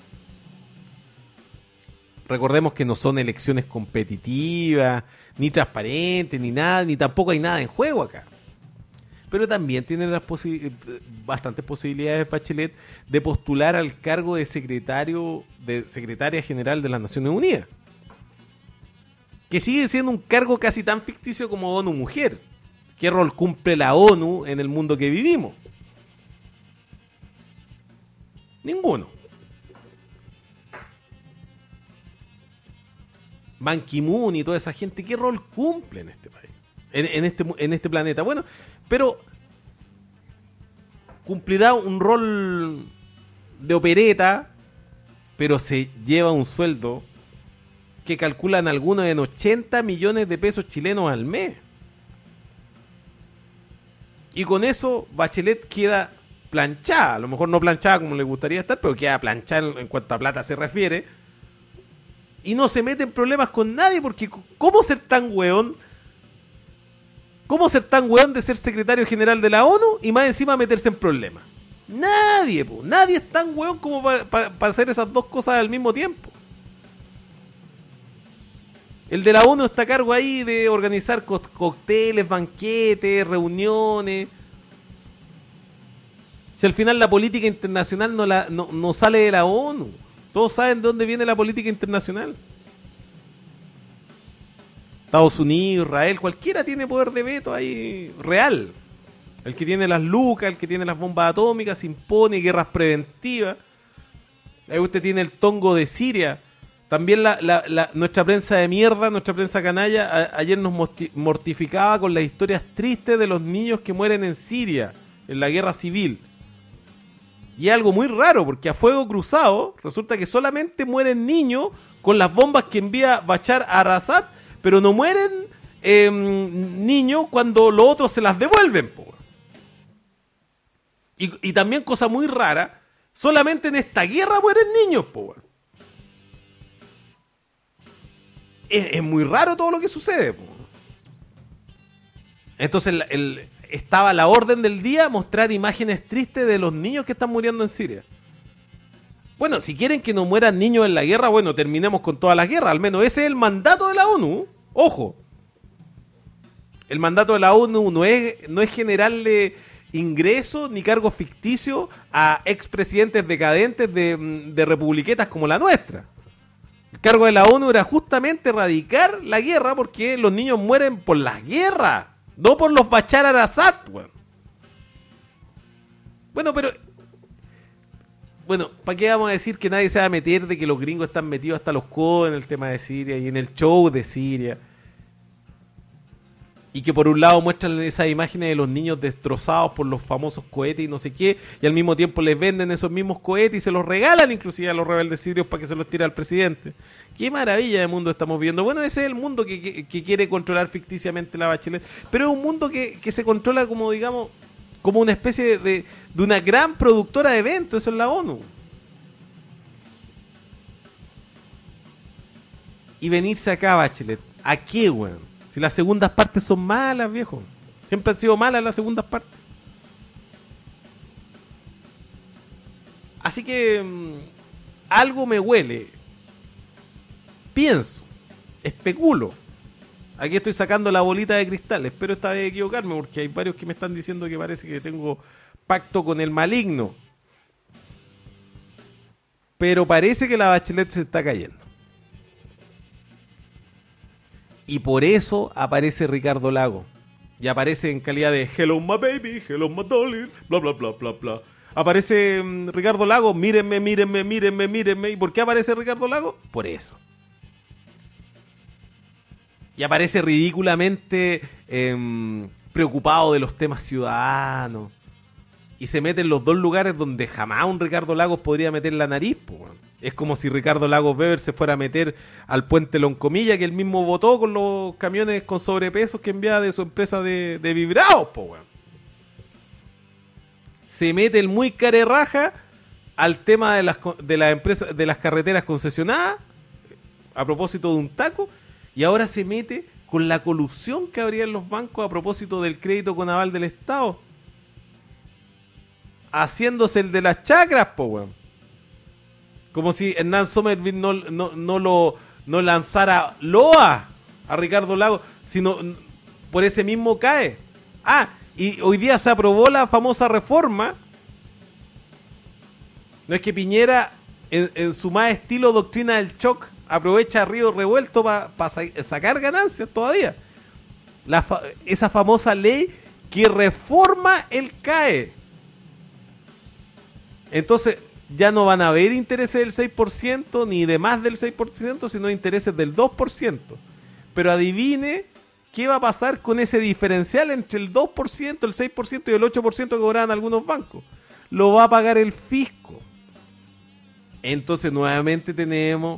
Recordemos que no son elecciones competitivas, ni transparentes, ni nada, ni tampoco hay nada en juego acá. Pero también tiene las posi- bastantes posibilidades Bachelet de postular al cargo de secretario, de secretaria general de las Naciones Unidas. Que sigue siendo un cargo casi tan ficticio como ONU Mujer. ¿Qué rol cumple la ONU en el mundo que vivimos? Ninguno. Ban Ki-moon y toda esa gente, ¿qué rol cumple en este país? En, en, este, en este planeta. Bueno, pero cumplirá un rol de opereta, pero se lleva un sueldo que calculan algunos en ochenta millones de pesos chilenos al mes. Y con eso Bachelet queda planchada, a lo mejor no planchada como le gustaría estar, pero queda planchada en, en cuanto a plata se refiere. Y no se mete en problemas con nadie, porque ¿cómo ser tan weón? ¿Cómo ser tan weón de ser secretario general de la ONU y más encima meterse en problemas? Nadie, po. Nadie es tan weón como para pa, pa hacer esas dos cosas al mismo tiempo. El de la ONU está a cargo ahí de organizar co cócteles, banquetes, reuniones. Si al final la política internacional no, la, no, no sale de la ONU. Todos saben de dónde viene la política internacional. Estados Unidos, Israel, cualquiera tiene poder de veto ahí real. El que tiene las lucas, el que tiene las bombas atómicas, impone guerras preventivas. Ahí usted tiene el tongo de Siria. También la, la, la, nuestra prensa de mierda, nuestra prensa canalla, a, ayer nos mortificaba con las historias tristes de los niños que mueren en Siria, en la guerra civil. Y es algo muy raro, porque a fuego cruzado resulta que solamente mueren niños con las bombas que envía Bashar al-Assad, pero no mueren eh, niños cuando los otros se las devuelven. Po. Y, y también, cosa muy rara, solamente en esta guerra mueren niños. Po. Es, es muy raro todo lo que sucede. Po. Entonces el, el, estaba la orden del día mostrar imágenes tristes de los niños que están muriendo en Siria. Bueno, si quieren que no mueran niños en la guerra, bueno, terminemos con todas las guerras. Al menos ese es el mandato de la ONU. Ojo. El mandato de la ONU no es, no es generarle ingresos ni cargos ficticios a expresidentes decadentes de, de republiquetas como la nuestra. El cargo de la ONU era justamente erradicar la guerra, porque los niños mueren por las guerras, no por los Bashar al-Assad. Bueno. bueno, pero... Bueno, ¿para qué vamos a decir que nadie se va a meter de que los gringos están metidos hasta los codos en el tema de Siria y en el show de Siria? Y que por un lado muestran esas imágenes de los niños destrozados por los famosos cohetes y no sé qué, y al mismo tiempo les venden esos mismos cohetes y se los regalan inclusive a los rebeldes sirios para que se los tire al presidente. ¡Qué maravilla de mundo estamos viendo! Bueno, ese es el mundo que, que, que quiere controlar ficticiamente la Bachelet, pero es un mundo que, que se controla como, digamos, como una especie de, de una gran productora de eventos. Eso es la ONU. Y venirse acá, Bachelet, ¿a qué, weón? Si las segundas partes son malas, viejo. Siempre han sido malas las segundas partes. Así que mmm, algo me huele. Pienso, especulo. Aquí estoy sacando la bolita de cristal. Espero esta vez equivocarme, porque hay varios que me están diciendo que parece que tengo pacto con el maligno. Pero parece que la Bachelet se está cayendo. Y por eso aparece Ricardo Lagos. Y aparece en calidad de hello my baby, hello my darling, bla bla bla bla bla. Aparece um, Ricardo Lagos, mírenme, mírenme, mírenme, mírenme. ¿Y por qué aparece Ricardo Lagos? Por eso. Y aparece ridículamente eh, preocupado de los temas ciudadanos. Y se mete en los dos lugares donde jamás un Ricardo Lagos podría meter la nariz, po, bueno. Es como si Ricardo Lagos Weber se fuera a meter al puente Loncomilla, que él mismo votó con los camiones con sobrepesos que enviaba de su empresa de, de vibrados, po, bueno. Se mete el muy carerraja al tema de las, de las empresas, de las carreteras concesionadas, a propósito de un taco, y ahora se mete con la colusión que habría en los bancos a propósito del crédito con aval del Estado, haciéndose el de las chacras, po, weón. Como si Hernán Somerville no, no, no lo no lanzara loa a Ricardo Lagos, sino por ese mismo cae. Ah, y hoy día se aprobó la famosa reforma. No es que Piñera, en, en su más estilo doctrina del shock, aprovecha a río revuelto para pa sacar ganancias todavía. La fa esa famosa ley que reforma el C A E. Entonces, ya no van a haber intereses del seis por ciento ni de más del seis por ciento, sino intereses del dos por ciento. Pero adivine qué va a pasar con ese diferencial entre el dos por ciento, el seis por ciento y el ocho por ciento que cobraban algunos bancos. Lo va a pagar el fisco. Entonces nuevamente tenemos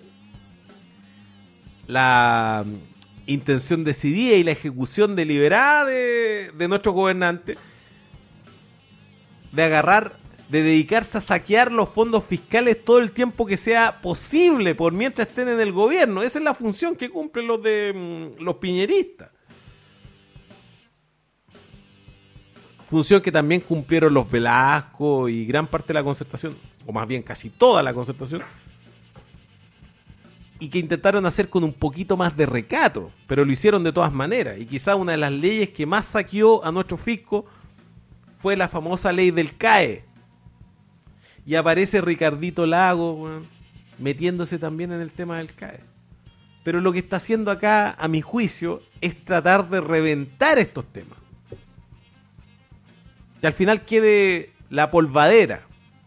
la intención decidida y la ejecución deliberada de, de nuestro gobernante de agarrar, de dedicarse a saquear los fondos fiscales todo el tiempo que sea posible por mientras estén en el gobierno. Esa es la función que cumplen los de los piñeristas. función que también cumplieron los Velasco y gran parte de la Concertación, o más bien casi toda la Concertación, y que intentaron hacer con un poquito más de recato, pero lo hicieron de todas maneras. Y quizá una de las leyes que más saqueó a nuestro fisco fue la famosa ley del C A E. Y aparece Ricardito Lago, bueno, metiéndose también en el tema del C A E. Pero lo que está haciendo acá, a mi juicio, es tratar de reventar estos temas. Y al final quede la polvadera.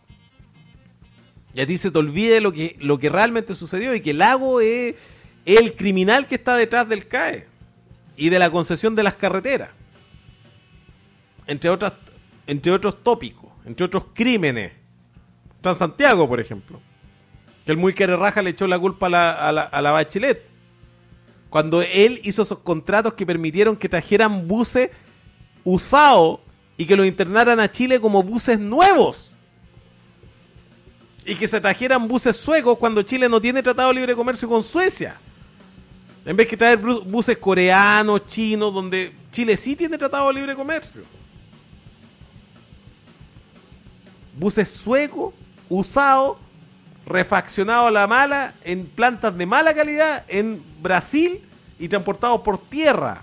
Y a ti se te olvide lo que, lo que realmente sucedió y que Lago es el criminal que está detrás del C A E y de la concesión de las carreteras. Entre otras, entre otros tópicos, entre otros crímenes. Transantiago, por ejemplo. Que el muy quererraja le echó la culpa a la, a, la, a la Bachelet. Cuando él hizo esos contratos que permitieron que trajeran buses usados y que los internaran a Chile como buses nuevos. Y que se trajeran buses suecos cuando Chile no tiene tratado de libre comercio con Suecia. En vez que traer buses coreanos, chinos, donde Chile sí tiene tratado de libre comercio. Buses suecos, usados, refaccionados a la mala, en plantas de mala calidad, en Brasil y transportados por tierra.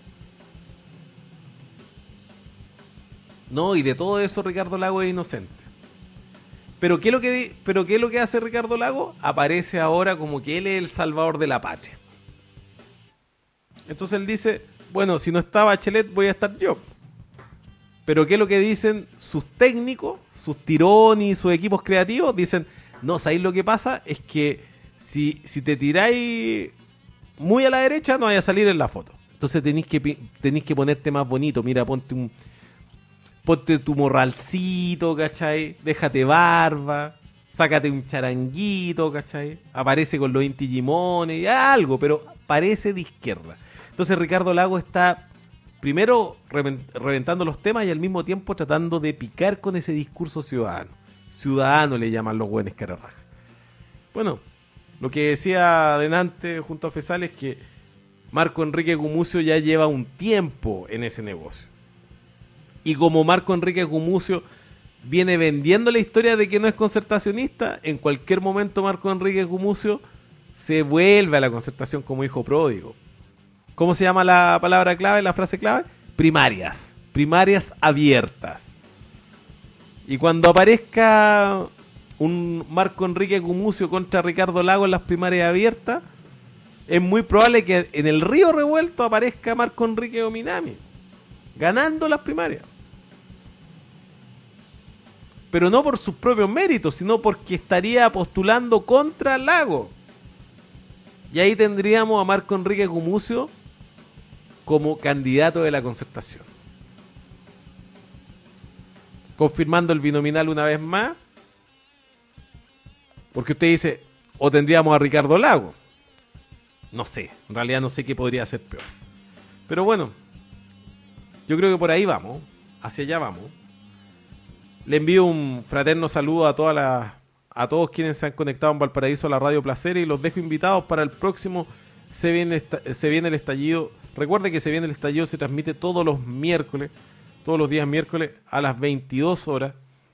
No, y de todo eso Ricardo Lago es inocente. Pero ¿qué es lo que, pero ¿qué es lo que hace Ricardo Lago? Aparece ahora como que él es el salvador de la patria. Entonces él dice, bueno, si no está Bachelet voy a estar yo. Pero ¿qué es lo que dicen sus técnicos, sus tirones y sus equipos creativos? Dicen, no, ¿sabéis lo que pasa? Es que si, si te tiráis muy a la derecha no vaya a salir en la foto. Entonces tenéis que, tenéis que ponerte más bonito. Mira, ponte un... Ponte tu morralcito, ¿cachai? Déjate barba, sácate un charanguito, ¿cachai? Aparece con los Inti Gimones, algo, pero parece de izquierda. Entonces Ricardo Lago está primero reventando los temas y al mismo tiempo tratando de picar con ese discurso ciudadano. Ciudadano le llaman los buenos cararrajas. Bueno, lo que decía adelante junto a Fesal es que Marco Enrique Gumucio ya lleva un tiempo en ese negocio. Y como Marco Enrique Gumucio viene vendiendo la historia de que no es concertacionista, en cualquier momento Marco Enrique Gumucio se vuelve a la concertación como hijo pródigo. ¿Cómo se llama la palabra clave, la frase clave? Primarias. Primarias abiertas. Y cuando aparezca un Marco Enrique Gumucio contra Ricardo Lago en las primarias abiertas, es muy probable que en el río revuelto aparezca Marco Enrique Ominami, ganando las primarias. Pero no por sus propios méritos, sino porque estaría postulando contra Lago. Y ahí tendríamos a Marco Enrique Gumucio como candidato de la concertación. Confirmando el binominal una vez más. Porque usted dice, o tendríamos a Ricardo Lago. No sé, en realidad no sé qué podría ser peor. Pero bueno, yo creo que por ahí vamos, hacia allá vamos. Le envío un fraterno saludo a todas las, a todos quienes se han conectado en Valparaíso a la Radio Placer y los dejo invitados para el próximo Se Viene, se viene el Estallido. Recuerde que Se Viene el Estallido se transmite todos los miércoles, todos los días miércoles a las veintidós horas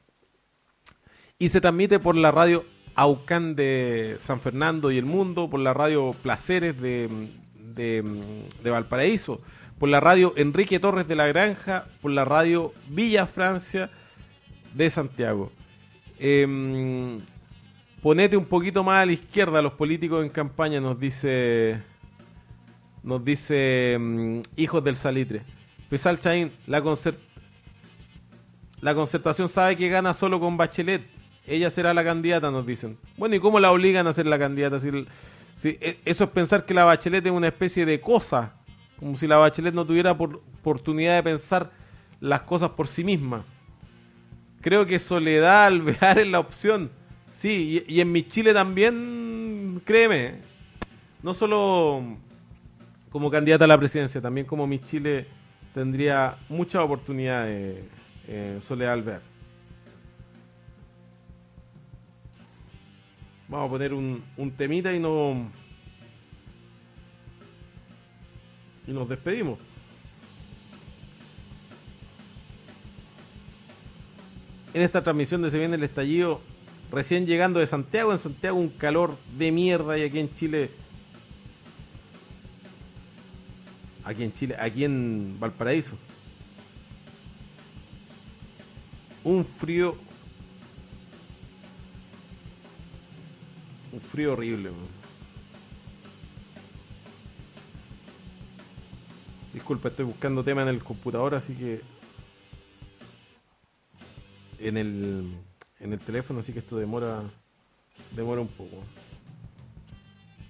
y se transmite por la radio Aucán de San Fernando y El Mundo, por la radio Placeres de, de, de Valparaíso, por la radio Enrique Torres de la Granja, por la radio Villa Francia de Santiago. Eh, ponete un poquito más a la izquierda, los políticos en campaña, nos dice nos dice um, hijos del salitre. Pesal Chaín, la, concert, la concertación sabe que gana solo con Bachelet. Ella será la candidata, nos dicen. Bueno, ¿y cómo la obligan a ser la candidata? Si, si, eso es pensar que la Bachelet es una especie de cosa, como si la Bachelet no tuviera por, oportunidad de pensar las cosas por sí misma. Creo que Soledad Alvear es la opción. Sí, y, y en mi Chile también, créeme, no solo como candidata a la presidencia, también como mi Chile tendría muchas oportunidades, eh, Soledad Alvear. Vamos a poner un, un temita y, no, y nos despedimos. en esta transmisión de Se Viene el Estallido, recién llegando de Santiago. En Santiago un calor de mierda, y aquí en Chile, aquí en Chile, aquí en Valparaíso, un frío, un frío horrible, man. Disculpa, estoy buscando tema en el computador, así que en el en el teléfono, así que esto demora demora un poco.